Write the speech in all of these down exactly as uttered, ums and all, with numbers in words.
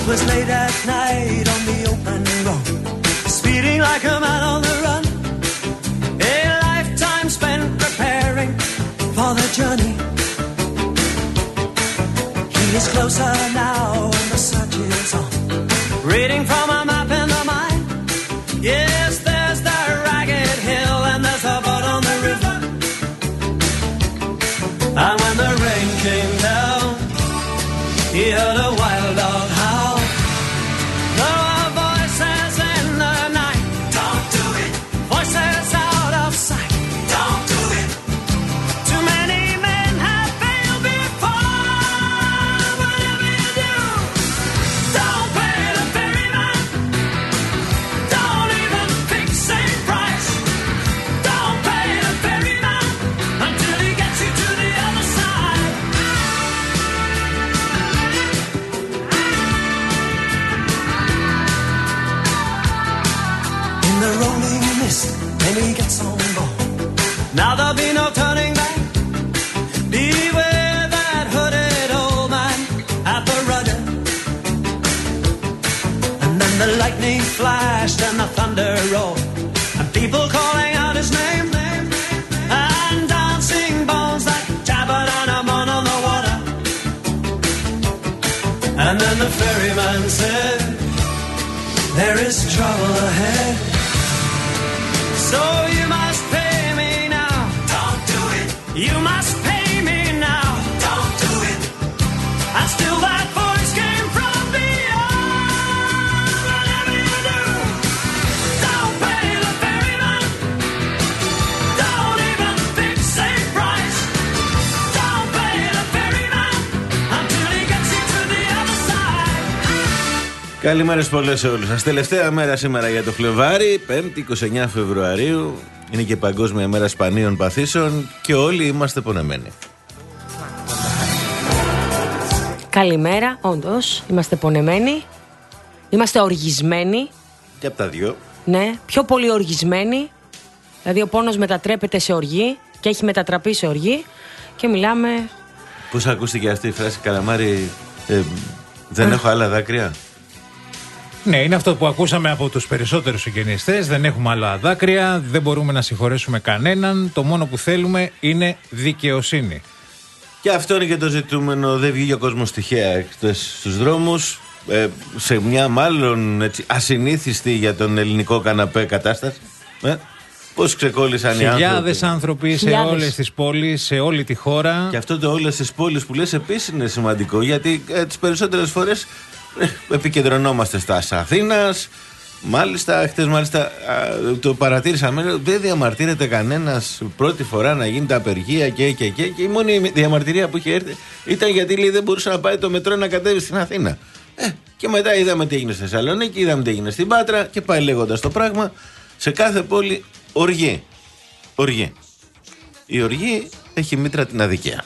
was late at night on the open road, speeding like a man on the run. A lifetime spent preparing for the journey. He is closer now and the search is on. Reading from a map in the mind. Yes, there's the ragged hill and there's a boat on the river. And when the rain came down, he heard a wild dog howl. There were voices in the night. Don't do it. Voices out of sight. Don't do it. Too many men have failed before. Whatever you do, don't pay the ferryman. Don't even fix a price. Don't pay the ferryman until he gets you to the other side. In the rolling mist, then he gets on board. Now there'll be no turning back. Beware that hooded old man at the rudder. And then the lightning flashed and the thunder rolled, and people calling out his name, and dancing bones that jabbered on a moon on the water. And then the ferryman said, there is trouble ahead. So you must pay me now. Don't do it. You must pay me now. Don't do it. And still that voice came from beyond. Whatever you do, don't pay the ferryman. Don't even fix a price. Don't pay the ferryman until he gets you to the other side. Καλημέρες πολλές σε όλους σας. Τελευταία μέρα σήμερα για το Φλεβάρι, πέμπτη είκοσι εννέα Φεβρουαρίου. Είναι και Παγκόσμια Μέρα Σπανίων Παθήσεων και όλοι είμαστε πονεμένοι. Καλημέρα, όντως. Είμαστε πονεμένοι. Είμαστε οργισμένοι. Και από τα δυο. Ναι, πιο πολύ οργισμένοι. Δηλαδή ο πόνος μετατρέπεται σε οργή και έχει μετατραπεί σε οργή. Και μιλάμε. Πώς ακούστηκε αυτή η φράση, Καλαμάρη, ε, δεν έχω άλλα δάκρυα. Ναι, είναι αυτό που ακούσαμε από τους περισσότερους συγγενιστές. Δεν έχουμε άλλα δάκρυα, δεν μπορούμε να συγχωρέσουμε κανέναν. Το μόνο που θέλουμε είναι δικαιοσύνη. Και αυτό είναι και το ζητούμενο. Δεν βγήκε ο κόσμος τυχαία στους δρόμους. Ε, σε μια μάλλον έτσι, ασυνήθιστη για τον ελληνικό καναπέ κατάσταση. Ε, πώς ξεκόλλησαν οι άνθρωποι. Χιλιάδες άνθρωποι σε Χιλιάδες. όλες τις πόλεις, σε όλη τη χώρα. Και αυτό το όλες τις πόλεις που λες επίσης είναι σημαντικό. Γιατί ε, τις περισσότερες φορές ε, επικεντρωνόμαστε στα Αθήνας. Μάλιστα, χτες μάλιστα α, το παρατήρησαμε, δεν διαμαρτύρεται κανένας πρώτη φορά να γίνει τα απεργία και, και, και, και η μόνη διαμαρτυρία που είχε έρθει ήταν γιατί λέει, δεν μπορούσε να πάει το μετρό να κατέβει στην Αθήνα. Ε, και μετά είδαμε τι έγινε στη Θεσσαλονίκη, είδαμε τι έγινε στην Πάτρα και πάει λέγοντας το πράγμα. Σε κάθε πόλη οργή. Οργή. Η οργή έχει μήτρα την αδικία.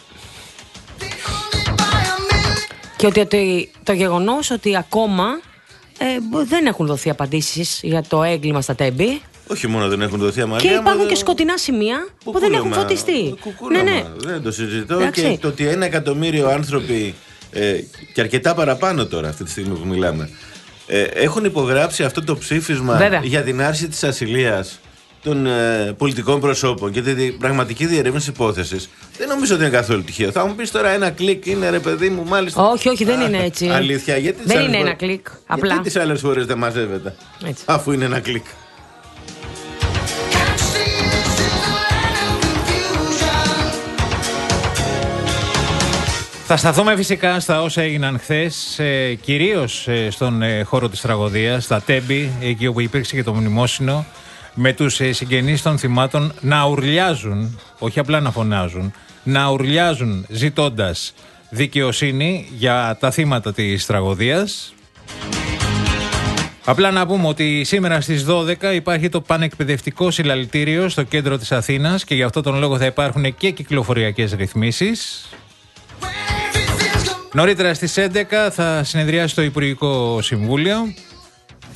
Και ότι, ότι το γεγονός ότι ακόμα ε, δεν έχουν δοθεί απαντήσεις για το έγκλημα στα Τέμπη. Όχι μόνο δεν έχουν δοθεί αμαλία. Και υπάρχουν μα, και σκοτεινά σημεία που δεν έχουν φωτιστεί. Ναι, ναι. Δεν το συζητώ. Εντάξει. Και το ότι ένα εκατομμύριο άνθρωποι ε, και αρκετά παραπάνω τώρα αυτή τη στιγμή που μιλάμε ε, έχουν υπογράψει αυτό το ψήφισμα Βέβαια. για την άρση της ασυλίας των ε, πολιτικών προσώπων και την πραγματική διερεύνηση υπόθεσης. Δεν νομίζω ότι είναι καθόλου τυχαίο. Θα μου πεις τώρα ένα κλικ είναι ρε παιδί μου, μάλιστα. Όχι, όχι, δεν είναι έτσι. Αλήθεια, γιατί δεν είναι ένα κλικ. Απλά. Γιατί τις άλλες φορές δεν μαζεύεται, έτσι. Αφού είναι ένα κλικ. Θα σταθούμε φυσικά στα όσα έγιναν χθες, ε, κυρίως ε, στον ε, χώρο της τραγωδίας, στα Τέμπη, εκεί όπου υπήρξε και το μνημόσυνο, με τους ε, συγγενείς των θυμάτων να ουρλιάζουν, όχι απλά να φωνάζουν, να ουρλιάζουν ζητώντας δικαιοσύνη για τα θύματα της τραγωδίας. Απλά να πούμε ότι σήμερα στις δώδεκα υπάρχει το πανεκπαιδευτικό συλλαλητήριο στο κέντρο της Αθήνας και γι' αυτό τον λόγο θα υπάρχουν και κυκλοφοριακές ρυθμίσεις. Νωρίτερα στις έντεκα θα συνεδριάσει το Υπουργικό Συμβούλιο.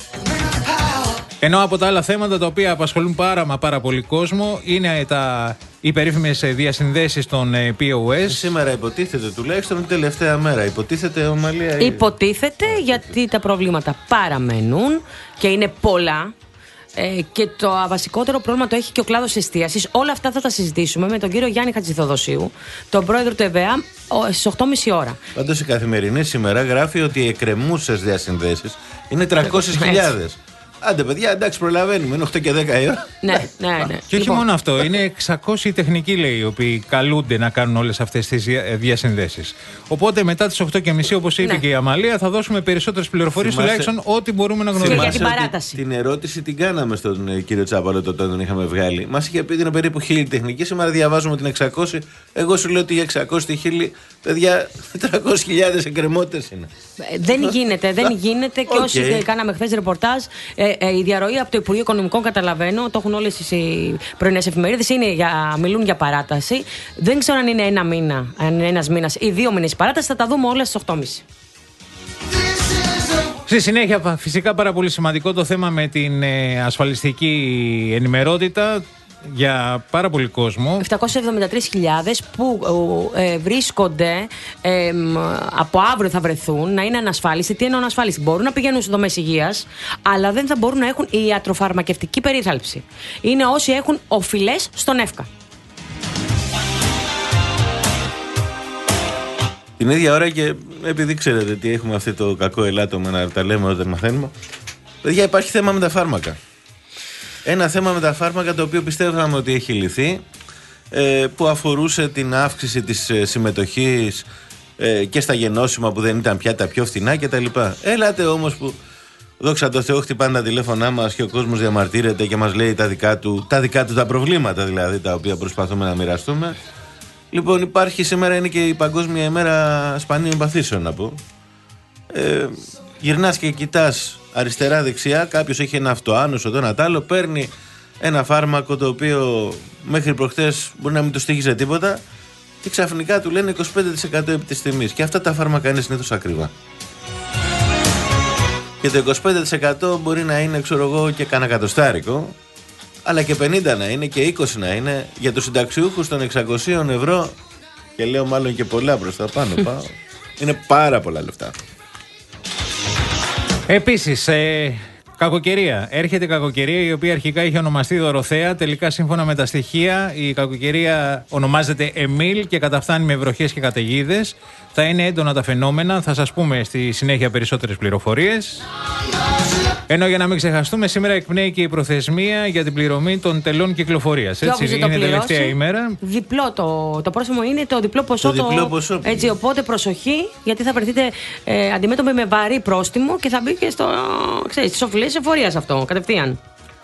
Ενώ από τα άλλα θέματα τα οποία απασχολούν πάρα μα πάρα πολύ κόσμο είναι τα οι περίφημες διασυνδέσεις των πι ο ες. Σήμερα υποτίθεται, τουλάχιστον την τελευταία μέρα. Υποτίθεται ομαλία. Υποτίθεται γιατί τα προβλήματα παραμένουν και είναι πολλά. Ε, και το βασικότερο πρόβλημα το έχει και ο κλάδος εστίασης. Όλα αυτά θα τα συζητήσουμε με τον κύριο Γιάννη Χατζηθοδοσίου, τον πρόεδρο του ΕΒΕΑ, στις οκτώ και μισή ώρα. Πάντως η Καθημερινή σήμερα γράφει ότι οι εκκρεμούσες διασυνδέσεις είναι τριακόσιες χιλιάδες. Άντε, παιδιά, εντάξει, προλαβαίνουμε. Είναι οκτώ και δέκα η ώρα. Ναι, ναι, ναι. Και όχι λοιπόν, μόνο αυτό. Είναι εξακόσιοι τεχνικοί, λέει, οι οποίοι καλούνται να κάνουν όλες αυτές τις διασυνδέσεις. Οπότε μετά τις οκτώ και μισή, όπως είπε ναι. και η Αμαλία, θα δώσουμε περισσότερες πληροφορίες, τουλάχιστον ό,τι μπορούμε να γνωρίζουμε. Και για την παράταση. Την ερώτηση την κάναμε στον κύριο Τσάπαλο, τότε τον είχαμε βγάλει. Μας είχε πει ότι είναι περίπου χίλιοι τεχνικοί. Σήμερα διαβάζουμε την εξακόσιοι. Εγώ σου λέω ότι για εξακόσιοι χίλιοι, παιδιά, τετρακόσιες χιλιάδες εκκρεμότητες είναι. Δεν γίνεται, δεν γίνεται. Και όσοι κάναμε χθες ρεπορτάζ. Ε, η διαρροή από το Υπουργείο Οικονομικών, καταλαβαίνω, το έχουν όλες οι πρωινές εφημερίδες, είναι για, μιλούν για παράταση. Δεν ξέρω αν είναι ένα μήνα, αν είναι ένας μήνας ή δύο μήνες παράταση, θα τα δούμε όλα στις οκτώ και μισή. Στη συνέχεια, φυσικά πάρα πολύ σημαντικό το θέμα με την ε, ασφαλιστική ενημερότητα για πάρα πολύ κόσμο. επτακόσιες εβδομήντα τρεις χιλιάδες που ε, βρίσκονται, ε, από αύριο θα βρεθούν να είναι ανασφάλιστοι. Τι είναι ανασφάλιστοι? Μπορούν να πηγαίνουν σε δομές υγείας, αλλά δεν θα μπορούν να έχουν ιατροφαρμακευτική περίθαλψη. Είναι όσοι έχουν οφειλές στον ΕΦΚΑ. Την ίδια ώρα, και επειδή ξέρετε τι έχουμε αυτό το κακό ελάττωμα να τα λέμε όταν μαθαίνουμε, παιδιά, υπάρχει θέμα με τα φάρμακα. Ένα θέμα με τα φάρμακα το οποίο πιστεύαμε ότι έχει λυθεί, ε, που αφορούσε την αύξηση της ε, συμμετοχής ε, και στα γενώσιμα που δεν ήταν πια τα πιο φθηνά κτλ. Έλατε όμως που, δόξα τω Θεώ, χτυπάνε τα τηλέφωνά μας και ο κόσμος διαμαρτύρεται και μας λέει τα δικά του τα, δικά του, τα προβλήματα δηλαδή, τα οποία προσπαθούμε να μοιραστούμε. Λοιπόν, υπάρχει σήμερα, είναι και η Παγκόσμια ημέρα σπανίων παθήσεων, να πω. Ε, γυρνάς και κοιτάς αριστερά-δεξιά, κάποιος έχει ένα αυτοάνωσο, το ένα τ' άλλο, παίρνει ένα φάρμακο το οποίο μέχρι προχτές μπορεί να μην του στοίχιζε τίποτα και ξαφνικά του λένε είκοσι πέντε τοις εκατό επί της τιμής. Και αυτά τα φάρμακα είναι συνήθως ακριβά. Και το είκοσι πέντε τοις εκατό μπορεί να είναι, ξέρω εγώ, και κανένα κατοστάρικο, αλλά και πενήντα να είναι και είκοσι να είναι για τους συνταξιούχους των εξακοσίων ευρώ. Και λέω μάλλον και πολλά μπροστά πάνω πάω. Είναι πάρα πολλά λεφτά. Επίσης, ε, κακοκαιρία. Έρχεται κακοκαιρία η οποία αρχικά είχε ονομαστεί Δωροθέα. Τελικά, σύμφωνα με τα στοιχεία, η κακοκαιρία ονομάζεται Εμίλ και καταφθάνει με βροχές και καταιγίδες. Θα είναι έντονα τα φαινόμενα. Θα σας πούμε στη συνέχεια περισσότερες πληροφορίες. Ενώ για να μην ξεχαστούμε, σήμερα εκπνέει και η προθεσμία για την πληρωμή των τελών κυκλοφορίας. Έτσι, είναι η τελευταία ημέρα. Διπλό το, το πρόσημο είναι το διπλό ποσό. Το διπλό ποσό. Έτσι, οπότε προσοχή, γιατί θα βρεθείτε ε, αντιμέτωποι με βαρύ πρόστιμο και θα μπει και στο, ξέρεις, στις οφειλές εφορίας αυτό, κατευθείαν.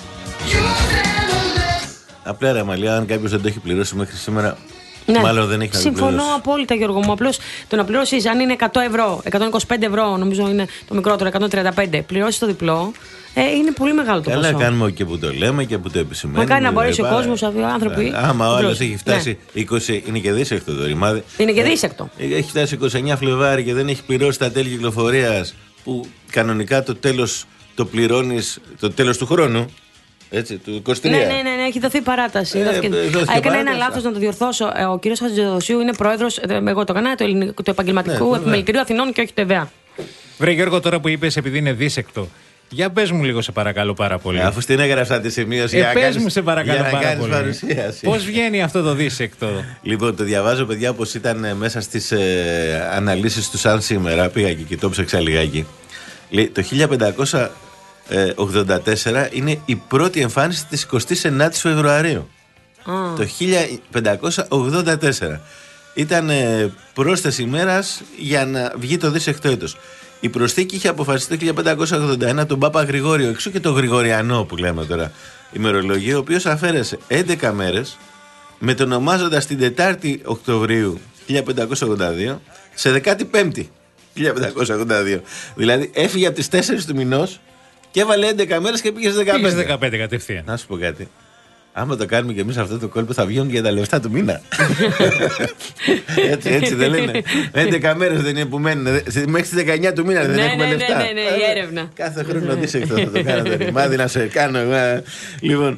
Απλά ρε Αμαλία, αν κάποιος δεν το έχει πληρώσει μέχρι σήμερα, ναι, μάλλον δεν έχει. Συμφωνώ απόλυτα, Γιώργο μου. Απλώς το να πληρώσεις, αν είναι εκατό ευρώ, εκατόν είκοσι πέντε ευρώ, νομίζω είναι το μικρότερο, εκατόν τριάντα πέντε, πληρώσεις το διπλό, ε, είναι πολύ μεγάλο το ποσό. Καλά, κάνουμε και που το λέμε και που το επισημαίνουμε. Μακάρι να μπορέσει ο κόσμος, οι άνθρωποι. Άμα ο άλλος έχει φτάσει, ναι, είκοσι, είναι και δίσεκτο το ρημάδι. Είναι και δίσεκτο. Έχει φτάσει είκοσι εννέα Φλεβάρι και δεν έχει πληρώσει τα τέλη κυκλοφορίας, που κανονικά το τέλος το πληρώνεις το τέλος του χρόνου. Έτσι, του είκοσι τρία. Ναι, ναι, ναι, ναι, έχει δοθεί παράταση. Ε, Έκανα ένα λάθος να το διορθώσω. Ο κύριος Χατζηδοσίου είναι πρόεδρος, εγώ το έκανα, του Επαγγελματικού ναι, Επιμελητηρίου Αθηνών και όχι του ΕΒΕΑ. Βρε Γιώργο, τώρα που είπες επειδή είναι δίσεκτο, για πες μου λίγο, σε παρακαλώ πάρα πολύ. Ε, αφού στην έγραψα τη σημείωση, ε, για, πες κάνεις, μου, σε παρακαλώ, για να πάρα πολύ. Παρουσίαση. Πώς βγαίνει αυτό το δίσεκτο? Λοιπόν, το διαβάζω, παιδιά, όπως ήταν μέσα στις ε, αναλύσεις του σαν σήμερα. Πήγα και εκεί, το ψάξα λιγάκι. Λέει, το χίλια πεντακόσια ογδόντα τέσσερα είναι η πρώτη εμφάνιση της εικοστής ενάτης Φεβρουαρίου. Oh. Το χίλια πεντακόσια ογδόντα τέσσερα. Ήταν ε, πρόσθεση ημέρας για να βγει το δίσεκτο έτος. Η προσθήκη είχε αποφασιστεί το χίλια πεντακόσια ογδόντα ένα τον Πάπα Γρηγόριο, εξού και το Γρηγοριανό που λέμε τώρα ημερολογίο, ο οποίος αφαίρεσε έντεκα μέρες, μετονομάζοντας την τετάρτη Οκτωβρίου χίλια πεντακόσια ογδόντα δύο σε δεκαπέντε χίλια πεντακόσια ογδόντα δύο. Δηλαδή έφυγε από τις τέσσερις του μηνός και έβαλε έντεκα μέρες και πήγε στις δεκαπέντε. Πήγε στις δεκαπέντε κατευθείαν. Να σου πω κάτι. Άμα το κάνουμε και εμείς αυτό το κόλπο, θα βγαίνουν και τα λεφτά του μήνα. έτσι, έτσι δεν λένε. έντεκα μέρες δεν είναι που μένουν. Μέχρι τις δεκαεννιά του μήνα δεν ναι, έχουμε ναι, λεφτά. Ναι, ναι, ναι, η έρευνα. Κάθε χρόνο δίσεκτο θα το κάνω το ρημάδι να σε κάνω. Λοιπόν,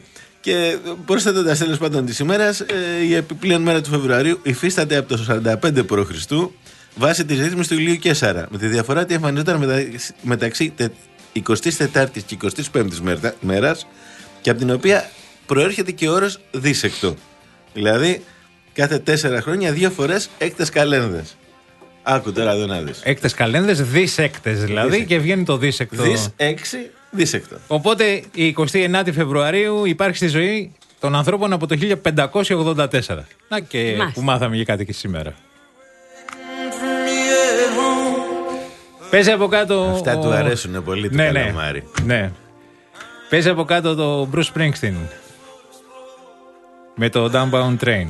Και προσθέτοντας τέλος πάντων της ημέρας, η επιπλέον μέρα του Φεβρουαρίου υφίσταται από το σαράντα πέντε π.Χ. βάσει της ρύθμισης του ηλίου Καίσαρα. Με τη διαφορά ότι εμφανιζόταν μεταξύ εικοστής τετάρτης και εικοστής πέμπτης μέρας και από την οποία προέρχεται και ο όρος δίσεκτο. Δηλαδή, κάθε τέσσερα χρόνια δύο φορές έκτες καλένδες. Άκου τώρα εδώ να δεις. Έκτες καλένδες, δίσεκτες δηλαδή, δίσεκτο. Και βγαίνει το δίσεκτο. Δις έξι δίσεκτο. Οπότε η εικοστή ενάτη Φεβρουαρίου υπάρχει στη ζωή των ανθρώπων από το χίλια πεντακόσια ογδόντα τέσσερα. Να και Μάλιστα. Που μάθαμε για κάτι και σήμερα. Παίζει από κάτω. Αυτά ο... του αρέσουν πολύ, ναι, του ναι, καλαμάρι. Ναι. Παίζει από κάτω το Bruce Springsteen με το Downbound Train.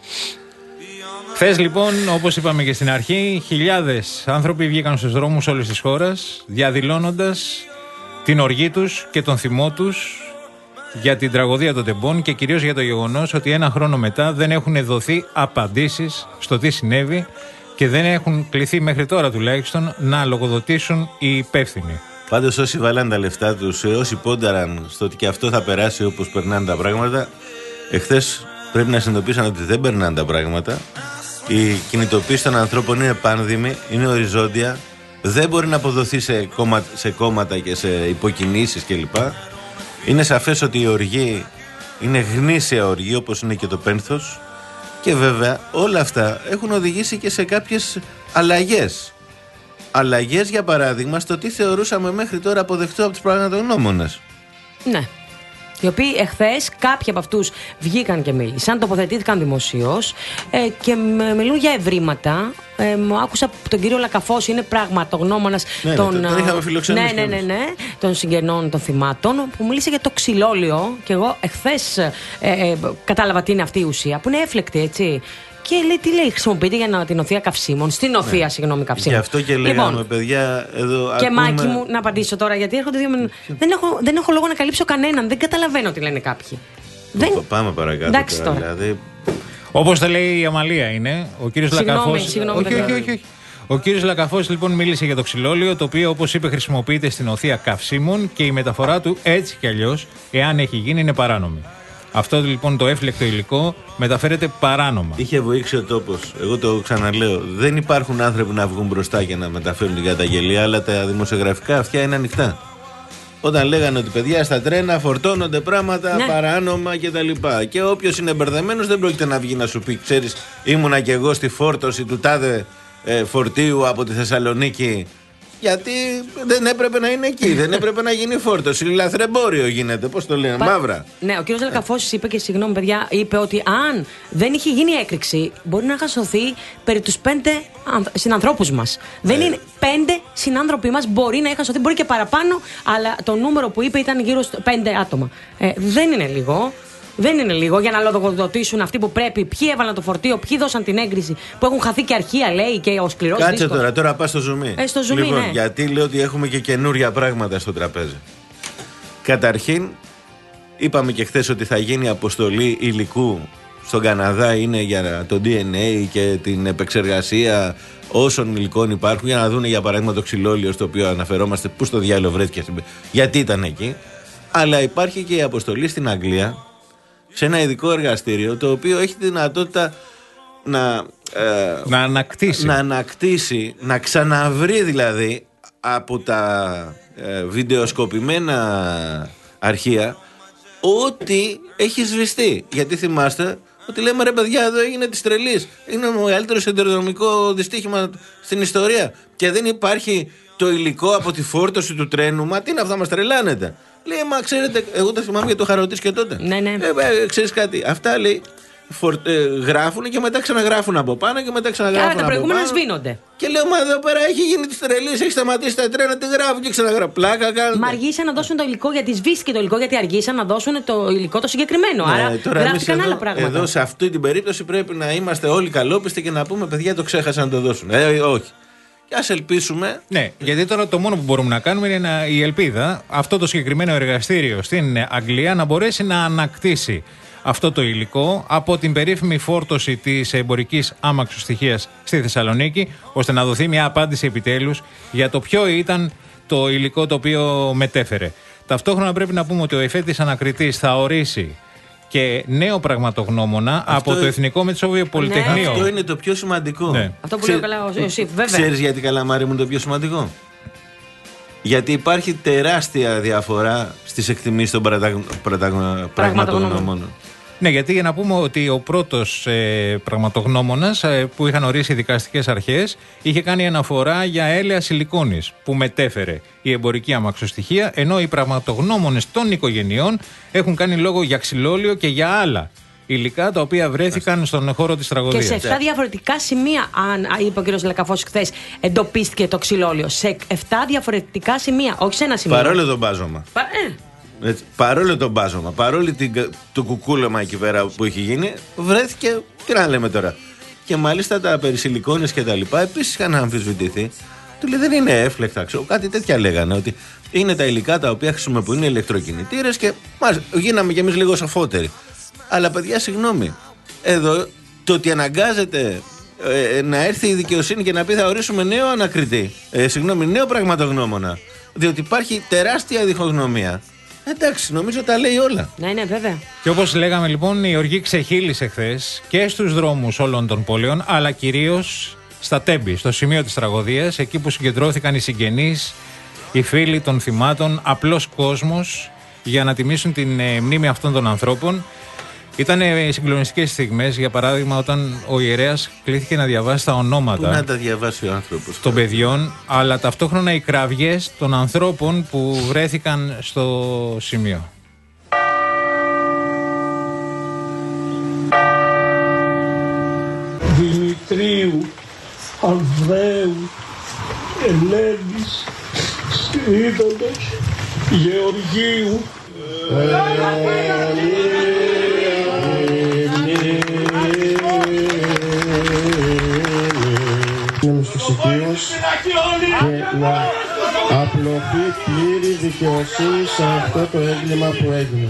Χθες λοιπόν, όπως είπαμε και στην αρχή, χιλιάδες άνθρωποι βγήκαν στους δρόμους όλης της χώρας, διαδηλώνοντας την οργή τους και τον θυμό τους για την τραγωδία των τεμπών και κυρίως για το γεγονός ότι ένα χρόνο μετά δεν έχουν δοθεί απαντήσεις στο τι συνέβη και δεν έχουν κληθεί μέχρι τώρα τουλάχιστον να λογοδοτήσουν οι υπεύθυνοι. Πάντως όσοι βάλαν τα λεφτά τους, όσοι πόνταραν στο ότι και αυτό θα περάσει όπως περνάνε τα πράγματα, εχθές πρέπει να συνειδητοποιήσαν ότι δεν περνάνε τα πράγματα. Η κινητοποίηση των ανθρώπων είναι πάνδημη, είναι οριζόντια, δεν μπορεί να αποδοθεί σε, κόμμα, σε κόμματα και σε υποκινήσεις κλπ. Είναι σαφές ότι η οργή είναι γνήσια οργή, όπως είναι και το πένθος, και βέβαια όλα αυτά έχουν οδηγήσει και σε κάποιες αλλαγές. Αλλαγές, για παράδειγμα, στο τι θεωρούσαμε μέχρι τώρα αποδεκτό από τους πραγματογνώμονες. Ναι. Οι οποίοι εχθές κάποιοι από αυτούς βγήκαν και μίλησαν, τοποθετήθηκαν δημοσίως ε, και μιλούν για ευρήματα. Ε, άκουσα τον κύριο Λακαφώση, είναι πραγματογνώμονας ναι, των, ναι, τον ναι, ναι, ναι, ναι, των συγγενών των θυμάτων, που μίλησε για το ξυλόλιο. Και εγώ εχθές ε, ε, κατάλαβα τι είναι αυτή η ουσία, που είναι έφλεκτη, έτσι. Και λέει, τι λέει, χρησιμοποιείται για να, την οθεία καυσίμων. Στην οθεία, ναι. συγγνώμη, καυσίμων. Γι' αυτό και λέγαμε, λοιπόν, παιδιά, εδώ. Και ακούμε... Μάκη μου, να απαντήσω τώρα, γιατί έρχονται δύο. δεν, έχω, δεν έχω λόγο να καλύψω κανέναν. Δεν καταλαβαίνω τι λένε κάποιοι. Δεν... Πάμε παρακάτω. Εντάξει τώρα. τώρα. Δηλαδή... Όπως τα λέει η Αμαλία είναι, ο κύριος Λακαφός. Συγγνώμη, όχι, όχι, όχι, όχι. Ο κύριος Λακαφός λοιπόν μίλησε για το ξυλόλιο, το οποίο όπως είπε χρησιμοποιείται στην οθεία καυσίμων και η μεταφορά του έτσι κι αλλιώς, εάν έχει γίνει, είναι παράνομη. Αυτό λοιπόν το έφλεκτο υλικό μεταφέρεται παράνομα. Είχε βοήξει ο τόπος. Εγώ το ξαναλέω. Δεν υπάρχουν άνθρωποι να βγουν μπροστά και να μεταφέρουν την καταγγελία, αλλά τα δημοσιογραφικά αυτιά είναι ανοιχτά. Όταν λέγανε ότι παιδιά στα τρένα φορτώνονται πράγματα ναι. παράνομα κτλ. Και, και όποιος είναι μπερδεμένος δεν πρόκειται να βγει να σου πει: ξέρεις, ήμουνα κι εγώ στη φόρτωση του τάδε ε, φορτίου από τη Θεσσαλονίκη. Γιατί δεν έπρεπε να είναι εκεί, δεν έπρεπε να γίνει φόρτωση. Λαθρεμπόριο γίνεται, πώς το λένε, Πα... μαύρα. Ναι, ο κ. Λακαφώσης είπε και συγγνώμη, παιδιά, είπε ότι αν δεν είχε γίνει έκρηξη, μπορεί να είχαν σωθεί περί τους πέντε συνανθρώπους μας. Ε. Δεν είναι πέντε συνάνθρωποι μας, μπορεί να είχαν σωθεί, μπορεί και παραπάνω, αλλά το νούμερο που είπε ήταν γύρω στο πέντε άτομα. Ε, δεν είναι λίγο. Δεν είναι λίγο για να λογοδοτήσουν αυτοί που πρέπει. Ποιοι έβαλαν το φορτίο, ποιοι δώσαν την έγκριση, που έχουν χαθεί και αρχεία, λέει, και ο σκληρός Κάτσε δίσκος. τώρα, τώρα πας στο ζουμί. Ε, στο ζουμί, λοιπόν, ναι. γιατί λέω ότι έχουμε και καινούρια πράγματα στο τραπέζι. Καταρχήν, είπαμε και χθες ότι θα γίνει αποστολή υλικού στον Καναδά, είναι για το ντι εν έι και την επεξεργασία όσων υλικών υπάρχουν, για να δουν για παράδειγμα το ξυλόλιο στο οποίο αναφερόμαστε, πού στο διάλογο βρέθηκε, γιατί ήταν εκεί. Αλλά υπάρχει και η αποστολή στην Αγγλία, σε ένα ειδικό εργαστήριο, το οποίο έχει τη δυνατότητα να, ε, να ανακτήσει. να ανακτήσει, να ξαναβρει δηλαδή από τα ε, βιντεοσκοπημένα αρχεία ό,τι έχει σβηστεί. Γιατί θυμάστε ότι λέμε ρε παιδιά, εδώ έγινε της τρελής. Είναι το μεγαλύτερο σιδηροδρομικό δυστύχημα στην ιστορία. Και δεν υπάρχει το υλικό από τη φόρτωση του τρένου. Μα τι είναι αυτά, μας τρελάνετε. Λέει, μα ξέρετε, εγώ τα θυμάμαι για το Χαρωτής και τότε. Ναι, ναι. Ε, ε, ξέρεις κάτι, αυτά λέει, φορ, ε, γράφουν και μετά ξαναγράφουν από πάνω και μετά ξαναγράφουν από πάνω. Άρα τα προηγούμενα σβήνονται. Και λέω, μα εδώ πέρα έχει γίνει τη τρελή, έχει σταματήσει τα τρένα, τι γράφουν και ξαναγράφουν. Πλάκα κάνουν. Μα αργήσαν να δώσουν το υλικό, γιατί σβήστηκε το υλικό, γιατί αργήσαν να δώσουν το υλικό το συγκεκριμένο. Ναι, άρα τώρα γράφτηκαν άλλα πράγματα. Εδώ σε αυτή την περίπτωση πρέπει να είμαστε όλοι καλόπιστοι και να πούμε, παιδιά, το ξέχασαν να το δώσουν. Ε, όχι. Και ας ελπίσουμε. Ναι, γιατί τώρα το μόνο που μπορούμε να κάνουμε είναι να, η ελπίδα αυτό το συγκεκριμένο εργαστήριο στην Αγγλία να μπορέσει να ανακτήσει αυτό το υλικό από την περίφημη φόρτωση της εμπορικής άμαξου στοιχείας στη Θεσσαλονίκη, ώστε να δοθεί μια απάντηση επιτέλους για το ποιο ήταν το υλικό το οποίο μετέφερε. Ταυτόχρονα πρέπει να πούμε ότι ο εφέτης ανακριτής θα ορίσει και νέο πραγματογνώμονα αυτό από το Εθνικό Μετσόβιο Πολυτεχνείο. Αυτό είναι το πιο σημαντικό. Ναι. Αυτό που Ξέ... λέει καλά ο Ιωσήφ, βέβαια. Ξέρεις γιατί, Καλαμάρη μου, είναι το πιο σημαντικό? Γιατί υπάρχει τεράστια διαφορά στις εκτιμήσεις των πραγματογνώμων. Ναι, γιατί για να πούμε ότι ο πρώτος ε, πραγματογνώμονας ε, που είχαν ορίσει οι δικαστικές αρχές είχε κάνει αναφορά για έλαια σιλικόνης που μετέφερε η εμπορική αμαξοστοιχεία, ενώ οι πραγματογνώμονες των οικογενειών έχουν κάνει λόγο για ξυλόλαιο και για άλλα υλικά τα οποία βρέθηκαν στον χώρο της τραγωδίας. Και σε εφτά διαφορετικά σημεία, αν είπε ο κ. Λακαφός χθες, εντοπίστηκε το ξυλόλαιο. Σε εφτά διαφορετικά σημεία, όχι σε ένα σημείο. Παρόλο το μπάζωμα. Πα... Ε. Έτσι, παρόλο το μπάζωμα, παρόλο την, το κουκούλωμα εκεί πέρα που έχει γίνει, βρέθηκε. Τι να λέμε τώρα. Και μάλιστα τα περί σιλικόνης και τα λοιπά επίσης είχαν αμφισβητηθεί. Του λέει δεν είναι έφλεκτα. Ξέρω, κάτι τέτοια λέγανε. Ότι είναι τα υλικά τα οποία χρησιμοποιούν ηλεκτροκινητήρες και μας, γίναμε κι εμείς λίγο σοφότεροι. Αλλά παιδιά, συγγνώμη. Εδώ το ότι αναγκάζεται ε, να έρθει η δικαιοσύνη και να πει θα ορίσουμε νέο ανακριτή. Ε, συγγνώμη, νέο πραγματογνώμονα. Διότι υπάρχει τεράστια διχογνωμία. Εντάξει, νομίζω τα λέει όλα. Ναι, ναι, βέβαια. Και όπως λέγαμε λοιπόν, η οργή ξεχύλισε χθες και στους δρόμους όλων των πόλεων, αλλά κυρίως στα Τέμπη, στο σημείο της τραγωδίας, εκεί που συγκεντρώθηκαν οι συγγενείς, οι φίλοι των θυμάτων, απλός κόσμος, για να τιμήσουν την ε, μνήμη αυτών των ανθρώπων. Ήταν συγκλονιστικές στιγμές, για παράδειγμα, όταν ο ιερέας κλήθηκε να διαβάσει τα ονόματα. Πού να τα διαβάσει ο άνθρωπος των παιδιών, αλλά ταυτόχρονα οι κραυγές των ανθρώπων που βρέθηκαν στο σημείο. Δημητρίου, Ανδρέου, Ελένης, Είδωλος, Γεωργίου. Στους οικείους και να απλωθεί πλήρη δικαιοσύνη σε αυτό το έγκλημα που έγινε.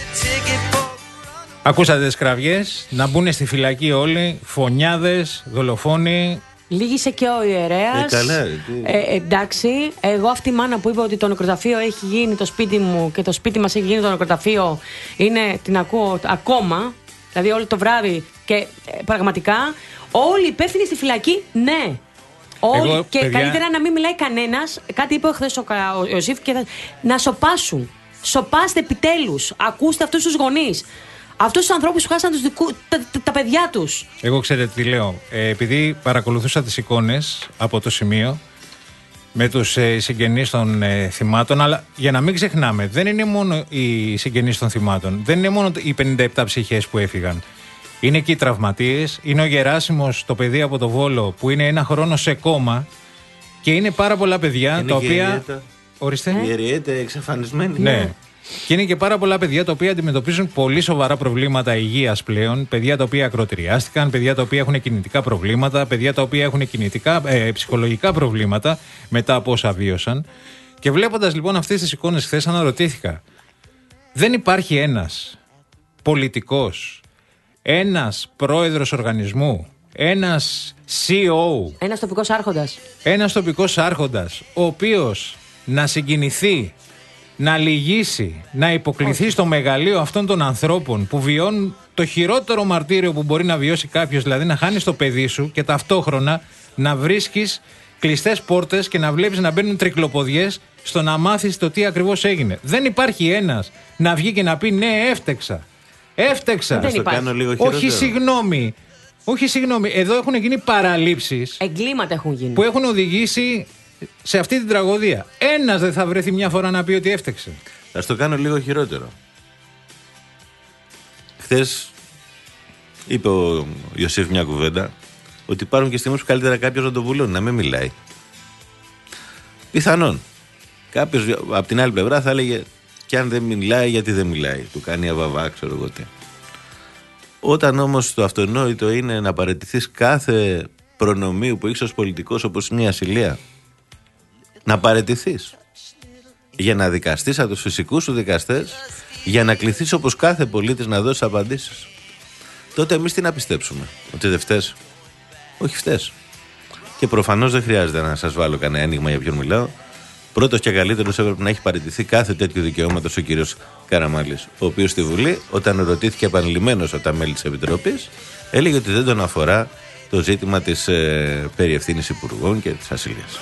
Ακούσατε τις κραυγές, να μπουν στη φυλακή όλοι, φωνιάδες, δολοφόνοι. Λύγησε και ο ιερέας. Ε, καλά, ε, εντάξει, εγώ αυτή η μάνα που είπε ότι το νεκροταφείο έχει γίνει το σπίτι μου και το σπίτι μας έχει γίνει το νεκροταφείο, είναι, την ακούω ακόμα, δηλαδή όλο το βράδυ και ε, πραγματικά όλοι οι υπεύθυνοι στη φυλακή, ναι. Όλοι. Εγώ, και παιδιά... καλύτερα να μην μιλάει κανένας. Κάτι είπε χθες ο, ο Ιωσήφ και θα... να σοπάσουν. Σοπάστε επιτέλους. Ακούστε αυτούς τους γονείς. Αυτούς τους ανθρώπους που χάσαν τους δικού... τα, τα, τα παιδιά τους. Εγώ ξέρετε τι λέω. Ε, επειδή παρακολουθούσα τις εικόνες από το σημείο με τους ε, συγγενείς των ε, θυμάτων, αλλά για να μην ξεχνάμε, δεν είναι μόνο οι συγγενείς των θυμάτων, δεν είναι μόνο οι πενήντα επτά ψυχές που έφυγαν. Είναι και οι τραυματίες, είναι ο Γεράσιμος, το παιδί από το Βόλο, που είναι ένα χρόνο σε κόμμα, και είναι πάρα πολλά παιδιά είναι τα οποία. Εριέτα. Ορίστε. Η Εριέτα εξαφανισμένη. Ναι. ναι. Και είναι και πάρα πολλά παιδιά τα οποία αντιμετωπίζουν πολύ σοβαρά προβλήματα υγείας πλέον. Παιδιά τα οποία ακροτηριάστηκαν, παιδιά τα οποία έχουν κινητικά προβλήματα, παιδιά τα οποία έχουν κινητικά, ε, ψυχολογικά προβλήματα μετά από όσα βίωσαν. Και βλέποντας λοιπόν αυτές τις εικόνες χθες, αναρωτήθηκα, δεν υπάρχει ένας πολιτικός, ένας πρόεδρος οργανισμού, ένας σι ι ο, ένας τοπικός άρχοντας, ένας τοπικός άρχοντας, ο οποίος να συγκινηθεί, να λυγίσει, να υποκληθεί Όχι. στο μεγαλείο αυτών των ανθρώπων που βιώνουν το χειρότερο μαρτύριο που μπορεί να βιώσει κάποιος, δηλαδή να χάνεις το παιδί σου και ταυτόχρονα να βρίσκεις κλειστές πόρτες και να βλέπεις να μπαίνουν τρικλοποδιές στο να μάθεις το τι ακριβώς έγινε. Δεν υπάρχει ένας να βγει και να πει ναι, έφτεξα. Έφτεξα. Δεν κάνω λίγο Όχι, συγγνώμη. Όχι, συγγνώμη. Εδώ έχουν γίνει παραλήψεις. Εγκλήματα έχουν γίνει. Που έχουν οδηγήσει σε αυτή την τραγωδία. Ένας δεν θα βρεθεί μια φορά να πει ότι έφτεξε. Θα στο κάνω λίγο χειρότερο. Χθες είπε ο Ιωσήφ μια κουβέντα ότι υπάρχουν και στιγμές που καλύτερα κάποιος να το βουλώνει, να μην μιλάει. Πιθανόν. Κάποιος από την άλλη πλευρά θα έλεγε και αν δεν μιλάει, γιατί δεν μιλάει. Του κάνει αβαβά, ξέρω εγώ τι. Όταν όμως το αυτονόητο είναι να παραιτηθείς κάθε προνομίου που έχεις ως πολιτικός, όπως είναι η ασυλία, να παραιτηθείς για να δικαστείς από τους φυσικούς σου δικαστές, για να κληθείς όπως κάθε πολίτης να δώσεις απαντήσεις, τότε εμείς τι να πιστέψουμε? Ότι δεν φταίς? Όχι, φταίς. Και προφανώς δεν χρειάζεται να σας βάλω κανένα ένιγμα για ποιον μιλάω. πρώτος και καλύτερος έπρεπε να έχει παραιτηθεί κάθε τέτοιο δικαιώματος ο κύριος Καραμανλής, ο οποίος στη Βουλή, όταν ρωτήθηκε επανειλημμένος από τα μέλη της Επιτροπής, έλεγε ότι δεν τον αφορά το ζήτημα της ε, περιευθύνης υπουργών και της ασυλίας.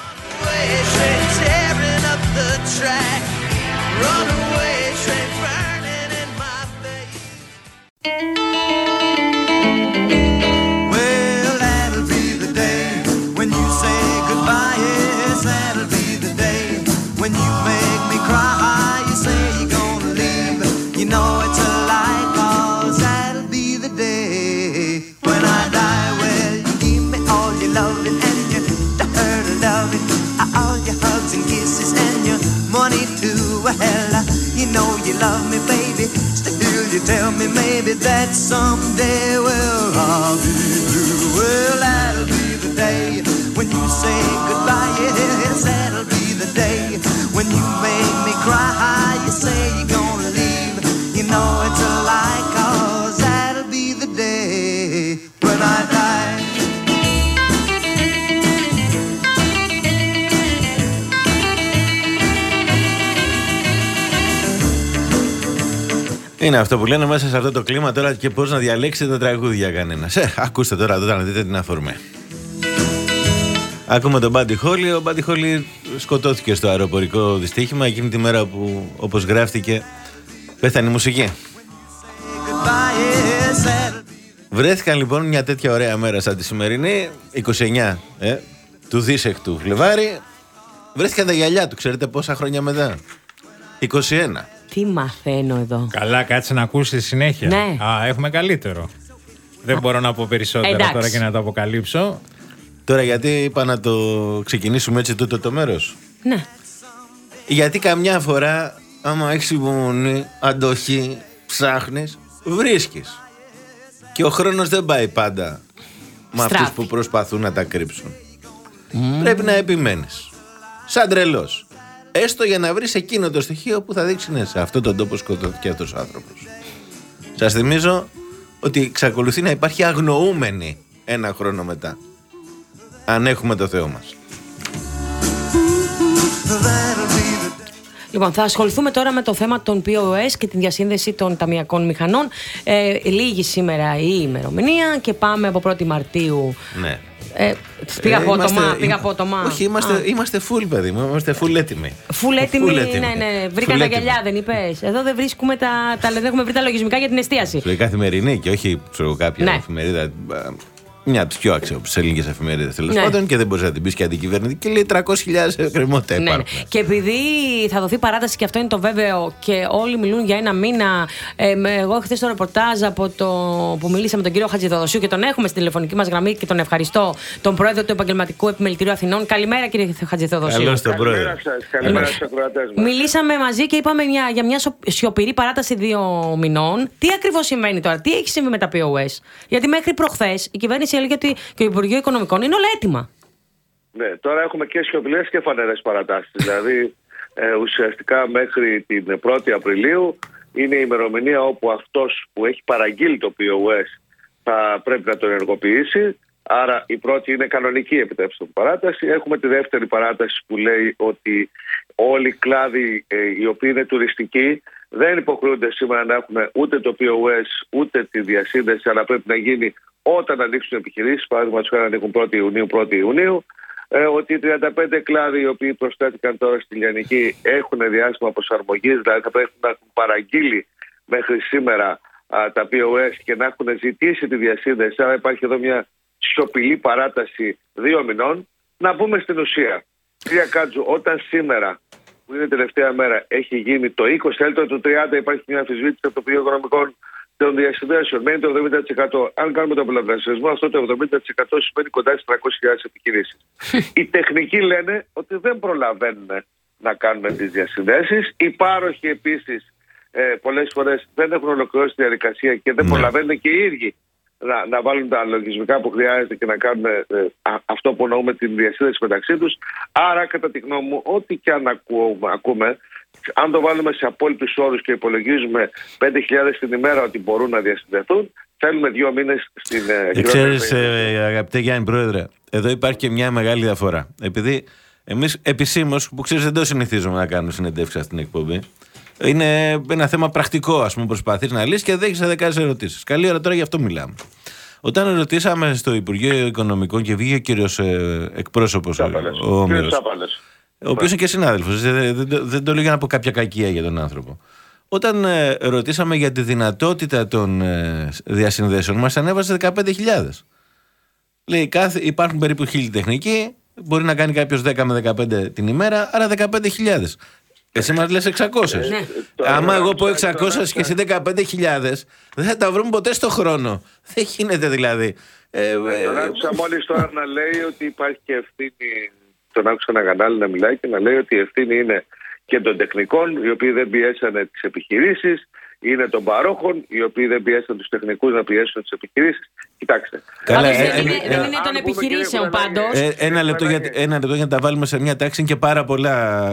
Tell me maybe that someday, well, I'll be blue. Well, that'll be the day when you say goodbye. Yes, that'll be the day when you make me cry. You say you're gonna leave. You know it's a lie, 'cause that'll be the day when I die. Είναι αυτό που λένε μέσα σε αυτό το κλίμα τώρα, και πώς να διαλέξετε τα τραγούδια κανένας. Ε, ακούστε τώρα εδώ να δείτε την αφορμή. Ακούμε τον Buddy Holly. Ο Buddy Holly σκοτώθηκε στο αεροπορικό δυστύχημα εκείνη τη μέρα που, όπως γράφτηκε, πέθανε η μουσική. Βρέθηκαν λοιπόν μια τέτοια ωραία μέρα σαν τη σημερινή, είκοσι εννιά ε, του δίσεκτου Φλεβάρι. Βρέθηκαν τα γυαλιά του, ξέρετε πόσα χρόνια μετά? είκοσι ένα. Τι μαθαίνω εδώ. Καλά, κάτσε να ακούσει συνέχεια. Ναι. Α, έχουμε καλύτερο. Δεν μπορώ να πω περισσότερα Εντάξει. τώρα και να το αποκαλύψω. Τώρα γιατί είπα να το ξεκινήσουμε έτσι τούτο το μέρος? Ναι. Γιατί καμιά φορά, άμα έχεις υπομονή, αντοχή, ψάχνεις, βρίσκεις. Και ο χρόνος δεν πάει πάντα με αυτούς που προσπαθούν να τα κρύψουν. Mm. Πρέπει να επιμένεις. Σαν τρελός. Έστω για να βρεις εκείνο το στοιχείο που θα δείξει, ναι, σε αυτόν τον τόπο σκοτώθηκε αυτός ο άνθρωπος. Σας θυμίζω ότι εξακολουθεί να υπάρχει αγνοούμενη ένα χρόνο μετά. Αν έχουμε το Θεό μας. Λοιπόν, θα ασχοληθούμε τώρα με το θέμα των πι ο ες και τη διασύνδεση των ταμειακών μηχανών. Ε, λίγη σήμερα η ημερομηνία και πάμε από πρώτη Μαρτίου. Ναι. Ε, πήγα ε, απότομα, είμαστε, πήγα απότομα. Όχι, είμαστε, είμαστε full, παιδί μου. Είμαστε full έτοιμοι. Full έτοιμοι, full έτοιμοι. ναι, ναι. Βρήκα full τα γυαλιά, δεν είπες? Εδώ δεν βρίσκουμε τα, τα, δεν έχουμε βρει τα λογισμικά για την εστίαση. Λέει καθημερινή και όχι ξέρω, κάποια ναι. εφημερίδα. Μια από τις πιο αξιόπιστες ελληνικές εφημερίδες τέλος ναι. πάντων, και δεν μπορείς να την πεις και αντικυβερνητική, λέει τριακόσιες χιλιάδες εκκρεμότητα ναι, υπάρχουν. Ναι. Και επειδή θα δοθεί παράταση, και αυτό είναι το βέβαιο, και όλοι μιλούν για ένα μήνα. Ε, εγώ χθες το ρεπορτάζ από το, που μιλήσαμε με τον κύριο Χατζηθεοδοσίου και τον έχουμε στην τηλεφωνική μας γραμμή και τον ευχαριστώ, τον πρόεδρο του Επαγγελματικού Επιμελητηρίου Αθηνών. Καλημέρα, κύριε Χατζηθεοδοσίου. Καλώς τον πρόεδρο. Καλημέρα σας, καλημέρα στους ακροατές μας. Μιλήσαμε μαζί και είπαμε μια, για μια σιωπηρή παράταση δύο μηνών. Τι ακριβώς σημαίνει τώρα, τι έχει συμβεί με τα πι ο ες? Γιατί μέχρι προχθές η κυβέρνηση έλεγε ότι και το Υπουργείο Οικονομικών είναι όλα έτοιμα. Ναι, τώρα έχουμε και σιωπηλές και φανερές παρατάσεις. Δηλαδή, ε, ουσιαστικά μέχρι την πρώτη Απριλίου είναι η ημερομηνία όπου αυτός που έχει παραγγείλει το πι ο ες θα πρέπει να το ενεργοποιήσει. Άρα η πρώτη είναι κανονική, επιτρέψτε μου, παράταση. Έχουμε τη δεύτερη παράταση που λέει ότι όλοι οι κλάδοι ε, οι οποίοι είναι τουριστικοί δεν υποχρεούνται σήμερα να έχουν ούτε το πι ο ες ούτε τη διασύνδεση, αλλά πρέπει να γίνει όταν ανοίξουν επιχειρήσεις, παράδειγμα να ανοίγουν πρώτη Ιουνίου, πρώτη Ιουνίου, ε, ότι οι τριάντα πέντε κλάδοι οι οποίοι προσθέθηκαν τώρα στη Λιανική έχουν διάστημα προσαρμογής, δηλαδή θα πρέπει να έχουν παραγγείλει μέχρι σήμερα α, τα πι ο ες και να έχουν ζητήσει τη διασύνδεση. Άρα υπάρχει εδώ μια σιωπηλή παράταση δύο μηνών. Να μπούμε στην ουσία. Κυρία Κάτζου, όταν σήμερα, που είναι η τελευταία μέρα, έχει γίνει το είκοσι, έλτο το τριάντα, υπάρχει μια αμφισβήτηση από το Υπουργείο Οικονομικών των διασυνδέσεων, μένει το εβδομήντα τοις εκατό. Αν κάνουμε τον πολλαπλασιασμό, αυτό το εβδομήντα τοις εκατό σημαίνει κοντά στις τριακόσιες χιλιάδες επιχειρήσεις. Οι τεχνικοί λένε ότι δεν προλαβαίνουν να κάνουν τις διασυνδέσεις. Οι πάροχοι επίσης ε, πολλές φορές δεν έχουν ολοκληρώσει τη διαδικασία και δεν προλαβαίνουν και οι ίδιοι να, να βάλουν τα λογισμικά που χρειάζεται και να κάνουν ε, α, αυτό που εννοούμε την διασύνδεση μεταξύ τους. Άρα, κατά τη γνώμη μου, ό,τι και αν ακούμε, ακούμε αν το βάλουμε σε απόλυτους όρους και υπολογίζουμε πέντε χιλιάδες την ημέρα ότι μπορούν να διασυνδεθούν, θέλουμε δύο μήνες στην ε, Ξέρεις, ε, αγαπητέ Γιάννη Πρόεδρε, εδώ υπάρχει και μια μεγάλη διαφορά. Επειδή Εμείς επισήμως, που ξέρεις δεν το συνηθίζουμε να κάνουμε συνεντεύξεις αυτήν την εκπομπή, είναι ένα θέμα πρακτικό, ας πούμε, προσπαθείς να λύσεις και δέχεσαι δεκάδες ερωτήσεις. Καλή ώρα τώρα, γι' αυτό μιλάμε. Όταν ρωτήσαμε στο Υπουργείο Οικονομικών και βγήκε ο κύριος ε, εκπρόσωπος, ο Όμηρος, ο οποίος είναι και συνάδελφος, δεν, δεν, δεν το λέω για να πω κάποια κακία για τον άνθρωπο. Όταν ε, ρωτήσαμε για τη δυνατότητα των ε, διασυνδέσεων, μας ανέβασε δεκαπέντε χιλιάδες. Λέει, κάθε, υπάρχουν περίπου χίλιοι τεχνικοί, μπορεί να κάνει κάποιος δέκα με δεκαπέντε την ημέρα, άρα δεκαπέντε χιλιάδες. Εσύ μας λες εξακόσιες. Ναι. Άμα εγώ πω εξακόσιες και εσύ δεκαπέντε χιλιάδες, δεν θα τα βρούμε ποτέ στο χρόνο. Δεν γίνεται δηλαδή. Ε, τον ε, άκουσα μόλις τώρα να λέει ότι υπάρχει και ευθύνη. Τον άκουσα ένα κανάλι να μιλάει και να λέει ότι η ευθύνη είναι και των τεχνικών, οι οποίοι δεν πιέσανε τις επιχειρήσεις, είναι των παρόχων, οι οποίοι δεν πιέσαν τους τεχνικούς να πιέσουν τις επιχειρήσεις. Κοιτάξτε. Καλά, ε, δεν, είναι, ε, δεν είναι των επιχειρήσεων πάντως. Ε, ένα, λεπτό για, ένα λεπτό για να τα βάλουμε σε μια τάξη, είναι και πάρα πολλά.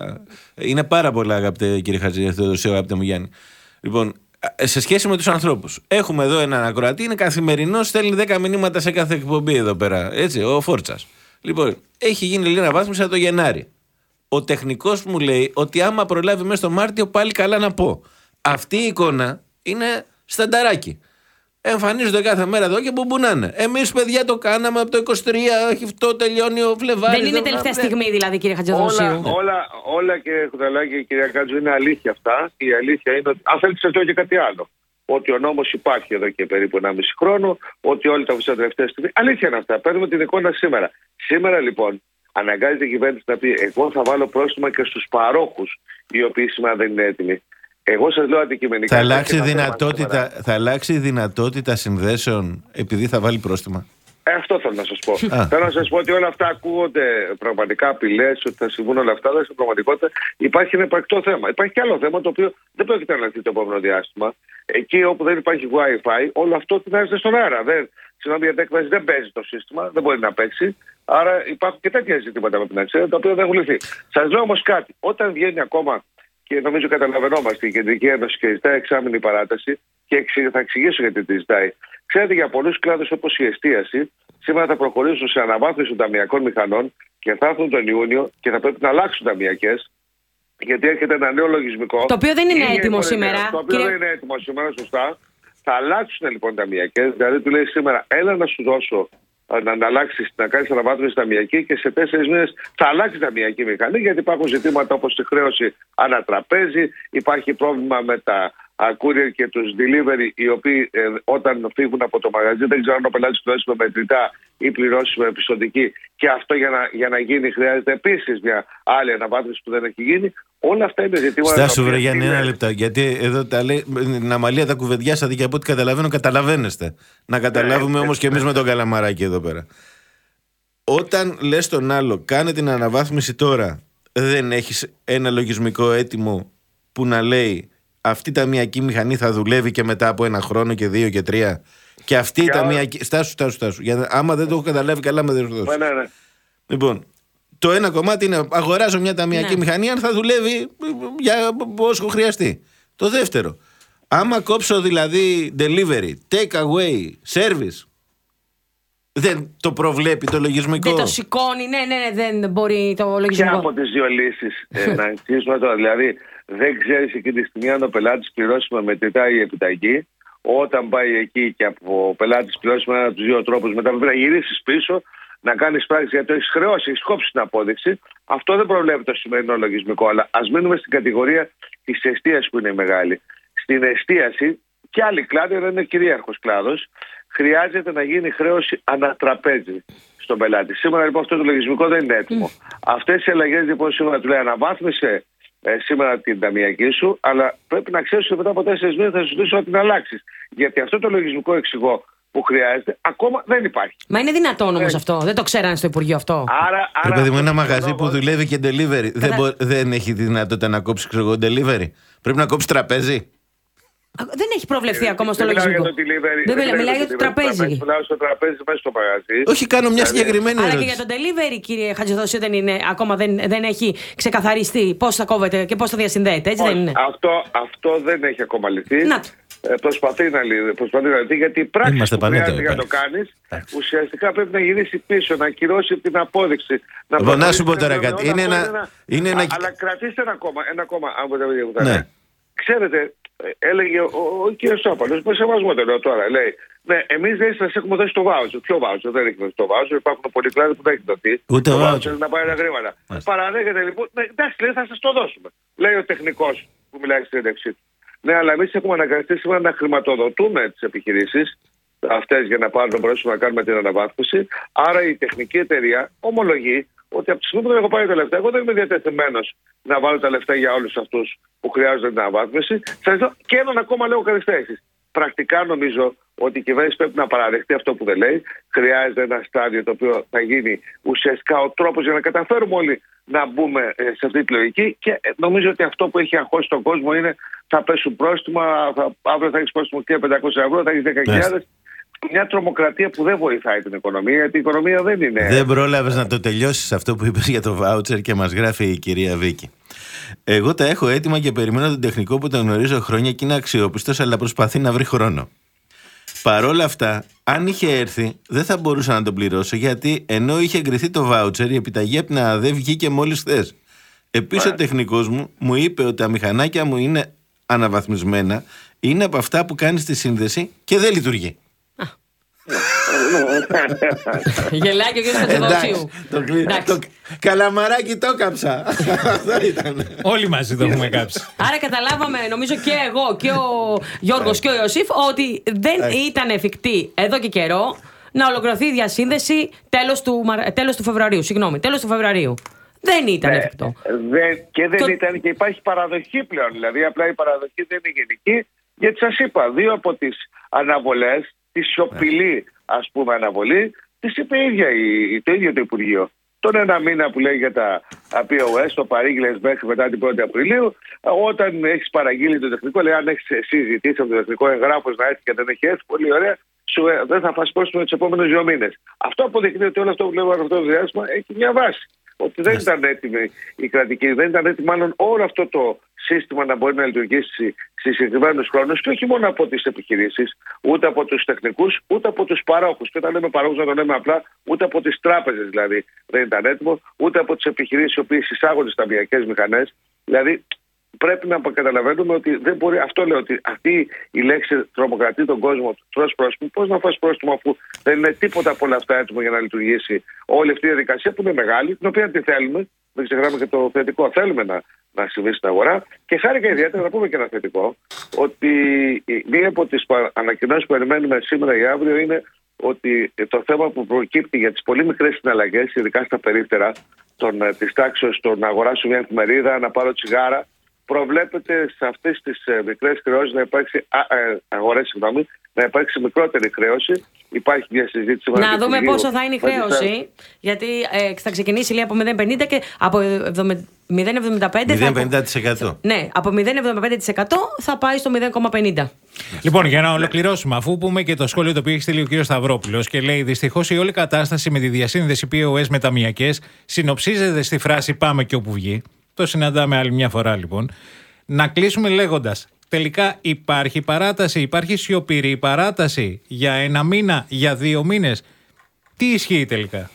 Είναι πάρα πολλά, αγαπητέ κύριε Χατζηθεοδοσίου, αγαπητέ μου Γιάννη. Λοιπόν, σε σχέση με τους ανθρώπους, έχουμε εδώ έναν ακροατή, είναι καθημερινός, στέλνει δέκα μηνύματα σε κάθε εκπομπή εδώ πέρα. Έτσι, ο Φόρτσας. Λοιπόν, έχει γίνει λίγη αναβάθμιση από το Γενάρη. Ο τεχνικός μου λέει ότι άμα προλάβει μέσα στο Μάρτιο, πάλι καλά να πω. Αυτή η εικόνα είναι στανταράκι. Εμφανίζονται κάθε μέρα εδώ και μπουμπουνάνε. Εμείς, παιδιά, το κάναμε από το είκοσι τρία, αυτό τελειώνει ο Φλεβάρης. Δεν είναι τελευταία στιγμή, δηλαδή, κύριε Χατζηδοσίου. Όλα, όλα, όλα και Χουδαλάκη, κυρία Κάτζου, είναι αλήθεια αυτά. Η αλήθεια είναι ότι. Αν θέλετε, σας λέω και κάτι άλλο. Ότι ο νόμος υπάρχει εδώ και περίπου ένα μισή χρόνο, ότι όλοι τα αφήσαν τελευταία στιγμή. Αλήθεια είναι αυτά. Παίρνουμε την εικόνα σήμερα. Σήμερα, λοιπόν, αναγκάζεται η κυβέρνηση να πει: εγώ θα βάλω πρόστιμα και στους παρόχους, οι οποίοι σήμερα δεν είναι έτοιμοι. Εγώ σας λέω αντικειμενικά. Θα αλλάξει, δυνατότητα, θα αλλάξει η δυνατότητα συνδέσεων επειδή θα βάλει πρόστιμα. Ε, αυτό θέλω να σας πω. Θέλω να σας πω ότι όλα αυτά ακούγονται πραγματικά απειλές, ότι θα συμβούν όλα αυτά, αλλά στην πραγματικότητα υπάρχει ένα υπαρκτό θέμα. Υπάρχει και άλλο θέμα το οποίο δεν πρόκειται να λυθεί το επόμενο διάστημα. Εκεί όπου δεν υπάρχει Wi-Fi, όλο αυτό τεινάζεται στον αέρα. Δεν, συγγνώμη για την έκφραση, δεν παίζει το σύστημα, δεν μπορεί να παίξει. Άρα υπάρχουν και τέτοια ζητήματα με την αξία, τα οποία δεν έχουν λυθεί. Σας λέω όμως κάτι. Όταν βγαίνει ακόμα, και νομίζω καταλαβαίνόμαστε, η Κεντρική Ένωση και ζητάει εξάμηνη παράταση, και θα εξηγήσω γιατί τη ζητάει. Ξέρετε, για πολλούς κλάδους όπως η εστίαση, σήμερα θα προχωρήσουν σε αναβάθμιση των ταμιακών μηχανών και θα έρθουν τον Ιούνιο και θα πρέπει να αλλάξουν ταμιακές. Γιατί έρχεται ένα νέο λογισμικό. Το οποίο δεν είναι έτοιμο σήμερα. Το οποίο κύριε... δεν είναι έτοιμο σήμερα, σωστά. Θα αλλάξουν λοιπόν ταμιακές. Δηλαδή του λέει σήμερα, έλα να σου δώσω να, να αλλάξεις, να κάνεις αναβάθμιση ταμιακή και σε τέσσερις μήνες θα αλλάξει ταμιακή μηχανή. Γιατί υπάρχουν ζητήματα όπως τη χρέωση ανατραπέζι, υπάρχει πρόβλημα με τα courier και τους delivery, οι οποίοι ε, όταν φύγουν από το μαγαζί δεν ξέρουν αν ο πελάτης πληρώσει με μετρητά ή πληρώσει με επιστοτική, και αυτό για να, για να γίνει χρειάζεται επίσης μια άλλη αναβάθμιση που δεν έχει γίνει. Όλα αυτά είναι ζητήματα. Στάσου, βρε Γιάννη, ένα λεπτό. Γιατί εδώ τα λέει, την αμαλία τα κουβεντιάσατε και από ό,τι καταλαβαίνω, καταλαβαίνεστε. Να καταλάβουμε όμως και εμείς με τον Καλαμαράκι εδώ πέρα. Όταν λες τον άλλο, κάνε την αναβάθμιση τώρα, δεν έχεις ένα λογισμικό έτοιμο που να λέει αυτή η ταμιακή μηχανή θα δουλεύει και μετά από ένα χρόνο και δύο και τρία. Και αυτή η ταμιακή. Στάσου, στάσου, στάσου. Για... Άμα δεν το έχω καταλάβει καλά, με δεν το ναι, ναι. Λοιπόν, το ένα κομμάτι είναι αγοράζω μια ταμιακή ναι. μηχανή, αν θα δουλεύει για όσο χρειαστεί. Το δεύτερο, άμα κόψω δηλαδή delivery, take away, service, δεν το προβλέπει το λογισμικό. Δεν το σηκώνει, ναι, ναι, ναι, δεν μπορεί το λογισμικό. Και από τις δύο λύσεις ε, να αρχίσουμε τώρα. Δηλαδή, δεν ξέρεις εκείνη τη στιγμή αν ο πελάτης πληρώσει με μετρητά ή επιταγή. Όταν πάει εκεί και από ο πελάτης πληρώσει με ένα από τους δύο τρόπους, μετά πρέπει να γυρίσεις πίσω, να κάνεις πράξη γιατί το έχεις χρεώσει, έχεις κόψει την απόδειξη. Αυτό δεν προβλέπει το σημερινό λογισμικό. Αλλά ας μείνουμε στην κατηγορία της εστίασης που είναι μεγάλη. Στην εστίαση, και άλλοι κλάδοι, δεν είναι κυρίαρχος κλάδος, χρειάζεται να γίνει χρέωση ανατραπέζι στον πελάτη. Σήμερα λοιπόν αυτό το λογισμικό δεν είναι έτοιμο. Mm. Αυτές οι αλλαγές λοιπόν σήμερα του λέει αναβάθμισε ε, σήμερα την ταμιακή σου, αλλά πρέπει να ξέρεις ότι μετά από τέσσερις μήνες θα σου ζητήσω να την αλλάξεις. Γιατί αυτό το λογισμικό εξηγώ που χρειάζεται ακόμα δεν υπάρχει. Μα είναι δυνατόν όμως ε. αυτό. Δεν το ξέρανε στο Υπουργείο αυτό. Άρα, άρα Ρε παιδί μου, ένα μαγαζί λόγος... που δουλεύει και delivery. Κατα... Δεν, μπο... δεν έχει δυνατότητα να κόψει ξέρω, delivery. Πρέπει να κόψει τραπέζι. Δεν έχει προβλεφθεί ακόμα στο λογισμικό. Δεν μιλάει, μιλάει για το τραπέζι. Μιλάω στο τραπέζι μέσα στο μαγαζί. Όχι, κάνω μια συγκεκριμένη ερώτηση. Αλλά και για το delivery, κύριε Χατζηδοσίου, δεν είναι, ακόμα δεν, δεν έχει ξεκαθαριστεί πώς θα κόβεται και πώς θα διασυνδέεται. Έτσι δεν είναι. Αυτό, αυτό δεν έχει ακόμα λυθεί. Να. ε, προσπαθεί να λύσει, προσπαθεί να λύσει, γιατί η πράξη που χρειάζεται για να το κάνεις, ουσιαστικά πρέπει να γυρίσει πίσω, να ακυρώσει την απόδειξη. Να, λοιπόν, να σου πω τώρα κάτι. Είναι ένα, ένα, είναι ένα... Αλλά κρατήστε ένα ακόμα, ένα ακόμα αν μπορείτε να ναι. Ξέρετε, έλεγε ο, ο, ο κ. Σόπαλος, με σεβασμό το λέω τώρα, λέει, ναι, εμείς δεν σας έχουμε δώσει το βάουτσερ. Ποιο βάουτσερ? Δεν έχει δώσει το βάουτσερ. Υπάρχουν πολλοί κλάδοι που δεν έχει δοθεί. Ούτε το βάουτσερ να πάει γρήγορα. Παραδέχεται λοιπόν, ναι, εντάξει, λέει, θα σας το δώσουμε. Λέει ο τεχνικός που μιλάει στη συνέντευξή του. Ναι, αλλά εμείς έχουμε αναγκαστεί σήμερα να χρηματοδοτούμε τις επιχειρήσεις αυτές για να πάρουν να μπορέσουμε να κάνουμε την αναβάθμιση. Άρα η τεχνική εταιρεία ομολογεί ότι από τη στιγμή που δεν έχω πάρει τα λεφτά, εγώ δεν είμαι διατεθειμένος να βάλω τα λεφτά για όλους αυτούς που χρειάζονται την αναβάθμιση. Σας δω και έναν ακόμα λόγο καθυστέρησης. Πρακτικά νομίζω ότι η κυβέρνηση πρέπει να παραδεχτεί αυτό που δεν λέει. Χρειάζεται ένα στάδιο το οποίο θα γίνει ουσιαστικά ο τρόπος για να καταφέρουμε όλοι να μπούμε σε αυτή τη λογική. Και νομίζω ότι αυτό που έχει αγχώσει τον κόσμο είναι θα πέσουν πρόστιμα, θα, αύριο θα έχει πρόστιμο και πεντακόσια ευρώ, θα έχει δέκα χιλιάδες. Μια τρομοκρατία που δεν βοηθάει την οικονομία, γιατί η οικονομία δεν είναι. Δεν πρόλαβες να το τελειώσεις αυτό που είπες για το βάουτσερ και μας γράφει η κυρία Βίκη. Εγώ τα έχω έτοιμα και περιμένω τον τεχνικό που τον γνωρίζω χρόνια και είναι αξιόπιστος, αλλά προσπαθεί να βρει χρόνο. Παρόλα αυτά, αν είχε έρθει, δεν θα μπορούσα να τον πληρώσω, γιατί ενώ είχε εγκριθεί το βάουτσερ, η επιταγή από την ΑΔΕ βγήκε μόλις χθες. Επίσης, ο τεχνικός μου μου είπε ότι τα μηχανάκια μου είναι αναβαθμισμένα, είναι από αυτά που κάνει στη σύνδεση και δεν λειτουργεί. Γελάει και ο κύριος Χατζηδόξιου. Το καλαμαράκι το κάψα. Αυτό ήταν. Όλοι μαζί το έχουμε κάψει. Άρα καταλάβαμε, νομίζω και εγώ και ο Γιώργος και ο Ιωσήφ, ότι δεν ήταν εφικτή εδώ και καιρό να ολοκληρωθεί η διασύνδεση τέλος του, τέλος του Φεβρουαρίου. Συγγνώμη, τέλος του Φεβρουαρίου. Δεν ήταν ναι, εφικτό. Δεν, και δεν το... ήταν και υπάρχει παραδοχή πλέον. Δηλαδή, απλά η παραδοχή δεν είναι γενική. Γιατί σας είπα, δύο από τις αναβολές, τη σιωπηλή ας πούμε αναβολή, τις είπε η ίδια, η, το ίδιο το Υπουργείο. Τον ένα μήνα που λέει για τα πι ο ες, το παρήγγειλες μέχρι μετά την πρώτη Απριλίου, όταν έχεις παραγγείλει το τεχνικό, λέει αν έχεις συζητήσει από το τεχνικό εγγράφος να έρθει και δεν έχει έρθει, πολύ ωραία, σου, δεν θα φας πρόστιμο τους επόμενους δύο μήνες. Αυτό αποδεικνύει ότι όλο αυτό που λέμε αυτό το διάστημα έχει μια βάση. Ότι δεν ήταν έτοιμη η κρατική, δεν ήταν έτοιμη μάλλον όλο αυτό το σύστημα να μπορεί να λειτουργήσει σε συγκεκριμένους χρόνους και όχι μόνο από τις επιχειρήσεις, ούτε από τους τεχνικούς, ούτε από τους παρόχους. Και όταν λέμε παρόχους, να το λέμε απλά, ούτε από τις τράπεζες δηλαδή δεν ήταν έτοιμο, ούτε από τις επιχειρήσεις οι οποίες εισάγονται στα ταμιακές μηχανές. Δηλαδή πρέπει να καταλαβαίνουμε ότι δεν μπορεί, αυτό λέω, ότι αυτή η λέξη τρομοκρατεί τον κόσμο, τρως πρόστιμο. Πώς να φας πρόστιμο αφού δεν είναι τίποτα από όλα αυτά έτοιμο για να λειτουργήσει όλη αυτή η διαδικασία που είναι μεγάλη, την οποία τη θέλουμε. Δεν ξεχνάμε και το θετικό. Θέλουμε να, να συμβεί στην αγορά. Και χάρηκα ιδιαίτερα να πούμε και ένα θετικό, ότι μία από τις ανακοινώσεις που περιμένουμε σήμερα ή αύριο είναι ότι το θέμα που προκύπτει για τις πολύ μικρές συναλλαγές, ειδικά στα περίπτερα της τάξης το να αγοράσω μια εφημερίδα, να πάρω τσιγάρα, προβλέπεται σε αυτές τις ε, μικρές χρεώσεις να υπάρξει, α, ε, αγορές, συγγνώμη, να υπάρξει μικρότερη χρέωση. Υπάρχει μια συζήτηση. Να δούμε πόσο θα είναι η χρέωση. Γιατί ε, θα ξεκινήσει λέει, από μηδέν κόμμα πενήντα και από μηδέν κόμμα εβδομήντα πέντε μηδέν κόμμα πενήντα τοις εκατό. Ναι, από μηδέν κόμμα εβδομήντα πέντε τοις εκατό θα πάει στο μηδέν κόμμα πενήντα. Λοιπόν, για να ολοκληρώσουμε, αφού πούμε και το σχόλιο το οποίο έχει στείλει ο κ. Σταυρόπουλος και λέει: δυστυχώς η όλη κατάσταση με τη διασύνδεση πι ο ες με ταμιακές συνοψίζεται στη φράση πάμε και όπου βγει. Το συναντάμε άλλη μια φορά λοιπόν. Να κλείσουμε λέγοντας: τελικά υπάρχει παράταση, υπάρχει σιωπηρή παράταση για ένα μήνα, για δύο μήνες. Τι ισχύει τελικά?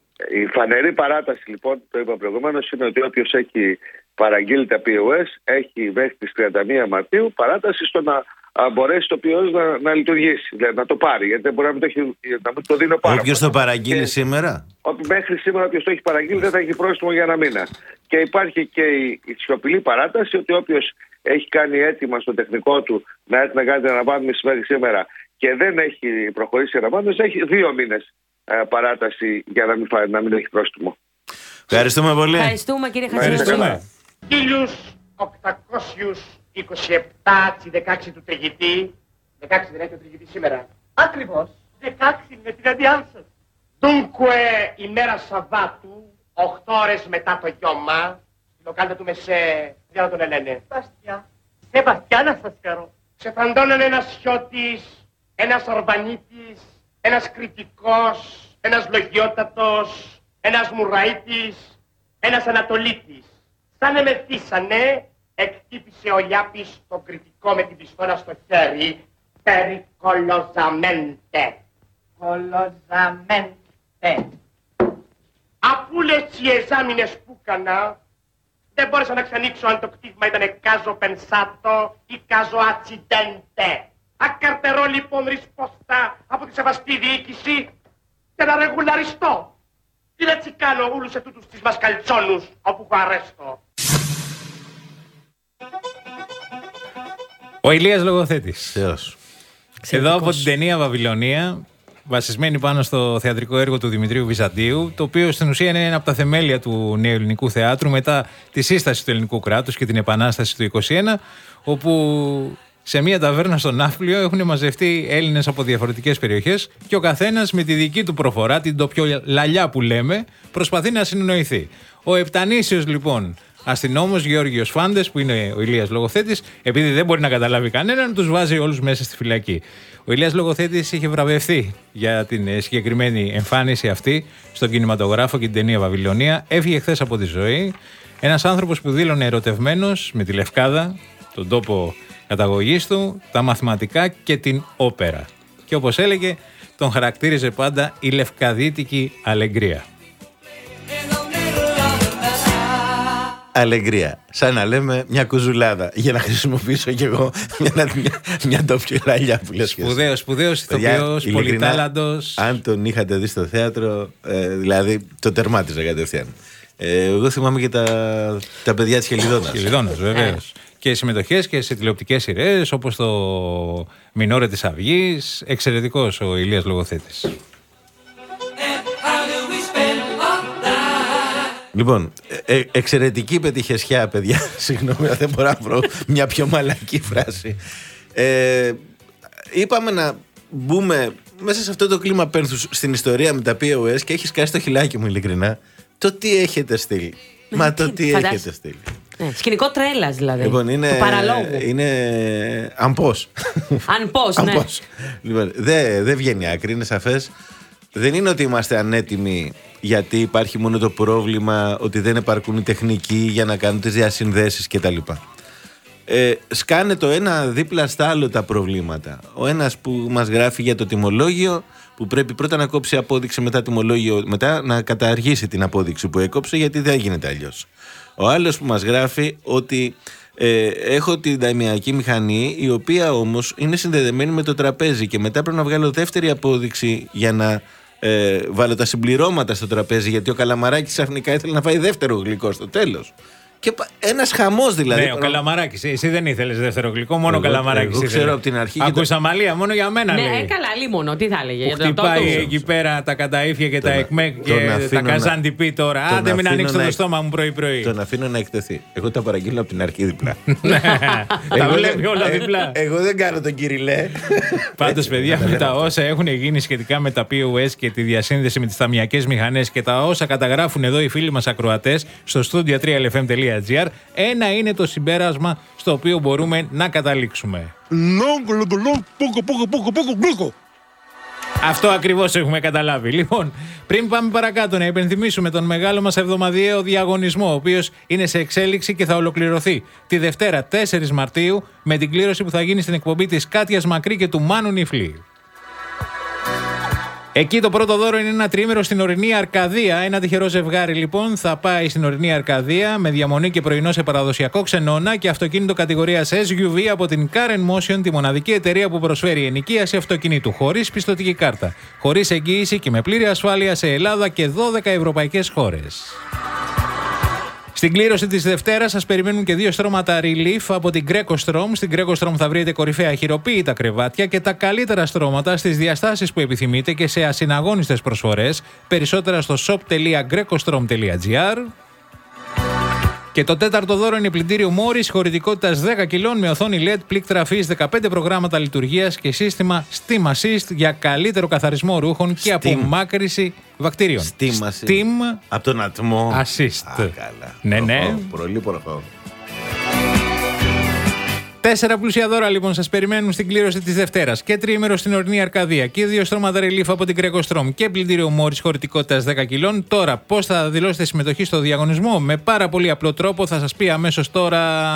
Η φανερή παράταση λοιπόν, το είπα προηγουμένως, είναι ότι όποιος έχει παραγγείλει τα πι ο ες έχει μέχρι τις τριάντα μία Μαρτίου παράταση στο να μπορέσει το πι ο ες να, να λειτουργήσει, δηλαδή να το πάρει. Γιατί δεν μπορεί να μην το, έχει, να μην το δίνει πάρα. Όποιος το παραγγείλει και, σήμερα. Μέχρι σήμερα, όποιος το έχει παραγγείλει δεν θα έχει πρόστιμο για ένα μήνα. Και υπάρχει και η, η σιωπηλή παράταση ότι όποιος έχει κάνει έτοιμα στο τεχνικό του να έρθει να κάνει την αναβάθμιση μέχρι σήμερα και δεν έχει προχωρήσει η αναβάθμιση, έχει δύο μήνες ε, παράταση για να μην, να μην έχει πρόστιμο. Ευχαριστούμε πολύ. Ευχαριστούμε κύριε Χατζηδόξιου. χίλια οκτακόσια είκοσι επτά τη δεκαέξι του τριγητή. δεκαέξι δεν έχει ο τριγητή σήμερα. Ακριβώς. δεκαέξι με την αντιάλσα. Dunque ημέρα Σαββάτου, οκτώ ώρες μετά το γιώμα, στη λοκάλτα του Μεσέ, για να τον ελένε. Σεβαστιά. Σεβαστιά να σας κάνω. Ξεφαντώνανε ένας Σιώτης, ένας Ορμπανίτης, ένας Κριτικός, ένας Λογιότατος, ένας Μουραΐτης, ένας Ανατολίτης. Σαν εμεθύσανε εκτύπησε ο Λιάπης τον κριτικό με την πιστόλα στο χέρι. Περικολοζαμέντε. Κολοζαμέντε. Αφού λες οι εξάμηνες που έκανα, δεν μπόρεσα να ξανοίξω αν το κτίγμα ήταν κάζο πενσάτο ή κάζο ατσιντέντε. Ακαρτερώ λοιπόν ρισπόστα από τη σεβαστή διοίκηση και να ρεγουλαριστώ. Τι έτσι κάνω όλους ετούτους τις μασκαλτσόνους όπου έχω αρέστο. Ο Ηλίας Λογοθέτης. Θεός. Εδώ από την ταινία Βαβυλωνία, βασισμένη πάνω στο θεατρικό έργο του Δημητρίου Βυζαντίου, το οποίο στην ουσία είναι ένα από τα θεμέλια του νέου ελληνικού θεάτρου μετά τη σύσταση του ελληνικού κράτους και την επανάσταση του είκοσι ένα, όπου σε μια ταβέρνα στο Ναύπλιο έχουν μαζευτεί Έλληνες από διαφορετικές περιοχές και ο καθένας με τη δική του προφορά, την τοπιολαλιά που λέμε, προσπαθεί να συνεννοηθεί. Ο Επτανήσιος λοιπόν αστυνόμος Γεώργιος Φάντες, που είναι ο Ηλίας Λογοθέτης, επειδή δεν μπορεί να καταλάβει κανέναν, τους βάζει όλους μέσα στη φυλακή. Ο Ηλίας Λογοθέτης είχε βραβευθεί για την συγκεκριμένη εμφάνιση αυτή στον κινηματογράφο και την ταινία Βαβυλωνία. Έφυγε χθες από τη ζωή. Ένας άνθρωπος που δήλωνε ερωτευμένος με τη Λευκάδα, τον τόπο καταγωγής του, τα μαθηματικά και την όπερα. Και όπως έλεγε, τον χαρακτήριζε πάντα η λευκαδίτικη αλεγκρία. Αλεγκρία. Σαν να λέμε μια κουζουλάδα. Για να χρησιμοποιήσω κι εγώ μια, μια, μια τοπιολαλιά που λες. Σπουδαίος, σπουδαίος ηθοποιός, πολυτάλαντος. Αν τον είχατε δει στο θέατρο, ε, δηλαδή το τερμάτιζε κατευθείαν. Ε, εγώ θυμάμαι και τα, τα παιδιά της Χελιδόνας. Χελιδόνας, βεβαίως. Και συμμετοχές και σε τηλεοπτικές σειρές όπως το Μινόρε της Αυγής. Εξαιρετικός ο Ηλίας Λογοθέτης. Λοιπόν, ε, εξαιρετική πετυχεσιά, παιδιά. Συγγνώμη, δεν μπορώ να βρω μια πιο μαλακή φράση. Ε, είπαμε να μπούμε μέσα σε αυτό το κλίμα πένθους στην ιστορία με τα πι ο ες και έχει σκάσει το χιλάκι μου, ειλικρινά. Το τι έχετε στείλει. Μα το τι Φαντάς... έχετε στείλει. Ναι, σκηνικό τρέλας δηλαδή. Λοιπόν, είναι, του παραλόγου. Είναι αμπός. Αμπός, ναι. Αμπός. Λοιπόν, δεν δε βγαίνει άκρη, είναι σαφές. Δεν είναι ότι είμαστε ανέτοιμοι γιατί υπάρχει μόνο το πρόβλημα ότι δεν επαρκούν οι τεχνικοί για να κάνουν τις διασυνδέσεις κτλ. Ε, σκάνε το ένα δίπλα στα άλλο τα προβλήματα. Ο ένας που μας γράφει για το τιμολόγιο, που πρέπει πρώτα να κόψει απόδειξη, μετά τιμολόγιο, μετά να καταργήσει την απόδειξη που έκοψε, γιατί δεν γίνεται αλλιώς. Ο άλλος που μας γράφει ότι ε, έχω την ταμιακή μηχανή, η οποία όμως είναι συνδεδεμένη με το τραπέζι και μετά πρέπει να βγάλω δεύτερη απόδειξη για να ε, βάλω τα συμπληρώματα στο τραπέζι, γιατί ο Καλαμαράκης ξαφνικά ήθελε να φάει δεύτερο γλυκό στο τέλος. Και ένας χαμός δηλαδή. Ναι, ο Καλαμαράκης. Εσύ δεν ήθελες δεύτερο γλυκό, μόνο ο Καλαμαράκης. Εγώ ξέρω από την αρχή. Ακούσα μαλλία, μόνο για μένα ναι, λέει. Ναι, καλά, λίμωνο, τι θα έλεγε. Που χτυπάει εκεί πέρα τα καταΐφια και τα εκμέκ και τα καζάντιπι τώρα. Άντε μην ανοίξω το στόμα μου πρωί-πρωί. Τον αφήνω να εκτεθεί. Εγώ τα παραγγείλω από την αρχή διπλά. Τα βλέπει όλα διπλά. Εγώ δεν κάνω τον Κυριλέ. Πάντως, παιδιά, με τα όσα έχουν γίνει σχετικά με τα πι ο ες και τη διασύνδεση με τις ταμιακές μηχανές και τα όσα καταγράφουν εδώ οι φίλοι μας ακροατές στο studio τρία ελ εφ εμ τελεία τζι άρ, ένα είναι το συμπέρασμα στο οποίο μπορούμε να καταλήξουμε. Αυτό ακριβώς έχουμε καταλάβει. Λοιπόν, πριν πάμε παρακάτω, να υπενθυμίσουμε τον μεγάλο μας εβδομαδιαίο διαγωνισμό, ο οποίος είναι σε εξέλιξη και θα ολοκληρωθεί τη Δευτέρα τέσσερις Μαρτίου με την κλήρωση που θα γίνει στην εκπομπή της Κάτιας Μακρύ και του Μάνου Νιφλή. Εκεί το πρώτο δώρο είναι ένα τριήμερο στην ορεινή Αρκαδία. Ένα τυχερό ζευγάρι λοιπόν θα πάει στην ορεινή Αρκαδία με διαμονή και πρωινό σε παραδοσιακό ξενώνα και αυτοκίνητο κατηγορίας ες γιου βι από την Car and Motion, τη μοναδική εταιρεία που προσφέρει ενοικίαση αυτοκινήτου χωρίς πιστωτική κάρτα, χωρίς εγγύηση και με πλήρη ασφάλεια σε Ελλάδα και δώδεκα ευρωπαϊκές χώρες. Στην κλήρωση της Δευτέρας σας περιμένουν και δύο στρώματα Relief από την Greco Strom. Στην Greco Strom θα βρείτε κορυφαία χειροποίητα κρεβάτια και τα καλύτερα στρώματα στις διαστάσεις που επιθυμείτε και σε ασυναγώνιστες προσφορές. Περισσότερα στο shop τελεία grecostrom τελεία τζι άρ. Και το τέταρτο δώρο είναι πλυντήριο Morris χωρητικότητας δέκα κιλών με οθόνη ελ ι ντι, πλήκτρα αφής, δεκαπέντε προγράμματα λειτουργίας και σύστημα Steam Assist για καλύτερο καθαρισμό ρούχων Steam. Και απομάκρυση βακτήριων. Steam Assist. Steam από τον ατμό. Assist. Α, καλά. Ναι, ναι. Πολύ προχώ. Τέσσερα πλούσια δώρα λοιπόν σας περιμένουν στην κλήρωση της Δευτέρας. Και τριήμερο στην ορεινή Αρκαδία. Και δύο στρώματα ρελίφ από την Greco-Strom. Και πλυντήριο Μόρις χωρητικότητας δέκα κιλών. Τώρα, πώς θα δηλώσετε συμμετοχή στο διαγωνισμό? Με πάρα πολύ απλό τρόπο, θα σας πει αμέσως τώρα.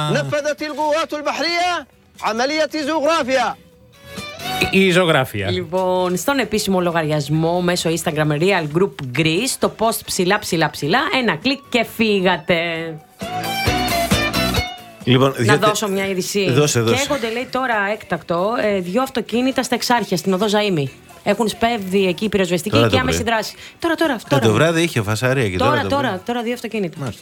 Η ζωγράφια. Λοιπόν, στον επίσημο λογαριασμό μέσω Instagram Real Group Greece, το post ψηλά ψηλά ψηλά, ένα κλικ και φύγατε. Λοιπόν, να διότι... δώσω μια είδηση. Δώσε, δώσε. Και έχονται, λέει, τώρα έκτακτο ε, δύο αυτοκίνητα στα Εξάρχεια, στην οδό Ζαΐμη. Έχουν σπέβδει εκεί η πυροσβεστική τώρα και άμεση δράση. Τώρα, τώρα. Ε, τώρα. το βράδυ είχε φασαρία και τώρα. Τώρα, το τώρα, τώρα, τώρα δύο αυτοκίνητα. Μάλιστα.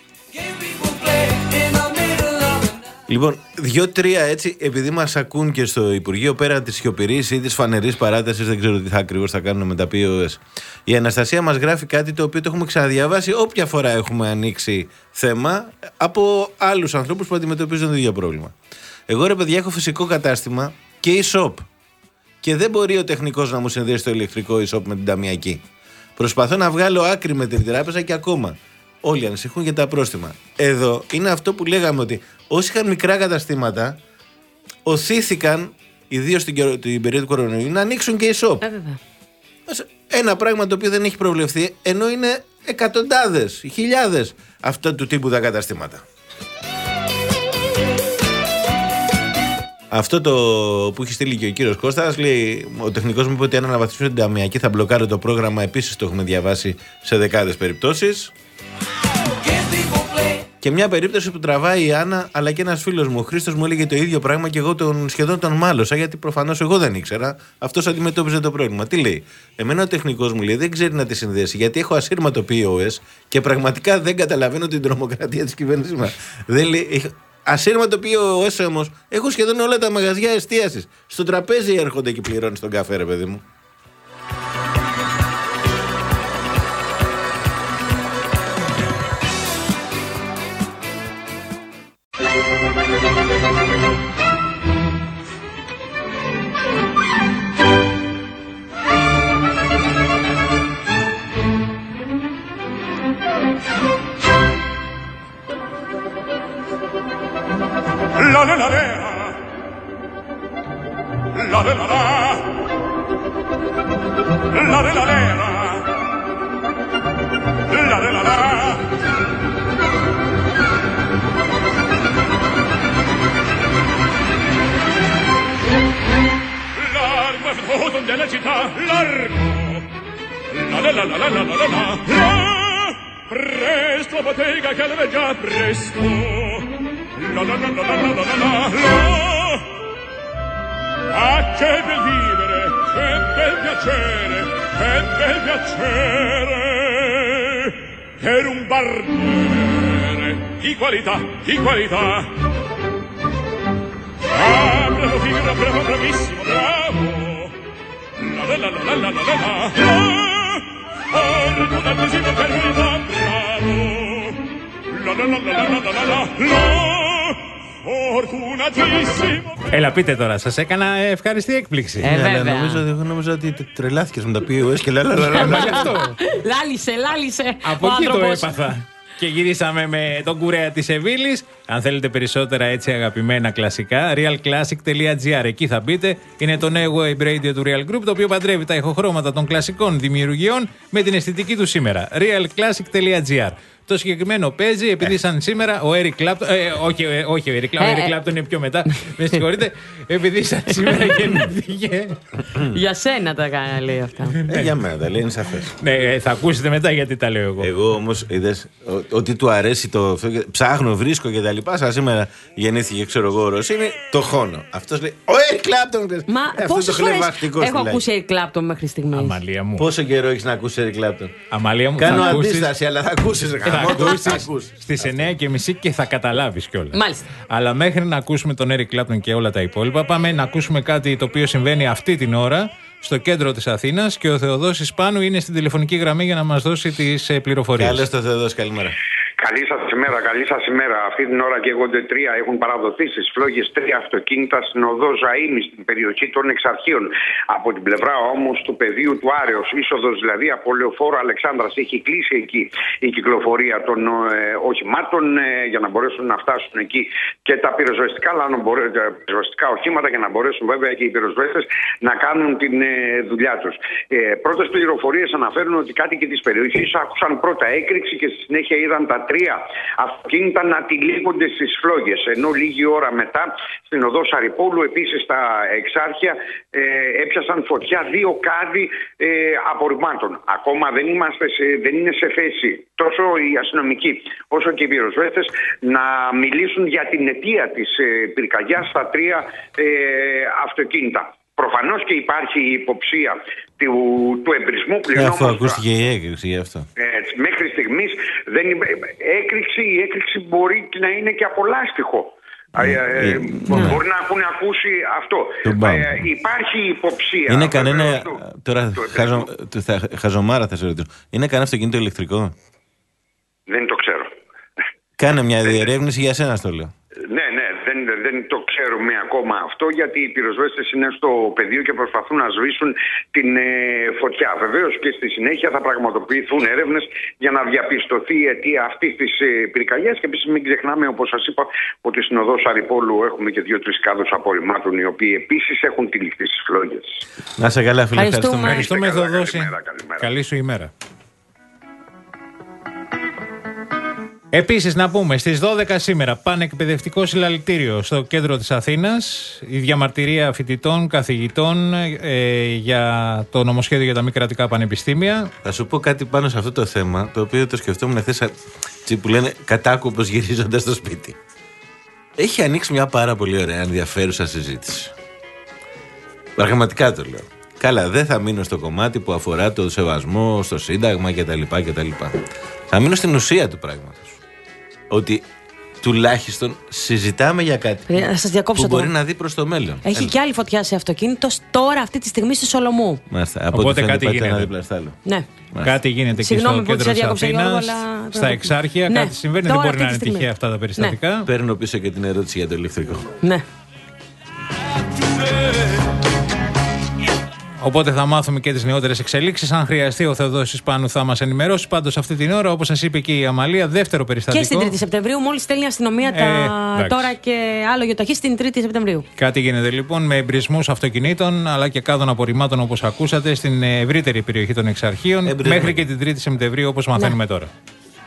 Λοιπόν, δύο-τρία έτσι, επειδή μας ακούν και στο Υπουργείο πέρα της σιωπηρής ή της φανερής παράτασης, δεν ξέρω τι θα ακριβώς θα κάνουν με τα πι ο ες. Η Αναστασία μας γράφει κάτι το οποίο το έχουμε ξαναδιαβάσει όποια φορά έχουμε ανοίξει θέμα από άλλους ανθρώπους που αντιμετωπίζουν το ίδιο πρόβλημα. Εγώ, ρε παιδιά, έχω φυσικό κατάστημα και e-shop. Και δεν μπορεί ο τεχνικός να μου συνδέσει το ηλεκτρικό e-shop με την ταμιακή. Προσπαθώ να βγάλω άκρη με την τράπεζα και ακόμα. Όλοι ανησυχούν για τα πρόστιμα. Εδώ είναι αυτό που λέγαμε, ότι όσοι είχαν μικρά καταστήματα οθήθηκαν, ιδίως στην, την περίοδο του κορονοϊού, να ανοίξουν και e-shop. Ε, Ένα πράγμα το οποίο δεν έχει προβλεφθεί, ενώ είναι εκατοντάδες, χιλιάδες αυτά του τύπου τα καταστήματα. Αυτό το που έχει στείλει και ο κύριος Κώστας, λέει, ο τεχνικός μου είπε ότι αν αναβαθμίσουμε την ταμιακή θα μπλοκάρει το πρόγραμμα. Επίσης το έχουμε διαβάσει σε δεκάδες περιπτώσεις. Και μια περίπτωση που τραβάει η Άννα, αλλά και ένας φίλος μου, ο Χρήστος, μου έλεγε το ίδιο πράγμα και εγώ τον, σχεδόν τον μάλωσα, γιατί προφανώς εγώ δεν ήξερα. Αυτός αντιμετώπιζε το πρόβλημα. Τι λέει? Εμένα ο τεχνικός μου λέει δεν ξέρει να τη συνδέσει, γιατί έχω ασύρματο πι ο ες και πραγματικά δεν καταλαβαίνω την τρομοκρατία της κυβέρνησης μας. Δεν λέει. Ασύρματο πι ο ες όμως, έχω σχεδόν όλα τα μαγαζιά εστίασης. Στο τραπέζι έρχονται και πληρώνεις τον καφέ, ρε παιδί μου. La la la la la la la la la la la la la la la la largo è foto della città largo la la la la la la la la la presto bottega che deve già presto la la la la la la la la la ah che bel vivere che bel piacere che bel piacere per un barbiere di qualità di qualità ah bravo figura bravo bravissimo bravo la la la la la la la la oh ricordatissimo per qualità bravo la la la la la la la la la Έλα, πείτε τώρα, σας έκανα ευχαριστή έκπληξη. Ε, βέβαια. Ναι, νομίζω, νομίζω ότι τρελάθηκες με τα πι ο ες και λαλαλαλα. Λάλησε, λάλησε. Από ο εκεί το άνθρωπος. έπαθα. Και γυρίσαμε με τον κουρέα της Σεβίλης. Αν θέλετε περισσότερα έτσι αγαπημένα κλασικά, realclassic.gr. Εκεί θα μπείτε. Είναι το νέο web radio του Real Group, το οποίο παντρεύει τα ηχοχρώματα των κλασικών δημιουργιών με την αισθητική του σήμερα. realclassic.gr. Το συγκεκριμένο παίζει επειδή σαν σήμερα ο Eric Clapton. Ε, όχι, ε, όχι, ο Eric Clapton, ο Eric Clapton είναι πιο μετά. Με συγχωρείτε. Επειδή σαν σήμερα γεννήθηκε. Για σένα τα κάνει, λέει αυτά. Ε, για μένα τα λέει, είναι σαφές. Ναι, θα ακούσετε μετά γιατί τα λέω εγώ. Εγώ όμως είδες ότι του αρέσει το. Ψάχνω, βρίσκω και τα λοιπά. Σαν σήμερα γεννήθηκε, ξέρω εγώ, ο Ρωσίνη, το χώνω. Αυτός λέει ο Eric Clapton. Μα ε, πόσες φορές χλεβαστικό έχω στυλάκι. ακούσει Eric Clapton μέχρι στιγμής? Αμαλία μου. Πόσο καιρό έχεις να ακούσεις Eric Clapton? Αμαλία μου. Κάνω θα ακούσεις- αντίσταση, αλλά θα ακούσεις. Θα γαμώτο, θα ακούσεις ακούσεις. στις εννιά και μισή και θα καταλάβεις κιόλας. Μάλιστα. Αλλά μέχρι να ακούσουμε τον Eric Clapton και όλα τα υπόλοιπα, πάμε να ακούσουμε κάτι το οποίο συμβαίνει αυτή την ώρα στο κέντρο της Αθήνας και ο Θεοδόσης Πάνου είναι στην τηλεφωνική γραμμή για να μας δώσει τις ε, πληροφορίες. Καλώς το Θεοδόση, καλημέρα. Καλή σας ημέρα, καλή σας ημέρα. Αυτή την ώρα και εγώ τρία έχουν παραδοθεί στις φλόγες τρία αυτοκίνητα στην οδό Ζαΐμι, στην περιοχή των Εξαρχείων. Από την πλευρά όμως του πεδίου του Άρεως, είσοδος δηλαδή από Λεωφόρο Αλεξάνδρας, έχει κλείσει εκεί η κυκλοφορία των ε, οχημάτων ε, για να μπορέσουν να φτάσουν εκεί και τα πυροσβεστικά, αλλά να μπορέ, τα πυροσβεστικά οχήματα για να μπορέσουν βέβαια και οι πυροσβέστες να κάνουν την ε, δουλειά τους. Ε, πρώτες πληροφορίες αναφέρουν ότι κάτοικοι της περιοχής άκουσαν πρώτα έκρηξη και στη συνέχεια είδαν τα τρία αυτοκίνητα να τυλίγονται στις φλόγες. Ενώ λίγη ώρα μετά στην οδό Σαρυπόλου, επίσης στα Εξάρχεια, ε, έπιασαν φωτιά δύο κάδοι ε, απορριμμάτων. Ακόμα δεν, είμαστε σε, δεν είναι σε θέση τόσο οι αστυνομικοί όσο και οι πυροσβέστες να μιλήσουν για την αιτία της ε, πυρκαγιάς στα τρία ε, αυτοκίνητα. Προφανώς και υπάρχει η υποψία του, του εμπρισμού πλέον. Αφού ακούστηκε η έκρηξη γι' αυτό. Έτσι, μέχρι στιγμής δεν είναι, έκρηξη, η έκρηξη μπορεί να είναι και από λάστιχο. Mm. Ε, ε, mm. Μπορεί να έχουν ακούσει αυτό. Ε, υπάρχει υποψία. Είναι κανένα. Του, τώρα του, χαζο, του, θα, χαζομάρα θα σε ρωτήσω. Είναι κανένα αυτοκίνητο ηλεκτρικό? Δεν το ξέρω. Κάνε μια διερεύνηση, για σένα το λέω. Ναι, ναι, δεν, δεν το ξέρουμε ακόμα αυτό, γιατί οι πυροσβέστες είναι στο πεδίο και προσπαθούν να σβήσουν την ε, φωτιά. Βεβαίως και στη συνέχεια θα πραγματοποιηθούν έρευνες για να διαπιστωθεί η αιτία αυτής της ε, πυρκαγιάς. Και επίσης μην ξεχνάμε, όπως σας είπα, ότι στην οδό Σαρυπόλου έχουμε και δύο-τρεις κάδους απορριμμάτων, οι οποίοι επίσης έχουν τυλιχθεί στις φλόγες. Να σε καλά, φίλε. Ευχαριστούμε. Ευχαριστούμε, Θεοδόση. Καλή σου ημέρα. Επίσης να πούμε, στις δώδεκα σήμερα πανεκπαιδευτικό συλλαλητήριο στο κέντρο της Αθήνας, η διαμαρτυρία φοιτητών, καθηγητών ε, για το νομοσχέδιο για τα μη κρατικά πανεπιστήμια. Θα σου πω κάτι πάνω σε αυτό το θέμα, το οποίο το σκεφτόμουν χθες, που λένε κατάκοπος γυρίζοντας στο σπίτι. Έχει ανοίξει μια πάρα πολύ ωραία ενδιαφέρουσα συζήτηση. Πραγματικά το λέω. Καλά, δεν θα μείνω στο κομμάτι που αφορά το σεβασμό στο Σύνταγμα κτλ. κτλ. Θα μείνω στην ουσία του πράγματος. Ότι τουλάχιστον συζητάμε για κάτι που το. μπορεί να δει προς το μέλλον. Έχει Έλα. και άλλη φωτιά σε αυτοκίνητο τώρα αυτή τη στιγμή στη Σολομού. Μάλιστα. Από οπότε κάτι γίνεται. Ναι. Κάτι γίνεται εκεί στο κέντρο της Αθήνας, στα Εξάρχεια, ναι. Κάτι συμβαίνει. Τώρα δεν μπορεί να είναι τυχαία αυτά τα περιστατικά. Ναι. Παίρνω πίσω και την ερώτηση για το ηλεκτρικό. Ναι. Οπότε θα μάθουμε και τις νεότερες εξελίξεις. Αν χρειαστεί, ο Θεοδόσης Πάνου θα μας ενημερώσει. Πάντως αυτή την ώρα, όπως σας είπε και η Αμαλία, δεύτερο περιστατικό. Και στην τρίτη Σεπτεμβρίου, μόλις στέλνει η αστυνομία τα... ε, τώρα και άλλο γιοταχή στην τρίτη Σεπτεμβρίου. Κάτι γίνεται λοιπόν με εμπρισμούς αυτοκινήτων αλλά και κάδων απορριμμάτων, όπως ακούσατε, στην ευρύτερη περιοχή των Εξαρχείων. Εμπρισμό. Μέχρι και την τρίτη Σεπτεμβρίου, όπως μαθαίνουμε ναι. τώρα.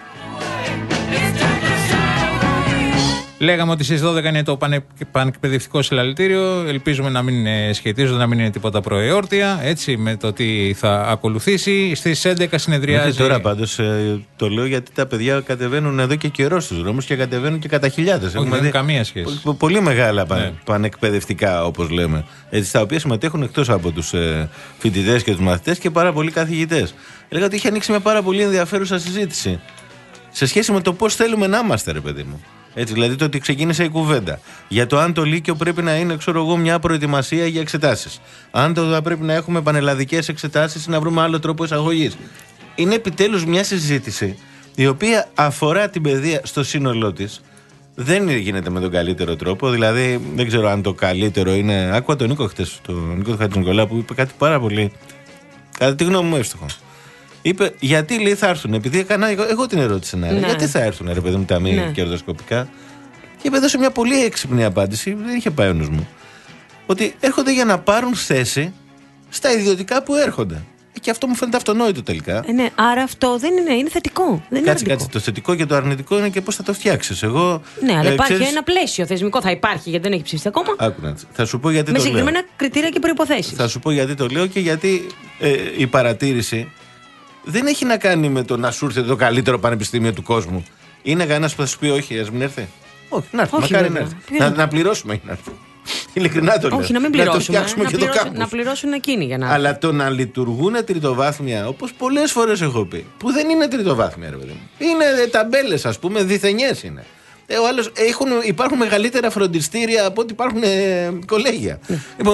Λέγαμε ότι στις δώδεκα είναι το πανεκπαιδευτικό συλλαλητήριο. Ελπίζουμε να μην σχετίζονται, να μην είναι τίποτα προεόρτια. Έτσι, με το τι θα ακολουθήσει. Στις έντεκα συνεδριάζει. Μέχρι τώρα πάντως ε, το λέω γιατί τα παιδιά κατεβαίνουν εδώ και καιρό στους δρόμους και κατεβαίνουν και κατά χιλιάδες. Όχι, δεν έχουν καμία σχέση. Πο, πολύ μεγάλα παν, ναι. πανεκπαιδευτικά, όπως λέμε. Έτσι, στα οποία συμμετέχουν εκτός από τους ε, φοιτητές και τους μαθητές και πάρα πολλοί καθηγητές. Έλεγα ότι είχε ανοίξει μια πάρα πολύ ενδιαφέρουσα συζήτηση σε σχέση με το πώς θέλουμε να είμαστε, ρε παιδί μου. Έτσι, δηλαδή το ότι ξεκίνησε η κουβέντα για το αν το Λύκειο πρέπει να είναι, ξέρω εγώ, μια προετοιμασία για εξετάσεις. Αν το θα πρέπει να έχουμε πανελλαδικές εξετάσεις ή να βρούμε άλλο τρόπο εισαγωγής. Είναι επιτέλους μια συζήτηση η οποία αφορά την παιδεία στο σύνολό της. Δεν γίνεται με τον καλύτερο τρόπο. Δηλαδή, δεν ξέρω αν το καλύτερο είναι. Άκουγα τον Νίκο χτες, τον Νίκο Χατζηνικολάου, που είπε κάτι πάρα πολύ, κατά τη γνώμη μου, εύστοχο. Είπε, γιατί λέει θα έρθουν, επειδή έκανα εγώ την ερώτηση να ναι. γιατί θα έρθουν, ρε παιδί μου, τα μη ναι. κερδοσκοπικά. Και είπε, έδωσε μια πολύ έξυπνη απάντηση, δεν είχε πάει ο νους μου. Ότι έρχονται για να πάρουν θέση στα ιδιωτικά που έρχονται. Και αυτό μου φαίνεται αυτονόητο τελικά. Ε, ναι, άρα αυτό δεν είναι, είναι θετικό. Δεν κάτσε, είναι κάτσε. Το θετικό και το αρνητικό είναι και πώς θα το φτιάξεις. Εγώ. Ναι, αλλά ε, υπάρχει ξέρεις... ένα πλαίσιο θεσμικό, θα υπάρχει γιατί δεν έχει ψηφιστεί ακόμα. Άκουνα. Θα σου πω γιατί με το λέω. Με συγκεκριμένα κριτήρια και προϋποθέσεις. Θα σου πω γιατί το λέω και γιατί ε, η παρατήρηση δεν έχει να κάνει με το να σου έρθει το καλύτερο πανεπιστήμιο του κόσμου. Είναι κανένα που θα σου πει όχι, ας μην έρθει. Όχι, να έρθει. Όχι, μακάρι να έρθει. Να, να πληρώσουμε για να έρθει. Ειλικρινά το λέω. Όχι, να μην πληρώσουμε. Να το φτιάξουμε να και πληρώσουν, το κάμπους. Να πληρώσουν εκείνοι για να. Αλλά το να λειτουργούν τριτοβάθμια, όπως πολλές φορές έχω πει, που δεν είναι τριτοβάθμια, ρε παιδί μου. Είναι ταμπέλες, ας πούμε, διθενιές είναι. Ε, ο άλλος, έχουν, υπάρχουν μεγαλύτερα φροντιστήρια από ό,τι υπάρχουν ε, κολέγια. Ναι. Λοιπόν,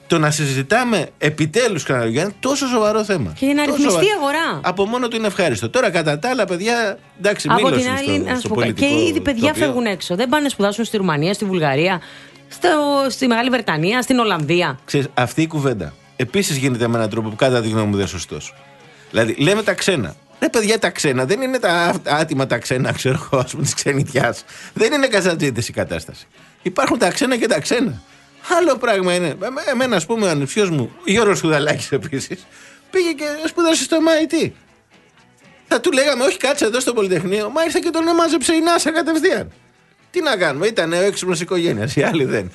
το να συζητάμε επιτέλους Καναριογιάννη είναι τόσο σοβαρό θέμα. Και για να τόσο ρυθμιστεί η σοβαρό. αγορά. Από μόνο του είναι ευχάριστο. Τώρα κατά τα άλλα, παιδιά, εντάξει, Από μήλωσαν την άλλη, στο, να στο σου πω, πολιτικό και ήδη παιδιά τοπίο. φεύγουν έξω. Δεν πάνε να σπουδάσουν στη Ρουμανία, στη Βουλγαρία, στο, στη Μεγάλη Βρετανία, στην Ολλανδία. Ξέρεις, αυτή η κουβέντα επίσης γίνεται με έναν τρόπο που κατά τη γνώμη μου δεν είναι σωστός. Δηλαδή, λέμε τα ξένα. Ρε παιδιά, τα ξένα δεν είναι τα άτιμα τα ξένα, ξέρω εγώ, ας πούμε, της ξενιτιάς. Δεν είναι καζατζίδες η κατάσταση. Υπάρχουν τα ξένα και τα ξένα. Άλλο πράγμα είναι. Εμένα, ας πούμε, ο ανιψιός μου, Γιώργος Χουδαλάκης επίσης, πήγε και σπούδασε στο εμ άι τι. Θα του λέγαμε, όχι, κάτσε εδώ στο Πολυτεχνείο, μα ήρθε και τον έμαζεψε η NASA κατευθείαν. Τι να κάνουμε, ήταν ο έξυπνος οικογένειας, οι άλλοι δεν.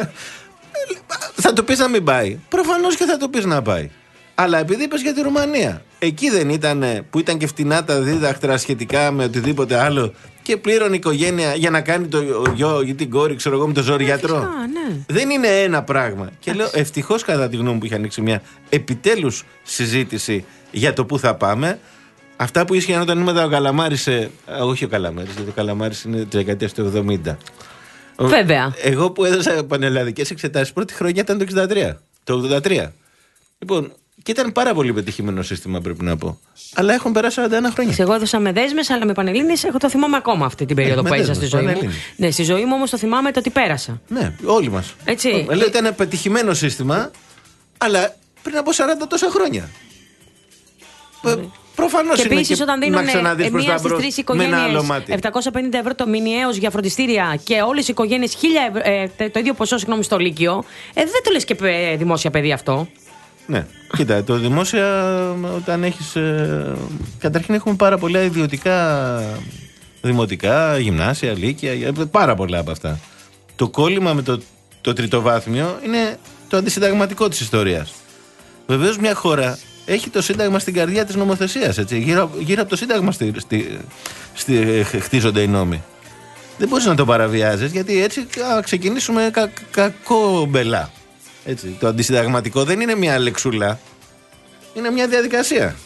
Θα το πεις να μην πάει. Προφανώς και θα το πεις να πάει. Αλλά επειδή είπες για τη Ρουμανία, εκεί δεν ήταν που ήταν και φτηνά τα δίδακτρα σχετικά με οτιδήποτε άλλο και πλήρωνε η οικογένεια για να κάνει το γιο ή την κόρη, ξέρω εγώ, με το ζώριατρό. Ναι. Δεν είναι ένα πράγμα. Και λέω ευτυχώς κατά τη γνώμη που είχε ανοίξει μια επιτέλους συζήτηση για το πού θα πάμε. Αυτά που ίσχυαν όταν ήμουν ο Καλαμάρης. Ε, όχι ο Καλαμάρης, γιατί ο Καλαμάρης είναι τη δεκαετία του εβδομήντα. Βέβαια. Εγώ που έδωσα πανελλαδικές εξετάσεις, πρώτη χρονιά ήταν το εξήντα τρία. Το ογδόντα τρία. Λοιπόν, και ήταν πάρα πολύ πετυχημένο σύστημα, πρέπει να πω. Αλλά έχουν περάσει σαράντα ένα χρόνια. Εγώ έδωσα με δέσμες, αλλά με πανελλήνιες έχω το θυμάμαι ακόμα αυτή την περίοδο ε, που έζησα στη ζωή μου. Ναι, στη ζωή μου όμως το θυμάμαι το ότι πέρασα. Ναι, όλοι μας. Έτσι. Λέω ήταν πετυχημένο σύστημα, αλλά πριν από σαράντα τόσα χρόνια. Ναι. Προφανώς και επίσης όταν δίνουν μία στις τρεις οικογένειες επτακόσια πενήντα ευρώ το μηνιαίος για φροντιστήρια και όλες οι οικογένειες χίλια ευρώ, ε, το ίδιο ποσό συγγνώμη στο Λύκειο, ε, δεν το λες και ε, δημόσια παιδί αυτό. Ναι, κοίτα, το δημόσια όταν έχεις. Ε, καταρχήν έχουμε πάρα πολλά ιδιωτικά δημοτικά, γυμνάσια, λύκεια, πάρα πολλά από αυτά. Το κόλλημα με το, το τριτοβάθμιο είναι το αντισυνταγματικό της ιστορίας. Βεβαίως μια χώρα έχει το Σύνταγμα στην καρδιά της νομοθεσίας. Έτσι. Γύρω, γύρω από το Σύνταγμα στη, στη, στη, χτίζονται οι νόμοι. Δεν μπορείς να το παραβιάζεις, γιατί έτσι θα ξεκινήσουμε κα, κακό μπελά. Έτσι. Το αντισυνταγματικό δεν είναι μια λεξούλα, είναι μια διαδικασία.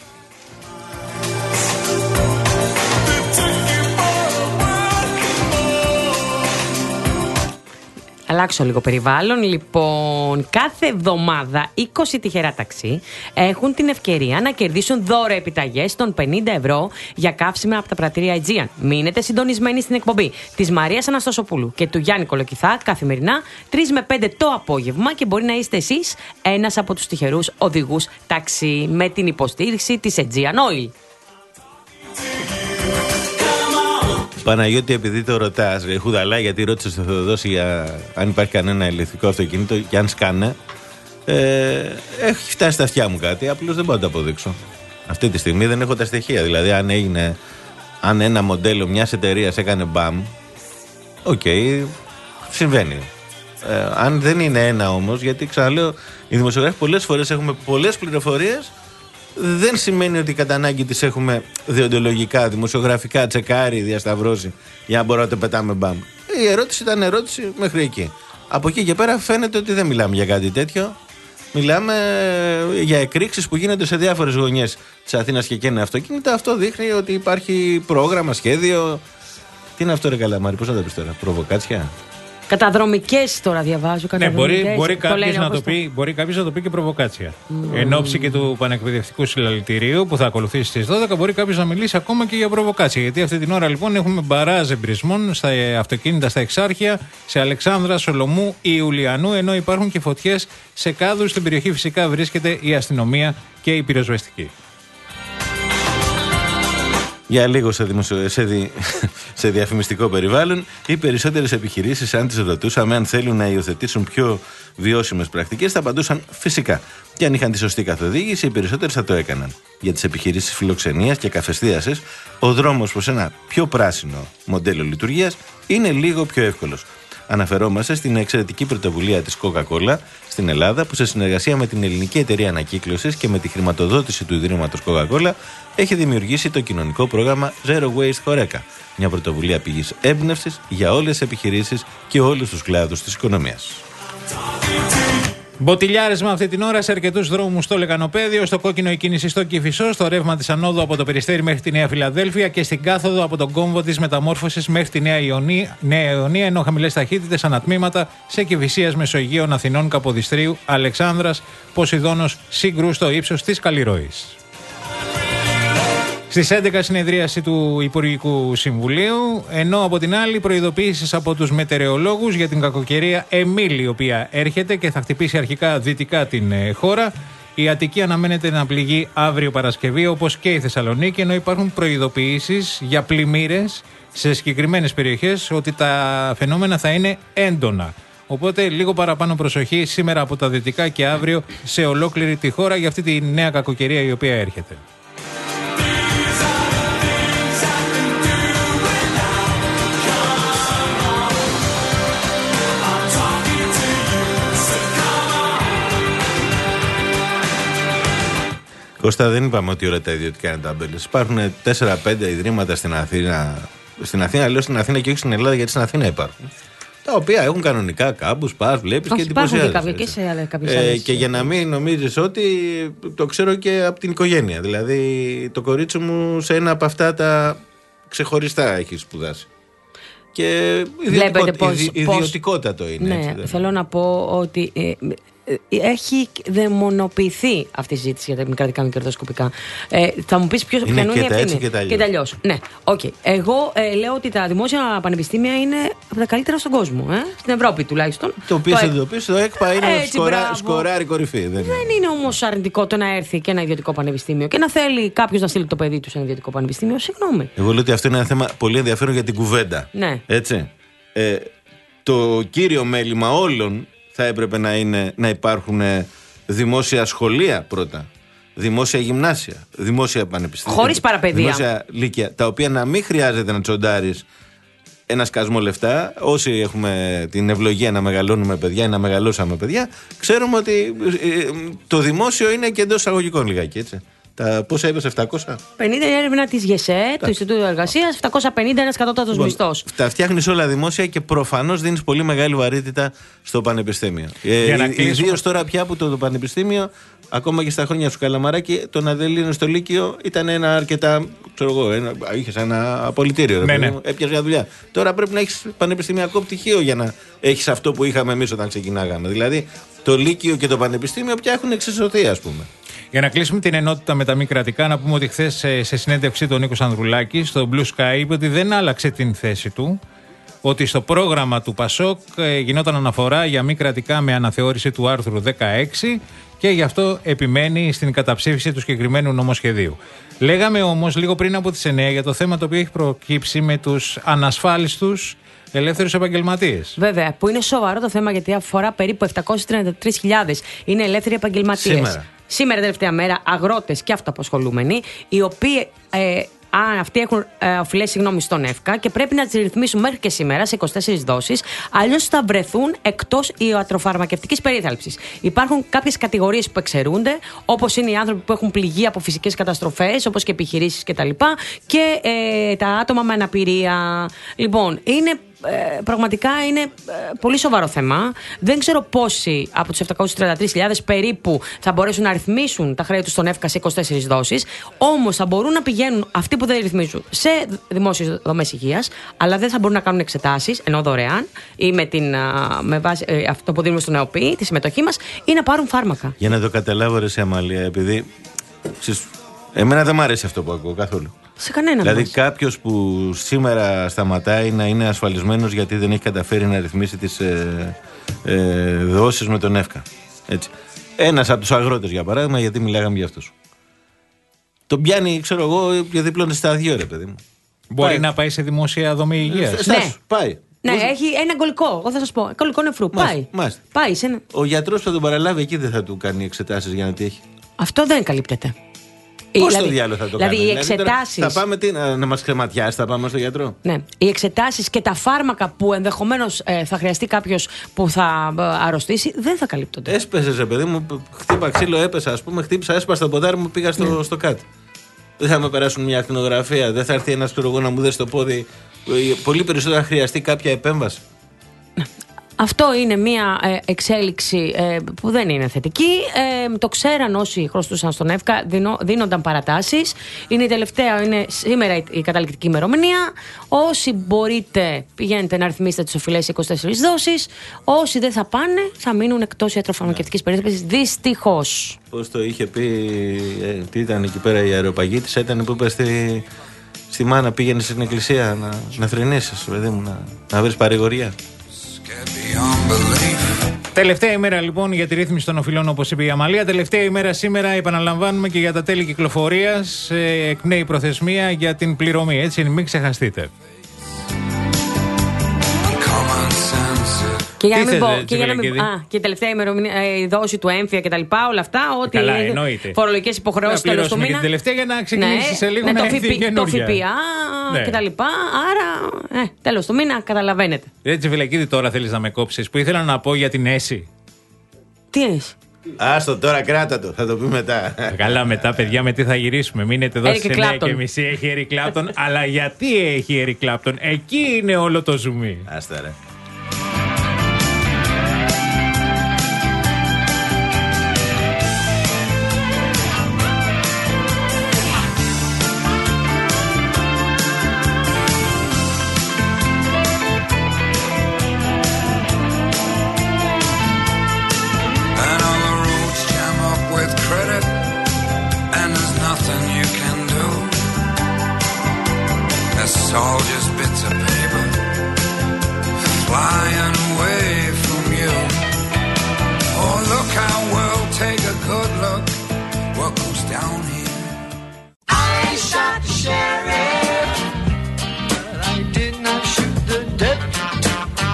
Αλλάξω λίγο περιβάλλον. Λοιπόν, κάθε εβδομάδα είκοσι τυχερά ταξί έχουν την ευκαιρία να κερδίσουν δώρο επιταγές των πενήντα ευρώ για καύσιμα από τα πρατήρια Aegean. Μείνετε συντονισμένοι στην εκπομπή της Μαρίας Αναστασοπούλου και του Γιάννη Κολοκυθά καθημερινά τρεις με πέντε το απόγευμα και μπορεί να είστε εσείς ένας από τους τυχερούς οδηγούς ταξί με την υποστήριξη της Aegean Oil. Παναγιώτη, επειδή το ρωτάς, Χουδαλά, γιατί ρώτησε στο Θεοδόση για αν υπάρχει κανένα ηλεκτρικό αυτοκίνητο και αν σκάνε, ε, έχει φτάσει στα αυτιά μου κάτι, απλώς δεν μπορώ να το αποδείξω. Αυτή τη στιγμή δεν έχω τα στοιχεία. Δηλαδή, αν έγινε, αν ένα μοντέλο μιας εταιρείας έκανε μπαμ, οκ, okay, συμβαίνει. Ε, αν δεν είναι ένα όμως, γιατί ξαναλέω, οι δημοσιογράφοι πολλές φορές έχουμε πολλές πληροφορίες. Δεν σημαίνει ότι κατά ανάγκη τις έχουμε δεοντολογικά, δημοσιογραφικά τσεκάρει, διασταυρώσει για να μπορούμε να το πετάμε μπαμ. Η ερώτηση ήταν ερώτηση μέχρι εκεί. Από εκεί και πέρα φαίνεται ότι δεν μιλάμε για κάτι τέτοιο. Μιλάμε για εκρήξεις που γίνονται σε διάφορες γωνιές της Αθήνας και καίνε αυτοκίνητα. Αυτό δείχνει ότι υπάρχει πρόγραμμα, σχέδιο. Τι είναι αυτό, ρε Καλαμάρη, πώς να το πεις τώρα, προβοκάτσια? Καταδρομικές τώρα διαβάζω. Ναι, μπορεί, μπορεί κάποιος να, το πει, μπορεί κάποιος να το πει και προβοκάτσια. Mm. Εν ώψη και του πανεκπαιδευτικού συλλαλητηρίου που θα ακολουθήσει στις δώδεκα, μπορεί κάποιος να μιλήσει ακόμα και για προβοκάτσια. Γιατί αυτή την ώρα λοιπόν έχουμε μπαράζ εμπρισμών στα αυτοκίνητα στα Εξάρχεια, σε Αλεξάνδρα, Σολομού, Ιουλιανού, ενώ υπάρχουν και φωτιές σε κάδους. Στην περιοχή φυσικά βρίσκεται η αστυνομία και η πυροσβεστική. Για λίγο σε, δημοσιο... σε, δι... σε διαφημιστικό περιβάλλον, οι περισσότερες επιχειρήσεις, αν τις ρωτούσαμε αν θέλουν να υιοθετήσουν πιο βιώσιμες πρακτικές, θα απαντούσαν φυσικά. Και αν είχαν τη σωστή καθοδήγηση, οι περισσότερες θα το έκαναν. Για τις επιχειρήσεις φιλοξενίας και καφεστίασης, ο δρόμος προς ένα πιο πράσινο μοντέλο λειτουργίας είναι λίγο πιο εύκολος. Αναφερόμαστε στην εξαιρετική πρωτοβουλία της Coca-Cola στην Ελλάδα, που σε συνεργασία με την Ελληνική Εταιρεία Ανακύκλωσης και με τη χρηματοδότηση του Ιδρύματος Coca-Cola έχει δημιουργήσει το κοινωνικό πρόγραμμα Zero Waste Horeca, μια πρωτοβουλία πηγής έμπνευσης για όλες τις επιχειρήσεις και όλους τους κλάδους της οικονομίας. Μποτιλιάρισμα αυτή την ώρα σε αρκετούς δρόμους στο Λεκανοπέδιο, στο κόκκινο η κίνηση στο Κηφισό, στο ρεύμα της Ανόδου από το Περιστέρι μέχρι τη Νέα Φιλαδέλφια και στην κάθοδο από τον κόμβο της Μεταμόρφωσης μέχρι τη Νέα Ιωνία, Νέα Ιωνία, ενώ χαμηλές ταχύτητες ανατμήματα σε Κηφισίας, Μεσογείων, Αθηνών, Καποδιστρίου, Αλεξάνδρας, Ποσειδώνος, Σύγκρου στο ύψος της Καλλιρροής. Στις έντεκα συνεδρίαση του Υπουργικού Συμβουλίου, ενώ από την άλλη προειδοποίησεις από τους μετεωρολόγους για την κακοκαιρία Εμίλη, η οποία έρχεται και θα χτυπήσει αρχικά δυτικά την χώρα. Η Αττική αναμένεται να πληγεί αύριο Παρασκευή, όπως και η Θεσσαλονίκη, ενώ υπάρχουν προειδοποιήσεις για πλημμύρες σε συγκεκριμένες περιοχές ότι τα φαινόμενα θα είναι έντονα. Οπότε λίγο παραπάνω προσοχή σήμερα από τα δυτικά και αύριο σε ολόκληρη τη χώρα για αυτή τη νέα κακοκαιρία η οποία έρχεται. Κώστα, δεν είπαμε ότι όλα τα ιδιωτικά είναι τάμπελες. Υπάρχουν τέσσερα πέντε ιδρύματα στην Αθήνα. Στην Αθήνα, λέω στην Αθήνα και όχι στην Ελλάδα, γιατί στην Αθήνα υπάρχουν. Τα οποία έχουν κανονικά κάμπους, πας, βλέπεις και εντυπωσιάζεις. Υπάρχουν και, και σε άλλες κάποιες άλλες. Ε, και για να μην νομίζεις ότι το ξέρω και από την οικογένεια. Δηλαδή το κορίτσι μου σε ένα από αυτά τα ξεχωριστά έχει σπουδάσει. Και ιδιωτικο... πώς, ιδιωτικότατο πώς... είναι. Ναι, έτσι, θέλω να πω ότι ε, έχει δαιμονοποιηθεί αυτή η συζήτηση για τα κρατικά μη κερδοσκοπικά. Ε, θα μου πεις ποιος είναι η ευθύνη. Και τα αλλιώς. Ναι, οκ. Okay. Εγώ ε, λέω ότι τα δημόσια πανεπιστήμια είναι από τα καλύτερα στον κόσμο. Ε? Στην Ευρώπη τουλάχιστον. Το οποίο συνειδητοποιήσει, το ΕΚΠΑ είναι σκορά, σκοράρι κορυφή. Δεν, δεν είναι όμως αρνητικό το να έρθει και ένα ιδιωτικό πανεπιστήμιο και να θέλει κάποιος να στείλει το παιδί του σε ένα ιδιωτικό πανεπιστήμιο. Συγγνώμη. Εγώ λέω ότι αυτό είναι ένα θέμα πολύ ενδιαφέρον για την κουβέντα. Ναι. Έτσι. Ε, το κύριο μέλημα όλων θα έπρεπε να είναι να υπάρχουν δημόσια σχολεία πρώτα, δημόσια γυμνάσια, δημόσια πανεπιστήμια. Χωρίς παραπαιδεία. Δημόσια λύκεια, τα οποία να μην χρειάζεται να τσοντάρεις ένα σκασμό λεφτά. Όσοι έχουμε την ευλογία να μεγαλώνουμε παιδιά ή να μεγαλώσαμε παιδιά, ξέρουμε ότι το δημόσιο είναι και εντός εισαγωγικών λιγάκι, έτσι. Τα πόσα είπες, επτακόσια πενήντα η έρευνα της ΓΕΣΕ, του Ινστιτούτου Εργασίας, επτακόσια πενήντα ένας κατώτατος λοιπόν, μισθός. Τα φτιάχνεις όλα δημόσια και προφανώς δίνεις πολύ μεγάλη βαρύτητα στο πανεπιστήμιο. Ε, Ιδίως τώρα πια που το, το πανεπιστήμιο, ακόμα και στα χρόνια σου Καλαμαράκη, το να δεν λύνει στο Λύκειο ήταν ένα αρκετά. Ξέρω εγώ, ένα, είχες ένα απολυτήριο. Ναι, ναι. Έπιασε για δουλειά. Τώρα πρέπει να έχεις πανεπιστημιακό πτυχίο για να έχεις αυτό που είχαμε εμείς όταν ξεκινάγαμε. Δηλαδή το Λύκειο και το πανεπιστήμιο πια έχουν εξισωθεί, ας πούμε. Για να κλείσουμε την ενότητα με τα μη κρατικά, να πούμε ότι χθες σε, σε συνέντευξή του ο Νίκος Ανδρουλάκης στο Blue Sky είπε ότι δεν άλλαξε την θέση του, ότι στο πρόγραμμα του Πασόκ ε, γινόταν αναφορά για μη κρατικά με αναθεώρηση του άρθρου δεκαέξι και γι' αυτό επιμένει στην καταψήφιση του συγκεκριμένου νομοσχεδίου. Λέγαμε όμως λίγο πριν από τις εννιά για το θέμα το οποίο έχει προκύψει με τους ανασφάλιστους ελεύθερους επαγγελματίες. Βέβαια, που είναι σοβαρό το θέμα γιατί αφορά περίπου επτακόσιες τριάντα τρεις χιλιάδες. Είναι ελεύθεροι επαγγελματίες. Σήμερα. Σήμερα, τελευταία μέρα, αγρότες και αυτοαπασχολούμενοι, οι οποίοι ε, αν αυτοί έχουν ε, οφειλές συγγνώμη στον ΕΦΚΑ και πρέπει να τις ρυθμίσουν μέχρι και σήμερα σε είκοσι τέσσερις δόσεις, αλλιώς θα βρεθούν εκτός ιατροφαρμακευτικής περίθαλψης. Υπάρχουν κάποιες κατηγορίες που εξαιρούνται, όπως είναι οι άνθρωποι που έχουν πληγεί από φυσικές καταστροφές, όπως και επιχειρήσεις κτλ. Και, και ε, τα άτομα με αναπηρία. Λοιπόν, είναι. Ε, πραγματικά είναι ε, πολύ σοβαρό θέμα. Δεν ξέρω πόσοι από τους επτακόσιες τριάντα τρεις χιλιάδες περίπου θα μπορέσουν να ρυθμίσουν τα χρέη τους στον ΕΦΚΑ σε είκοσι τέσσερις δόσεις. Όμως θα μπορούν να πηγαίνουν αυτοί που δεν ρυθμίζουν σε δημόσιες δομές υγείας, αλλά δεν θα μπορούν να κάνουν εξετάσεις ενώ δωρεάν ή με, την, με βάση ε, αυτό που δίνουμε στον ΕΟΠΗ, τη συμμετοχή μας, ή να πάρουν φάρμακα. Για να το καταλάβω, ρε σε Αμαλία, επειδή. Ξέρεις, εμένα δεν μου αρέσει αυτό που ακούω καθόλου. Σε κανένα. Δηλαδή, κάποιος που σήμερα σταματάει να είναι ασφαλισμένος γιατί δεν έχει καταφέρει να ρυθμίσει τις ε, ε, δόσεις με τον ΕΦΚΑ. Έτσι. Ένας από τους αγρότες, για παράδειγμα, γιατί μιλάγαμε για αυτούς. Τον πιάνει, ξέρω εγώ, για διπλώνει στα δύο, ρε παιδί μου. Μπορεί πάει. να πάει σε δημόσια δομή υγείας. Ναι. Στάσου, πάει. Ναι, Πώς... έχει ένα εγκολικό. Εγώ θα σας πω. Εγκολικό νεφρού. Μάλιστα, πάει. μάλιστα. πάει σε ένα... Ο γιατρός που θα τον παραλάβει εκεί δεν θα του κάνει εξετάσεις για να τι έχει. Αυτό δεν καλύπτεται. Πώς δηλαδή, το διάλογο θα το δηλαδή, κάνουμε. Οι εξετάσεις. Δηλαδή, θα πάμε τι, να, να μας κρεματιάσει, θα πάμε στο γιατρό. Ναι. Οι εξετάσεις και τα φάρμακα που ενδεχομένως ε, θα χρειαστεί κάποιος που θα ε, αρρωστήσει δεν θα καλύπτονται. Έσπεσες, ρε παιδί μου, χτύπα ξύλο, έπεσα, ας πούμε, χτύπησα, έσπασα το ποδάρι μου, πήγα στο, ναι. στο κάτω. Δεν θα με περάσουν μια ακτινογραφία, δεν θα έρθει ένας πυρογό να μου δέσει το πόδι. Πολύ περισσότερο θα χρειαστεί κάποια επέμβαση. Αυτό είναι μια ε, εξέλιξη ε, που δεν είναι θετική. Ε, το ξέραν όσοι χρωστούσαν στον ΕΦΚΑ, δίνω, δίνονταν παρατάσεις. Είναι η τελευταία, είναι σήμερα η, η καταληκτική ημερομηνία. Όσοι μπορείτε, πηγαίνετε να ρυθμίσετε τις οφειλές είκοσι τέσσερις δόσεις. Όσοι δεν θα πάνε, θα μείνουν εκτός ιατροφαρμακευτικής περίθαλψης. Δυστυχώς. Πώς το είχε πει, ε, τι ήταν εκεί πέρα η αεροπαγήτησα, ήταν που είπε στη, στη μάνα, πήγαινε στην εκκλησία να, να θρηνήσεις, παιδί μου, να, να βρεις παρηγοριά. Τελευταία ημέρα λοιπόν για τη ρύθμιση των οφειλών, όπως είπε η Αμαλία. Τελευταία ημέρα σήμερα, επαναλαμβάνουμε, και για τα τέλη κυκλοφορίας. Ε, εκπνέει προθεσμία για την πληρωμή, έτσι, μην ξεχαστείτε. Και για να μην πω, και, για να μην, α, και η τελευταία ημερομηνία, ε, η δόση του έμφυα κτλ. Όλα αυτά, ό,τι φορολογικές υποχρεώσεις τέλος του μήνα. Και την τελευταία για να ξεκινήσει, ναι, σε λίγο, ναι, να έρθει η καινούργια. Το ΦΠΑ, ναι, κτλ. Άρα, ε, τέλος του μήνα, καταλαβαίνετε. Έτσι, Φυλακίδη, τώρα θέλεις να με κόψεις, που ήθελα να πω για την ΕΣΥ. Τι ΕΣΥ? Άστο τώρα, κράτα το, θα το πει μετά. Καλά, μετά, παιδιά, με τι θα γυρίσουμε. Μείνετε εδώ στις εννιά και μισή. Έχει Έρικ Κλάπτον. Αλλά γιατί έχει Έρικ Κλάπτον? Εκεί είναι όλο το ζουμί. Άστα ρε. All just bits of paper flying away from you. Oh, look how we'll take a good look what goes down here. I shot the sheriff, but I did not shoot the deputy.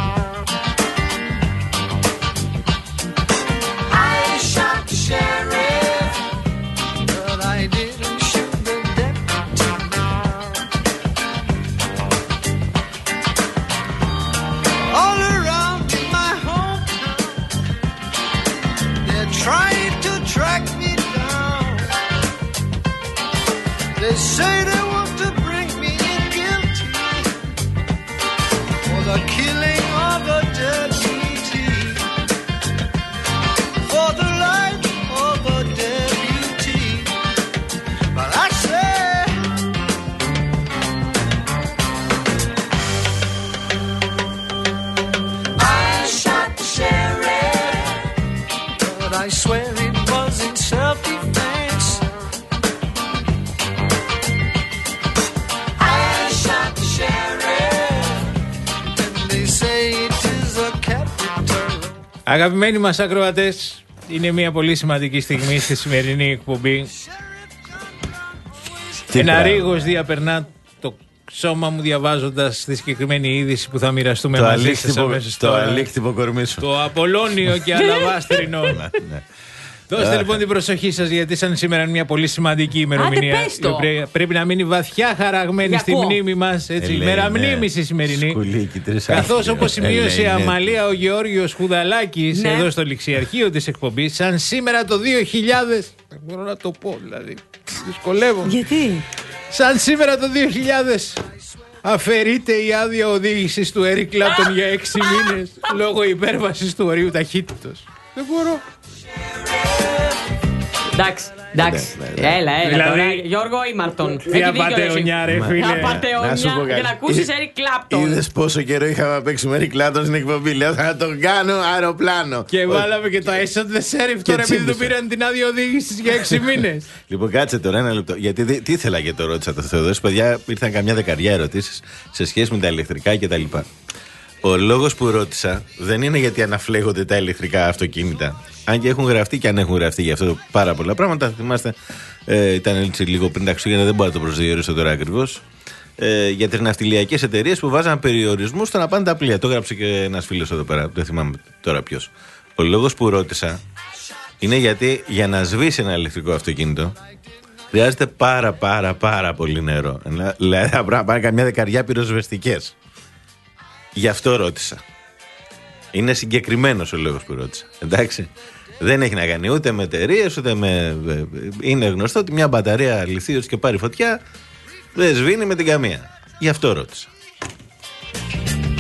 I shot the sheriff, but I didn't shoot the deputy. All around in my hometown, they're trying to track me down. They say they want to bring me in guilty for the killing of a deputy, for the life of a deputy. But I say, I shot the sheriff, but I swear it was in self-defense. I shot the sheriff, and they say it is a capital. Αγαπημένοι μας ακροατές, είναι μια πολύ σημαντική στιγμή στη σημερινή εκπομπή. Ένα ρίγος διαπερνά το σώμα μου διαβάζοντας τη συγκεκριμένη είδηση που θα μοιραστούμε το μαζί σας αμέσως το τώρα. αλήκτυπο κορμί σου. Το Απολώνιο και Αλαβάστρινο. Ναι. Δώστε λοιπόν την προσοχή σας, γιατί σαν σήμερα είναι μια πολύ σημαντική ημερομηνία. Άντε, πες το. Πρέ- Πρέπει να μείνει βαθιά χαραγμένη Για στη ακούω. μνήμη μας. Έτσι, Ε, λέει, μέρα ναι. μνήμης η σημερινή. Σκουλίκι, τρεις Καθώς, άχυρα. όπως Ε, σημείωσε η λέει, ναι. Αμαλία ο Γεώργιος Χουδαλάκης, Ναι. εδώ στο ληξιαρχείο της εκπομπής, σαν σήμερα το δύο χιλιάδες. Δεν μπορώ να το πω, δηλαδή. Δυσκολεύομαι. Γιατί? Σαν σήμερα το δύο χιλιάδες αφαιρείται η άδεια οδήγησης του Έρικ Κλάπτον για έξι μήνες λόγω υπέρβασης του ορίου ταχύτητος. Δεν μπορώ. Εντάξει, εντάξει. Ναι, ναι, ναι. Έλα, έλα. Δηλαδή, τώρα, Γιώργο Ήμαρτον. τι απατεωνιά, ρε φίλε. Να σου πω Απατεωνιά για κάτι. να ακούσεις Έρικ Κλάπτον. Είδες πόσο καιρό είχαμε να παίξουμε Έρικ Κλάπτον στην εκπομπή. Λέω θα τον κάνω αεροπλάνο. Και βάλαμε και το I shot the sheriff τώρα, επειδή του τσίμπησε. πήραν την άδεια οδήγησης για έξι μήνες. Λοιπόν, κάτσε τώρα ένα λεπτό. Γιατί δι- τι ήθελα και το ρώτησα το Θεοδόση. Παιδιά, ήρθαν καμιά δεκαριά ερωτήσεις σε σχέση με τα ηλεκτρικά κτλ. Ο λόγος που ρώτησα δεν είναι γιατί αναφλέγονται τα ηλεκτρικά αυτοκίνητα. Αν και έχουν γραφτεί και αν έχουν γραφτεί γι' αυτό πάρα πολλά πράγματα. Θυμάστε, ε, ήταν έτσι λίγο πριν τα Χριστούγεννα, δεν μπορώ να το προσδιορίσω τώρα ακριβώς. Ε, για τις ναυτιλιακές εταιρείες που βάζαν περιορισμούς στο να πάνε τα πλοία. Το έγραψε και ένας φίλος εδώ πέρα, δεν θυμάμαι τώρα ποιος. Ο λόγος που ρώτησα είναι γιατί για να σβήσει ένα ηλεκτρικό αυτοκίνητο χρειάζεται πάρα πάρα πάρα πολύ νερό. Δηλαδή θα πρέπει να πάνε καμιά δεκαριά πυροσβεστικές. Γι' αυτό ρώτησα. Είναι συγκεκριμένος ο λόγος που ρώτησα. Εντάξει. Δεν έχει να κάνει ούτε με εταιρείες ούτε με. Είναι γνωστό ότι μια μπαταρία λιθίως και πάρει φωτιά δεν σβήνει με την καμία. Γι' αυτό ρώτησα.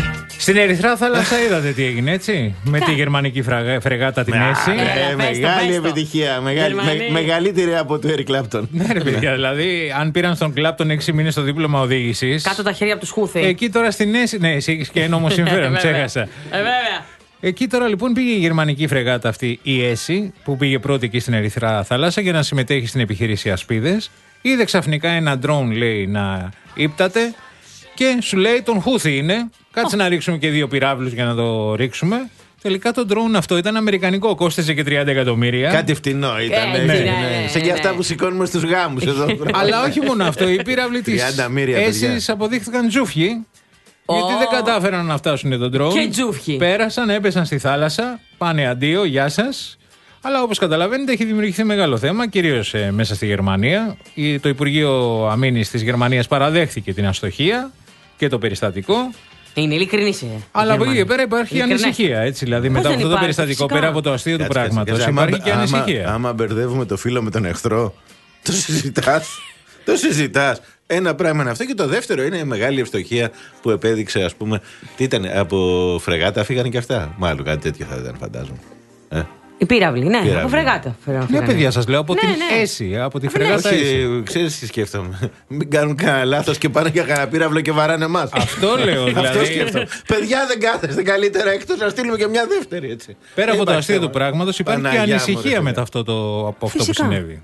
Στην Ερυθρά Θάλασσα είδατε τι έγινε, έτσι. Με τη γερμανική φραγα... φρεγάτα την Μέση. Ε, μεγάλη επιτυχία. Μεγάλη, με, μεγαλύτερη από του Έρικ Κλάπτον. Ναι, ρε παιδιά, δηλαδή, αν πήραν στον Κλάπτον έξι μήνες στο δίπλωμα οδήγησης. Κάτω τα χέρια από του Χούθη. Εκεί τώρα στην Μέση. Ναι, εσύ έχεις και ένομο συμφέρον, ξέχασα. Ε, βέβαια. Εκεί τώρα λοιπόν πήγε η γερμανική φρεγάτα αυτή, η Έσι, που πήγε πρώτη εκεί στην Ερυθρά Θάλασσα για να συμμετέχει στην επιχείρηση Ασπίδες. Είδε ξαφνικά ένα ντρόουν, λέει, να ύπταται και σου λέει τον Χούθη είναι. Κάτσε oh. να ρίξουμε και δύο πυράβλους για να το ρίξουμε. Τελικά το ντρόουν αυτό ήταν αμερικανικό, κόστιζε και τριάντα εκατομμύρια. Κάτι φτηνό ήταν. Ε, ναι, ναι, ναι, ναι, σε ναι, για αυτά ναι. που σηκώνουμε στους γάμους εδώ. Αλλά όχι μόνο αυτό, οι πύραυλοι της Έσις αποδείχθηκαν τζούφιοι. Oh. Γιατί δεν κατάφεραν να φτάσουν τον ντρόουν. Και τζούφιοι. Πέρασαν, έπεσαν στη θάλασσα. Πάνε αντίο, γεια σας. Αλλά όπως καταλαβαίνετε έχει δημιουργηθεί μεγάλο θέμα, κυρίως ε, μέσα στη Γερμανία. Το Υπουργείο Αμήνης της Γερμανίας παραδέχθηκε την αστοχία και το περιστατικό. Είναι ειλικρινής. Αλλά από εκεί και πέρα υπάρχει ανησυχία. Έτσι, δηλαδή, μετά από αυτό το περιστατικό, φυσικά. Πέρα από το αστείο του πράγματος, υπάρχει και ανησυχία. Άμα μπερδεύουμε το φίλο με τον εχθρό, το συζητάς. Το συζητάς. Ένα πράγμα είναι αυτό. Και το δεύτερο είναι η μεγάλη ευστοχία που επέδειξε, ας πούμε. Τι ήταν, από φρεγάτα φύγανε και αυτά. Μάλλον κάτι τέτοιο θα ήταν, φαντάζομαι. Ε. Η πύραυλη, ναι, πύραυλη. Από φρεγάτα. Ναι, παιδιά, σας λέω από ναι, την ναι. Έσι, από τη φρεγάτα Έσι. Ξέρεις τι σκέφτομαι. Μην κάνουν κανένα λάθος και πάνε για κανένα πύραυλο και βαράνε εμάς. Αυτό λέω, δηλαδή. Αυτό σκέφτομαι. Παιδιά, δεν κάθεστε καλύτερα εκτός να στείλουμε και μια δεύτερη, έτσι. Πέρα από το αστείο του πράγματος, υπάρχει και ανησυχία μετά αυτό το, από αυτό που συνέβη.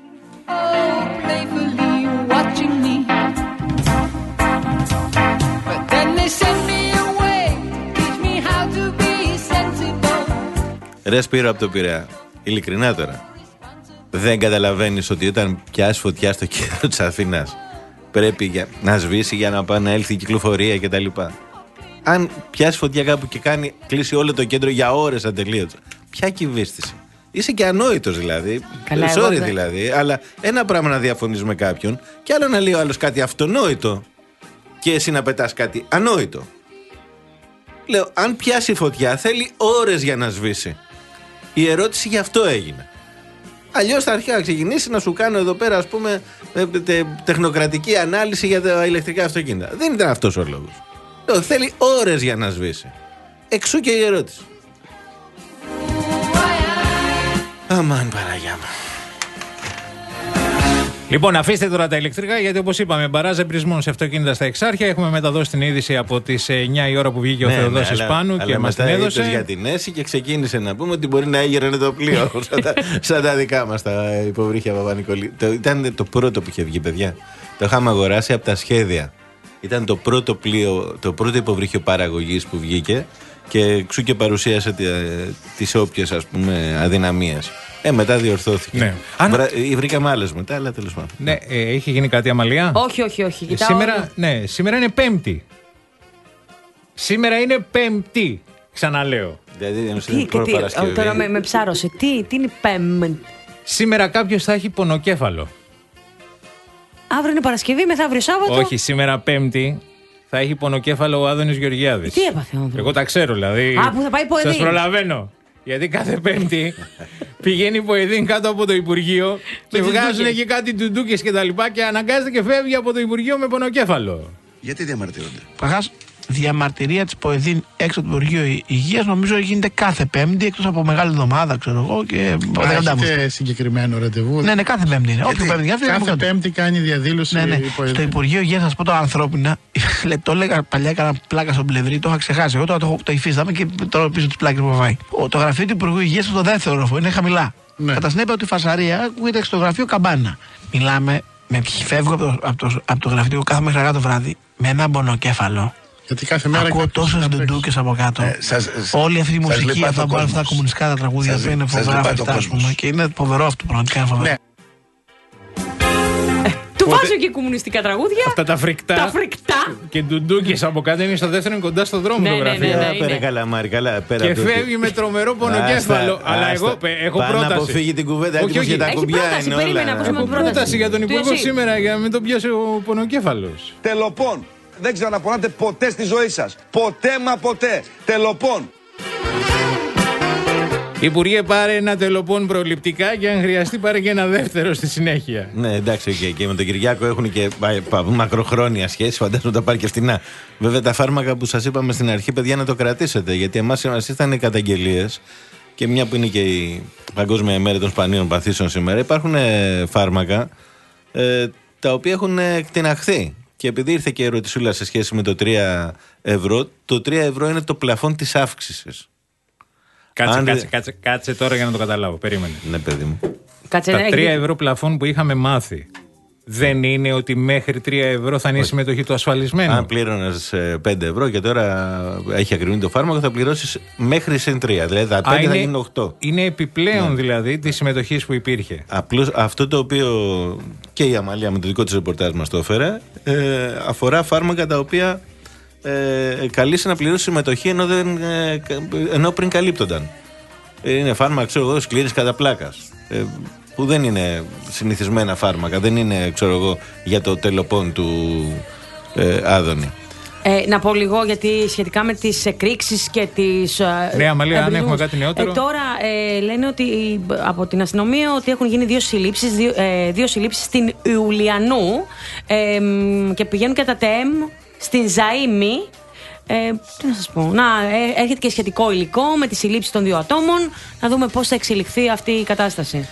Ρε Σπύρο από το Πειραιά, ειλικρινά τώρα, δεν καταλαβαίνεις ότι όταν πιάσει φωτιά στο κέντρο της Αθήνας πρέπει για, να σβήσει για να πάει να έλθει η κυκλοφορία κτλ. Αν πιάσει φωτιά κάπου και κάνει κλείσει όλο το κέντρο για ώρες ατελείωτες, ποια κυβίστηση. Είσαι και ανόητος δηλαδή. Καλά, Sorry εγώ, δηλαδή. Αλλά ένα πράγμα να διαφωνείς με κάποιον και άλλο να λέει ο άλλος κάτι αυτονόητο και εσύ να πετάς κάτι ανόητο. Λέω, αν πιάσει φωτιά θέλει ώρες για να σβήσει. Η ερώτηση γι' αυτό έγινε. Αλλιώς θα αρχίσει να ξεκινήσει να σου κάνω εδώ πέρα, ας πούμε, τε, τεχνοκρατική ανάλυση για τα ηλεκτρικά αυτοκίνητα. Δεν ήταν αυτός ο λόγος. Λέω, θέλει ώρες για να σβήσει. Εξού και η ερώτηση. Αμάν Παναγιά μου. Λοιπόν, αφήστε τώρα τα ηλεκτρικά, γιατί όπως είπαμε, μπαράζ εμπρισμών σε αυτοκίνητα στα Εξάρχεια. Έχουμε μεταδώσει την είδηση από τις εννιά η ώρα που βγήκε ο ναι, Θεοδόσης ναι, Πάνου αλλά, και μας την έδωσε. Για την Έσι και ξεκίνησε να πούμε ότι μπορεί να έγερνε το πλοίο. σαν, τα, σαν τα δικά μας τα υποβρύχια Παπα-Νικολή. Ήταν το πρώτο που είχε βγει, παιδιά. Το είχαμε αγοράσει από τα σχέδια. Ήταν το πρώτο πλοίο, το πρώτο υποβρύχιο παραγωγής που βγήκε και εξού και παρουσίασε τις όποιες, ας πούμε, αδυναμίες. Ε, μετά διορθώθηκε. Ναι. Βρα... Βρήκαμε άλλες μετά, αλλά τέλος πάντων. Ναι, ε, είχε γίνει κάτι, Αμαλία? Όχι, όχι, όχι. Κοιτάω... Σήμερα, ναι, σήμερα είναι Πέμπτη. Σήμερα είναι Πέμπτη. Ξαναλέω. Δηλαδή, τι, τι, τι, τώρα με, με ψάρωσε. Τι, τι είναι Πέμπτη? Σήμερα κάποιος θα έχει πονοκέφαλο. Αύριο είναι Παρασκευή, μεθαύριο Σάββατο. Όχι, σήμερα Πέμπτη θα έχει πονοκέφαλο ο Άδωνης Γεωργιάδης. Τι έπαθε ο Εγώ τα ξέρω, δηλαδή. Α, που θα πάει Ποεδίν. Σας προλαβαίνω. Γιατί κάθε Πέμπτη πηγαίνει η Ποεδίν κάτω από το Υπουργείο και βγάζουν εκεί κάτι τουντούκες και τα λοιπά και αναγκάζεται και φεύγει από το Υπουργείο με πονοκέφαλο. Γιατί διαμαρτύρονται? Παγάς, διαμαρτυρία της Ποεδίν έξω από το Υπουργείο Υγείας νομίζω γίνεται κάθε Πέμπτη εκτός από μεγάλη εβδομάδα, ξέρω εγώ. Και έχετε συγκεκριμένο ραντεβού? Ναι, ναι, κάθε Πέμπτη είναι. Όποιο πέμπτη, κάθε Πέμπτη κάνει διαδήλωση. Ναι, ναι. Στο Υπουργείο Υγείας, να σας πω το ανθρώπινα, το έλεγα παλιά, έκανα πλάκα στον πλευρί, το είχα ξεχάσει. Εγώ τώρα το, το υφίσταμαι και τώρα πίσω τις πλάκες που βάει. Το γραφείο του Υπουργείου Υγείας στο δεύτερο όροφο είναι χαμηλά. Ναι. Κατά συνέπεια ότι η φασαρία ακούγεται στο γραφείο καμπάνα. Μιλάμε με ποιοι φεύγω από το, από το, από το γραφείο, κάθομαι αργά το βράδυ με ένα πονοκέφαλο. Γιατί κάθε μέρα ακούω τόσες ντουντούκες από κάτω. Ε, σας, όλη αυτή η μουσική, αυτά που αυτά τα κομμουνιστικά τα τραγούδια που είναι φοβερά αυτά, ας πούμε. Και είναι φοβερό αυτό, πραγματικά είναι φοβερό. Ναι. Του βάζω και κομμουνιστικά τραγούδια. Αυτά τα φρικτά. Τα φρικτά. Και ντουντούκες από κάτω είναι στο δεύτερο, κοντά στο δρόμο το γραφείο. Πέρα καλαμάρι, καλά. Και φεύγει με τρομερό πονοκέφαλο. Αλλά εγώ έχω πρόταση. Να αποφύγει την κουβέντα, έτοιμος για τα κουμπιά είναι όλα. Έχω πρόταση για τον Υπουργό σήμερα για να μην τον πιάσει ο πονοκέφαλος. Τελοπών. Δεν ξαναπονάτε ποτέ στη ζωή σας. Ποτέ μα ποτέ. Τελοπών. Υπουργέ, πάρε ένα τελοπών προληπτικά και αν χρειαστεί πάρε και ένα δεύτερο στη συνέχεια. Ναι, εντάξει, και, και με τον Κυριάκο έχουν και πα, μακροχρόνια σχέση, φαντάζομαι τα πάρει και φτηνά. Βέβαια, τα φάρμακα που σας είπαμε στην αρχή, παιδιά, να το κρατήσετε, γιατί εμάς μας ήρθαν οι καταγγελίες και μια που είναι και η Παγκόσμια ημέρα των σπανίων παθήσεων σήμερα, υπάρχουν ε, φάρμακα ε, τα οποία έχουν εκτιναχθεί. Και επειδή ήρθε και η ερωτησούλα σε σχέση με το τρία ευρώ, το τρία ευρώ είναι το πλαφόν της αύξησης. Κάτσε, Αν... κάτσε, κάτσε, κάτσε τώρα για να το καταλάβω. Περίμενε. Ναι, παιδί μου. Κάτσε, τα ναι, τρία ευρώ πλαφόν που είχαμε μάθει δεν είναι ότι μέχρι τρία ευρώ θα είναι η συμμετοχή του ασφαλισμένου. Αν πλήρωνες πέντε ευρώ και τώρα έχει ακριβήνει το φάρμακο, θα πληρώσεις μέχρι συν τρία. Δηλαδή τα πέντε θα γίνουν οκτώ. Είναι επιπλέον ναι. δηλαδή τη συμμετοχή που υπήρχε. Απλώς αυτό το οποίο και η Αμαλία με το δικό της ρεπορτάζ μας το έφερε, ε, αφορά φάρμακα τα οποία ε, καλείσαι να πληρώσει συμμετοχή ενώ, δεν, ε, ενώ πριν καλύπτονταν. Είναι φάρμακα, ξέρω εγώ, σκλήρης κατά πλάκας. Ε, που δεν είναι συνηθισμένα φάρμακα, δεν είναι, ξέρω εγώ, για το τελοπών του ε, Άδωνη. Ε, να πω λίγο γιατί σχετικά με τις εκρήξεις και τις... Ναι, Αμαλία, αν έχουμε κάτι νεότερο. Ε, τώρα ε, λένε ότι από την αστυνομία ότι έχουν γίνει δύο συλλήψεις, δύο, ε, δύο συλλήψεις στην Ιουλιανού ε, και πηγαίνουν και τα ΤΕΜ στην Ζαΐμη. Ε, τι να σας πω, να, ε, έρχεται και σχετικό υλικό με τη συλλήψη των δύο ατόμων, να δούμε πώς θα εξελιχθεί αυτή η κατάσταση.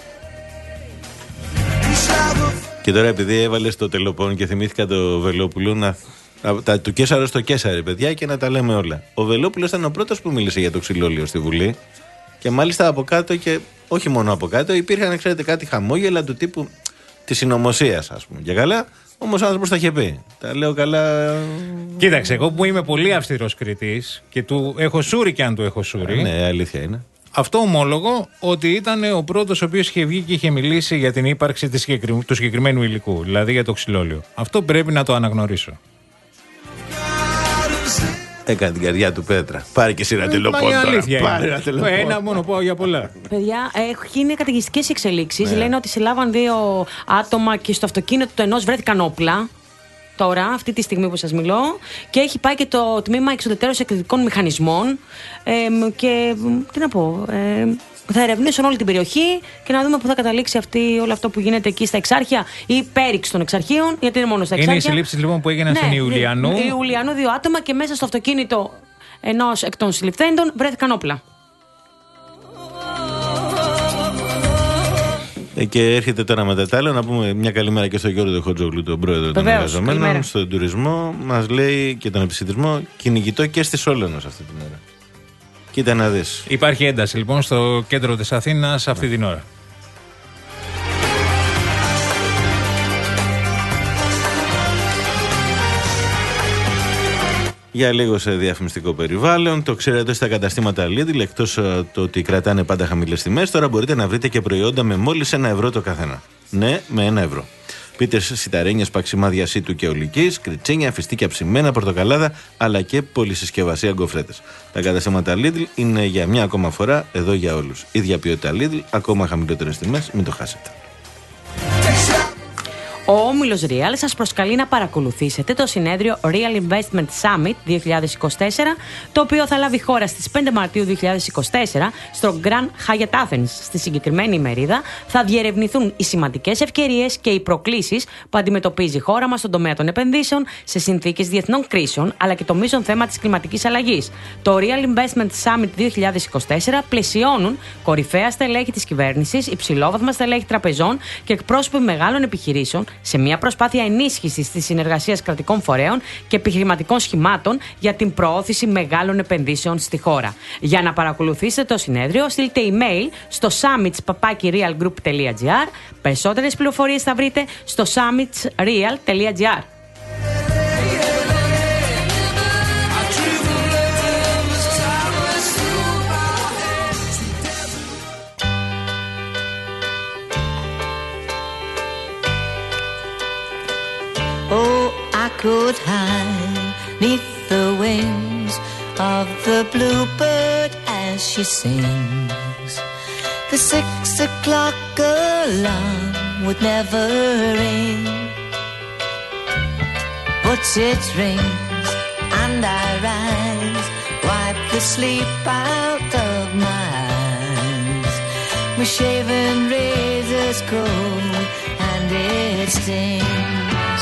Και τώρα επειδή έβαλε το τελοπών και θυμήθηκα το Βελόπουλο να, τα, του Κέσαρο στο Κέσαρι, παιδιά, και να τα λέμε όλα. Ο Βελόπουλος ήταν ο πρώτος που μίλησε για το ξυλόλαιο στη Βουλή και μάλιστα από κάτω και όχι μόνο από κάτω υπήρχαν, ξέρετε, κάτι χαμόγελα του τύπου της συνωμοσίας, ας πούμε. Και καλά, όμως ο άνθρωπος τα είχε πει. Τα λέω καλά. Κοίταξε, εγώ που είμαι πολύ αυστηρός κριτής και του έχω σούρει και αν του έχω σούρει. Ναι, αλήθεια είναι. Αυτό ομόλογο ότι ήταν ο πρώτος ο οποίος είχε βγει και είχε μιλήσει για την ύπαρξη του συγκεκριμένου υλικού, δηλαδή για το ξυλόλαιο. Αυτό πρέπει να το αναγνωρίσω. Έκανε την καρδιά του πέτρα. Πάρε και εσύ ένα τελοπών τώρα. Πάρε ένα τελοπών. Ένα μόνο πάω για πολλά. Παιδιά, είναι καταιγιστικές εξελίξεις. Ναι. Λένε ότι συλλάβαν δύο άτομα και στο αυτοκίνητο του ενός βρέθηκαν όπλα. Τώρα, αυτή τη στιγμή που σας μιλώ, και έχει πάει και το τμήμα εξουδετερώσεως εκρηκτικών μηχανισμών. Ε, και τι να πω, ε, θα ερευνήσουν όλη την περιοχή και να δούμε πού θα καταλήξει αυτή, όλο αυτό που γίνεται εκεί στα Εξάρχεια ή πέριξ των Εξαρχείων, γιατί είναι μόνο στα Εξάρχεια. Είναι οι συλλήψεις λοιπόν που έγιναν ναι, στην Ιουλιανού. Η Ιουλιανού δύο άτομα και μέσα στο αυτοκίνητο ενός εκ των συλληφθέντων βρέθηκαν όπλα. Και έρχεται τώρα μετά τα άλλα να πούμε μια καλημέρα και στον Γιώργο Χοντζόγλου, τον πρόεδρο των εργαζομένων, στον τουρισμό. Μας λέει και τον επισιτισμό κυνηγητό και στη Σόλωνος αυτή την ώρα. Κοίτα να δεις. Υπάρχει ένταση λοιπόν στο κέντρο της Αθήνας αυτή την ώρα. Για λίγο σε διαφημιστικό περιβάλλον. Το ξέρετε, στα καταστήματα Lidl, εκτός το ότι κρατάνε πάντα χαμηλές τιμές, τώρα μπορείτε να βρείτε και προϊόντα με μόλις ένα ευρώ το καθένα. Ναι, με ένα ευρώ. Πίτες, σιταρένιες, παξιμάδια σίτου και ολικής, κριτσίνια, φιστίκια ψημένα, πορτοκαλάδα, αλλά και πολυσυσκευασία γκοφρέτες. Τα καταστήματα Lidl είναι για μια ακόμα φορά εδώ για όλους. Ίδια ποιότητα Lidl, ακόμα χαμηλότερες τιμές, μην το χάσετε. Ο όμιλος Real σας προσκαλεί να παρακολουθήσετε το συνέδριο Real Investment Summit δύο χιλιάδες είκοσι τέσσερα, το οποίο θα λάβει χώρα στις πέντε Μαρτίου δύο χιλιάδες είκοσι τέσσερα στο Grand Hyatt Athens. Στη συγκεκριμένη ημερίδα θα διερευνηθούν οι σημαντικές ευκαιρίες και οι προκλήσεις που αντιμετωπίζει η χώρα μας στον τομέα των επενδύσεων σε συνθήκες διεθνών κρίσεων, αλλά και το μείζον θέμα της κλιματικής αλλαγής. Το Real Investment Summit δύο χιλιάδες είκοσι τέσσερα πλαισιώνουν κορυφαία στελέχη της κυβέρνησης, υψηλόβαθμα στελέχη τραπεζών και εκπρόσωποι μεγάλων επιχειρήσεων σε μια προσπάθεια ενίσχυσης της συνεργασίας κρατικών φορέων και επιχειρηματικών σχημάτων για την προώθηση μεγάλων επενδύσεων στη χώρα. Για να παρακολουθήσετε το συνέδριο, στείλτε email στο summits παπάκι real group τελεία gr. Περισσότερες πληροφορίες θα βρείτε στο summits real τελεία gr. Could hide neath the wings of the bluebird as she sings. The six o'clock alarm would never ring, but it rings and I rise, wipe the sleep out of my eyes. my shaven razor's cold and it stings.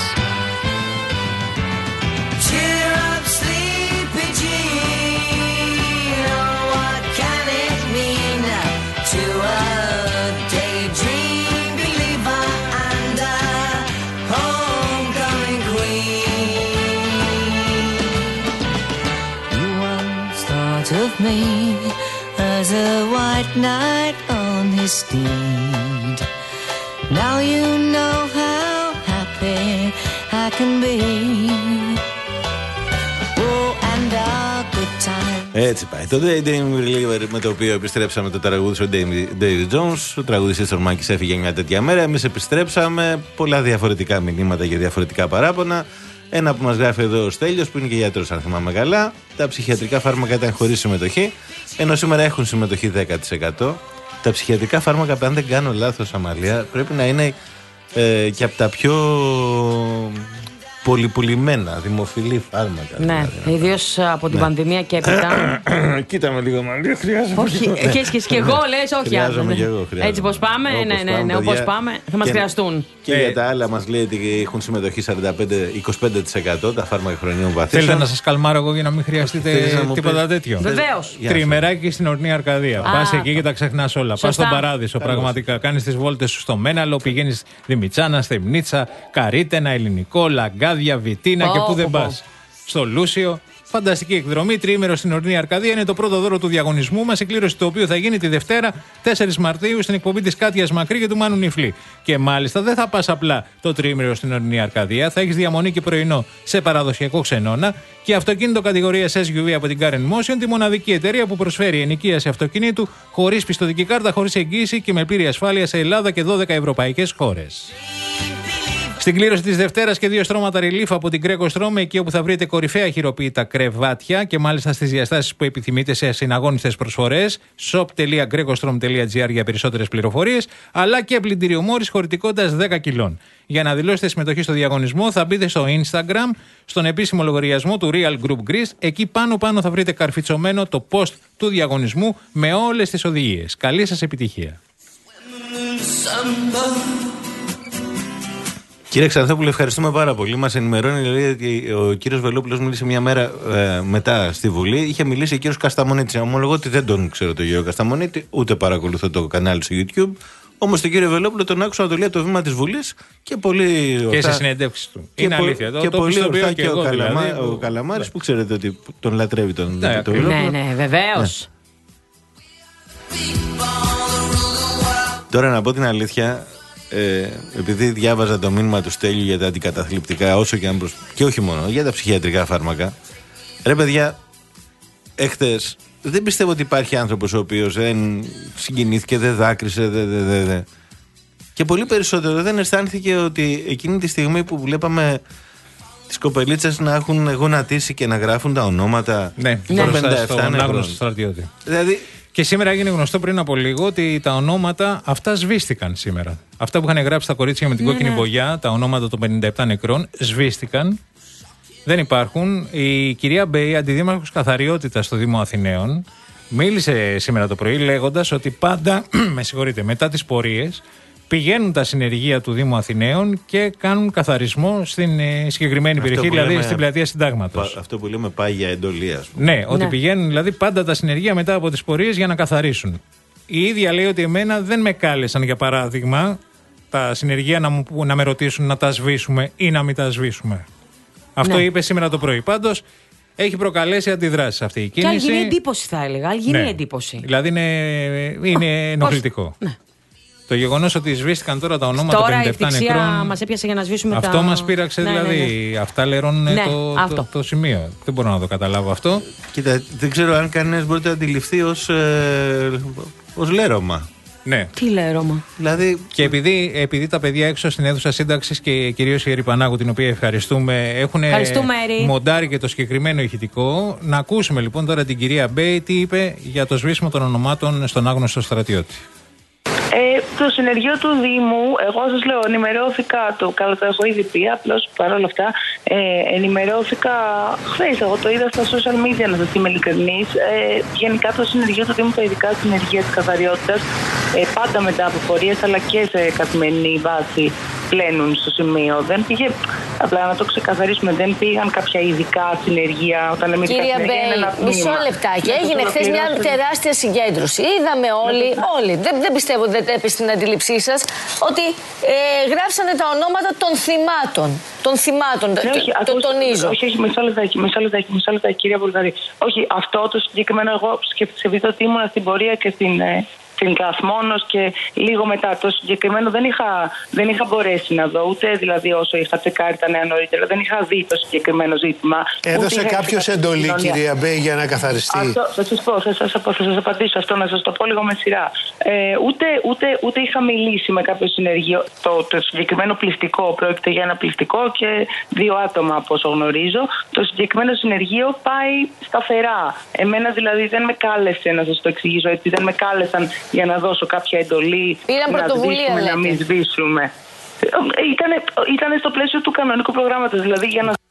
Cheer up, sleepy Jean, oh, what can it mean to a daydream believer and a homecoming queen? You once thought of me as a white knight on his steed. Now you know how happy I can be. Oh, and our good time. Έτσι πάει. Το Day Day Believer, με το οποίο επιστρέψαμε το τραγούδι ο David Jones. Ο τραγουδιστής Ορμάκης έφυγε μια τέτοια μέρα. Εμείς επιστρέψαμε. Πολλά διαφορετικά μηνύματα για διαφορετικά παράπονα. Ένα που μας γράφει εδώ ο Στέλιος, που είναι και γιατρός, αν θυμάμαι καλά. Τα ψυχιατρικά φάρμακα ήταν χωρίς συμμετοχή, ενώ σήμερα έχουν συμμετοχή δέκα τοις εκατό. Τα ψυχιατρικά φάρμακα, αν δεν κάνω λάθος, Αμαλία, πρέπει να είναι ε, και από τα πιο πολυπουλημένα, δημοφιλή φάρμακα. Ναι, δηλαδή, ιδίως από την ναι. πανδημία και έπειτα. Κοίτα με λίγο, Μαλία, χρειάζομαι. Όχι, και και εγώ λες, όχι. Χρειάζομαι και εγώ. Έτσι πως πάμε, ναι, ναι, ναι, όπως πάμε, θα μας χρειαστούν. Και για τα άλλα μας λέει ότι έχουν συμμετοχή σαράντα πέντε με είκοσι πέντε τοις εκατό τα φάρμακα χρονιών βαθύσεων. Θέλετε να σας καλμάρω εγώ για να μην χρειαστείτε τίποτα τέτοιο? Βεβαίως. Τριμεράκι στην Ορεινή Αρκαδία. Πας εκεί και τα ξεχνάς όλα. Πας στον Παράδεισο, πραγματικά. Κάνεις τις βόλτες σου στο Μέναλο, πηγαίνεις Δημητσάνα, Στεμνίτσα, Καρίτενα, Ελληνικό, Λαγκάδια, Βιτίνα και πού δεν πας. Στο Λούσιο. Φανταστική εκδρομή, τριήμερο στην Ορεινή Αρκαδία. Είναι το πρώτο δώρο του διαγωνισμού μας. Η κλήρωση το οποίο θα γίνει τη Δευτέρα, τέσσερις Μαρτίου, στην εκπομπή της Κάτιας Μακρύ και του Μάνου Νιφλή. Και μάλιστα δεν θα πας απλά το τριήμερο στην Ορεινή Αρκαδία. Θα έχεις διαμονή και πρωινό σε παραδοσιακό ξενώνα και αυτοκίνητο κατηγορίας ες γιου βι από την Car and Motion, τη μοναδική εταιρεία που προσφέρει ενοικίαση αυτοκινήτου χωρίς πιστωτική κάρτα, χωρίς εγγύηση και με πλήρη ασφάλεια σε Ελλάδα και δώδεκα ευρωπαϊκές χώρες. Στην κλήρωση της Δευτέρας και δύο στρώματα relief από την Greco Strom, εκεί όπου θα βρείτε κορυφαία χειροποίητα κρεβάτια και μάλιστα στις διαστάσεις που επιθυμείτε σε συναγώνιστες προσφορές. shop τελεία grecostrom τελεία gr για περισσότερες πληροφορίες, αλλά και πλυντήριο Μόρις χωρητικότητας δέκα κιλών. Για να δηλώσετε συμμετοχή στο διαγωνισμό θα μπείτε στο Instagram, στον επίσημο λογαριασμό του Real Group Greece. Εκεί πάνω πάνω θα βρείτε καρφιτσωμένο το post του διαγωνισμού με όλες τις οδηγίες. Καλή σας επιτυχία. Κύριε Ξανθόπουλε, ευχαριστούμε πάρα πολύ. Μας ενημερώνει δηλαδή, ότι ο κύριος Βελόπουλος μίλησε μια μέρα ε, μετά στη Βουλή. Είχε μιλήσει ο κύριος Κασταμονίτης. Ομολογώ ότι δεν τον ξέρω τον κύριο Κασταμονίτη, ούτε παρακολουθώ το κανάλι στο YouTube. Όμως τον κύριο Βελόπουλο τον άκουσα να το λέει το βήμα της Βουλής και πολύ ορθά. Και σε συνεντεύξεις του. Και είναι πο... αλήθεια. Και το πολύ ορθά και, και εγώ, ο, Καλαμα... δηλαδή, ο Καλαμάρης, ναι. που ξέρετε ότι τον λατρεύει τον ναι, το Βελόπουλο. Ναι, ναι, βεβαίως. Ναι. Τώρα να πω την αλήθεια. Ε, επειδή διάβαζα το μήνυμα του Στέλιου για τα αντικαταθλιπτικά, όσο και αν προσ... και όχι μόνο, για τα ψυχιατρικά φάρμακα. Ρε παιδιά, εχθές δεν πιστεύω ότι υπάρχει άνθρωπος ο οποίος δεν συγκινήθηκε, δεν δάκρυσε, δεν δε, δε, δε. Και πολύ περισσότερο δεν αισθάνθηκε ότι εκείνη τη στιγμή που βλέπαμε τις κοπελίτσες να έχουν γονατίσει και να γράφουν τα ονόματα. Ναι, ναι. στον άγνωστο στρατιώτη. Δηλαδή. Και σήμερα έγινε γνωστό πριν από λίγο ότι τα ονόματα αυτά σβήστηκαν σήμερα. Αυτά που είχαν γράψει τα κορίτσια με την ναι, κόκκινη ναι. μπογιά, τα ονόματα των πενήντα επτά νεκρών, σβήστηκαν. Δεν υπάρχουν. Η κυρία Μπέη, αντιδήμαρχος καθαριότητας στο Δήμο Αθηναίων, μίλησε σήμερα το πρωί λέγοντας ότι πάντα, με συγχωρείτε, μετά τις πορείες, πηγαίνουν τα συνεργεία του Δήμου Αθηναίων και κάνουν καθαρισμό στην ε, συγκεκριμένη αυτό περιοχή, δηλαδή λέμε, στην πλατεία Συντάγματος. Αυτό που λέμε πάει για εντολή, ας πούμε. Ναι, ότι ναι. πηγαίνουν δηλαδή πάντα τα συνεργεία μετά από τις πορείες για να καθαρίσουν. Η ίδια λέει ότι εμένα δεν με κάλεσαν, για παράδειγμα, τα συνεργεία να, μου, να με ρωτήσουν να τα σβήσουμε ή να μην τα σβήσουμε. Αυτό ναι. είπε σήμερα το πρωί. Πάντως, έχει προκαλέσει αντιδράσεις αυτή η κίνηση. Και αλγινή εντύπωση, θα έλεγα. Αλγινή ναι. εντύπωση. Δηλαδή είναι, είναι ενοχλητικό. Ναι. Το γεγονός ότι σβήστηκαν τώρα τα ονόματα τώρα πενήντα επτά νεκρών. Τώρα μας έπιασε για να σβήσουμε αυτό τα... Αυτό μας πείραξε ναι, δηλαδή. Ναι, ναι. Αυτά λερώνουν ναι, το, το, το σημείο. Δεν μπορώ να το καταλάβω αυτό. Κοίτα, δεν ξέρω αν κανένας μπορεί να αντιληφθεί ως, ε, ως λέρωμα. Ναι. Τι λέρωμα. Δηλαδή... Και επειδή, επειδή τα παιδιά έξω στην αίθουσα σύνταξης και κυρίως η Ερή Πανάγου, την οποία ευχαριστούμε, έχουν μοντάρει και το συγκεκριμένο ηχητικό. Να ακούσουμε λοιπόν τώρα την κυρία Μπέη τι είπε για το σβήσιμο των ονομάτων στον άγνωστο στρατιώτη. Ε, το συνεργείο του Δήμου, εγώ σας λέω, ενημερώθηκα, το καλά το έχω ήδη πει, απλώς παρόλα αυτά, ε, ενημερώθηκα χθες, εγώ το είδα στα social media, να σας είμαι ειλικρινής. Ε, γενικά το συνεργείο του Δήμου, τα ειδικά συνεργεία της καθαριότητας, ε, πάντα μετά από πορείες αλλά και σε καθημερινή βάση πλένουν στο σημείο. Δεν πήγε, απλά να το ξεκαθαρίσουμε, δεν πήγαν κάποια ειδικά συνεργεία όταν λέμε Κυρία Μπέι, μισό λεπτάκι. Έγινε χθες μια τεράστια συγκέντρωση. Είδαμε όλοι, όλοι. Δεν, δεν πιστεύω ότι δεν έπεσε στην αντίληψή σας ότι ε, γράψανε τα ονόματα των θυμάτων. Των θυμάτων. Ναι, όχι, το, το τονίζω. Όχι, όχι, μισό λεπτάκι, μισό λεπτάκι, μισό λεπτάκι, κυρία Βουλγαρή. Όχι, αυτό το συγκεκριμένο εγώ σκεφτείτε ότι ήμουν στην πορεία και στην. Ε, στην Καθμόνος και λίγο μετά. Το συγκεκριμένο δεν είχα, δεν είχα μπορέσει να δω, ούτε δηλαδή όσο είχα τσεκάρει τα νέα νωρίτερα, δεν είχα δει το συγκεκριμένο ζήτημα. Έδωσε κάποιο εντολή, κυρία Μπέι, για να καθαριστεί? Αυτό, θα σας πω, θα σας, θα σας απαντήσω αυτό, να σας το πω λίγο με σειρά. Ε, ούτε, ούτε, ούτε είχα μιλήσει με κάποιο συνεργείο. Το, το συγκεκριμένο πληστικό πρόκειται για ένα πληστικό και δύο άτομα από όσο γνωρίζω. Το συγκεκριμένο συνεργείο πάει σταθερά. Εμένα δηλαδή δεν με κάλεσε, να σας το εξηγήσω έτσι, δεν με κάλεσαν για να δώσω κάποια εντολή. Πήραν πρωτοβουλία, να μην σβήσουμε. Ήτανε, ήτανε στο πλαίσιο του κανονικού προγράμματος, δηλαδή για να...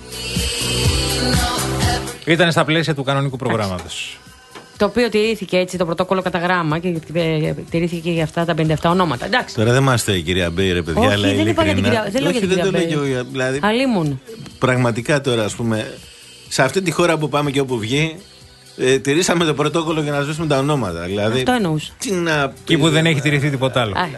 Ήταν στα πλαίσια του κανονικού προγράμματος. Το οποίο τηρήθηκε έτσι το πρωτόκολλο κατά γράμμα και τηρήθηκε και για αυτά τα πενήντα επτά ονόματα. Εντάξει. Τώρα δεν είμαστε η κυρία Μπέι, ρε παιδιά, αλλά δεν είπα για την κυρία, δεν λέω για την κυρία Μπέι. Δηλαδή, Αλίμουν. Πραγματικά τώρα, ας πούμε, σε αυτή τη χώρα που πάμε και όπου βγει, ε, τηρήσαμε το πρωτόκολλο για να σβήσουμε τα ονόματα. Δηλαδή, αυτό εννοούσα. Εκεί που δεν έχει τηρηθεί τίποτα άλλο. Α.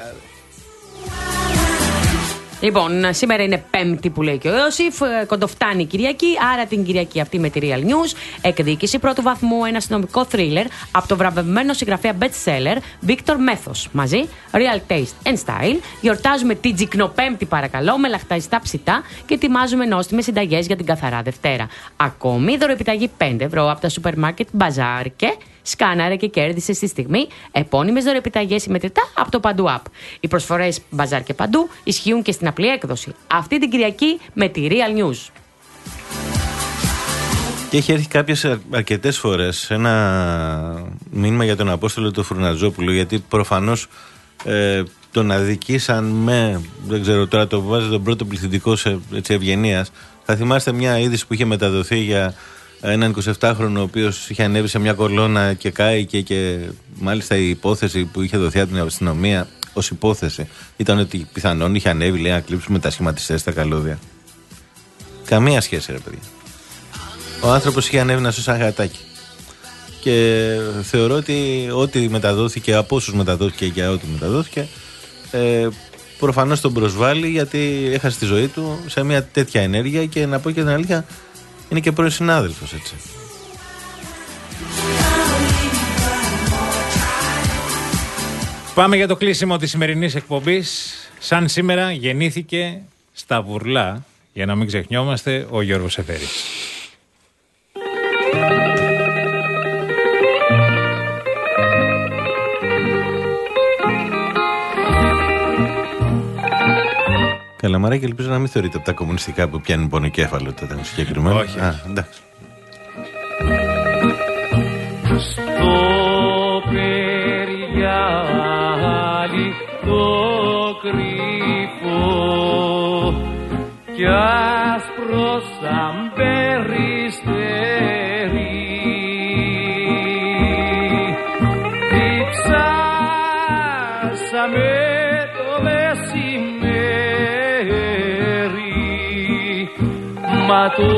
Λοιπόν, σήμερα είναι Πέμπτη που λέει και ο Ιώσιφ. Κοντοφτάνει η Κυριακή, άρα την Κυριακή αυτή με τη Real News. Εκδίκηση πρώτου βαθμού, ένα αστυνομικό θρίλερ από το βραβευμένο συγγραφέα best seller Victor Methos. Μαζί, Real Taste and Style. Γιορτάζουμε την Τζικνοπέμπτη, παρακαλώ, με λαχταριστά ψητά και ετοιμάζουμε νόστιμες συνταγές για την καθαρά Δευτέρα. Ακόμη, δωροεπιταγή πέντε ευρώ από τα σούπερ μάρκετ Μπαζάρ και. Σκάναρε και κέρδισε στη στιγμή επώνυμες δωρεπιταγές συμμετρητά από το Παντού App. Οι προσφορές Μπαζάρ και Παντού ισχύουν και στην απλή έκδοση. Αυτή την Κυριακή με τη Real News. Και έχει έρθει κάποιες αρκετές φορές ένα μήνυμα για τον Απόστολο του Φουρναζόπουλο, γιατί προφανώς ε, τον αδικήσαν με, δεν ξέρω τώρα, το βάζει τον πρώτο πληθυντικό σε ευγενίας. Θα θυμάστε μια είδηση που είχε μεταδοθεί για έναν εικοσιεπτάχρονο ο οποίος είχε ανέβει σε μια κολόνα και κάηκε, και μάλιστα η υπόθεση που είχε δοθεί από την αστυνομία ως υπόθεση ήταν ότι πιθανόν είχε ανέβει, λέει, να κλείψουμε μετασχηματιστές στα καλώδια. Καμία σχέση, ρε παιδιά. Ο άνθρωπος είχε ανέβει να σώσει ένα γατάκι. Και θεωρώ ότι ό,τι μεταδόθηκε, από όσους μεταδόθηκε και ό,τι μεταδόθηκε, ε, προφανώς τον προσβάλλει, γιατί έχασε τη ζωή του σε μια τέτοια ενέργεια. Και να πω και την αλήθεια, είναι και πρώην συνάδελφος, έτσι. Πάμε για το κλείσιμο της σημερινής εκπομπής. Σαν σήμερα γεννήθηκε στα Βουρλά, για να μην ξεχνιόμαστε, ο Γιώργος Εφέρης. Καλαμαράκι, ελπίζω να μην θεωρείτε από τα κομμουνιστικά που πιάνουν πονοκέφαλο τότε συγκεκριμένο. Όχι. Α, εντάξει. Στο περιγιάλι το κρυφό κι άσπρο σαν περιστέρι διψάσαμε το μεσημέρι, μα το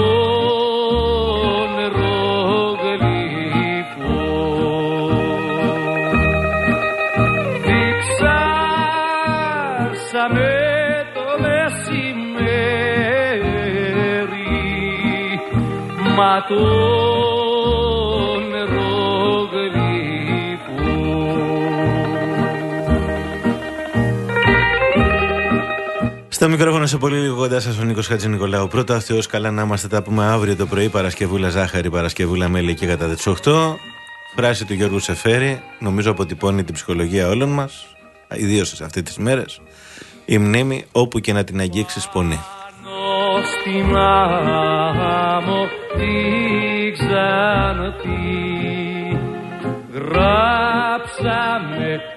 μα τον ρογλίφο. Στο μικρόφωνο σε πολύ λίγο κοντά σας ο Νίκος Χατζηνικολάου. Πρώτα ο Θεός, καλά να είμαστε, τα πούμε αύριο το πρωί. Παρασκευούλα ζάχαρη, Παρασκευούλα μέλι και κατά τις οκτώ. Φράση του Γιώργου Σεφέρη, νομίζω αποτυπώνει την ψυχολογία όλων μας, ιδίως σε αυτές τις μέρες. Η μνήμη, όπου και να την αγγίξεις, πονεί. Στη μάμο τη Ξάνθη γράψαμε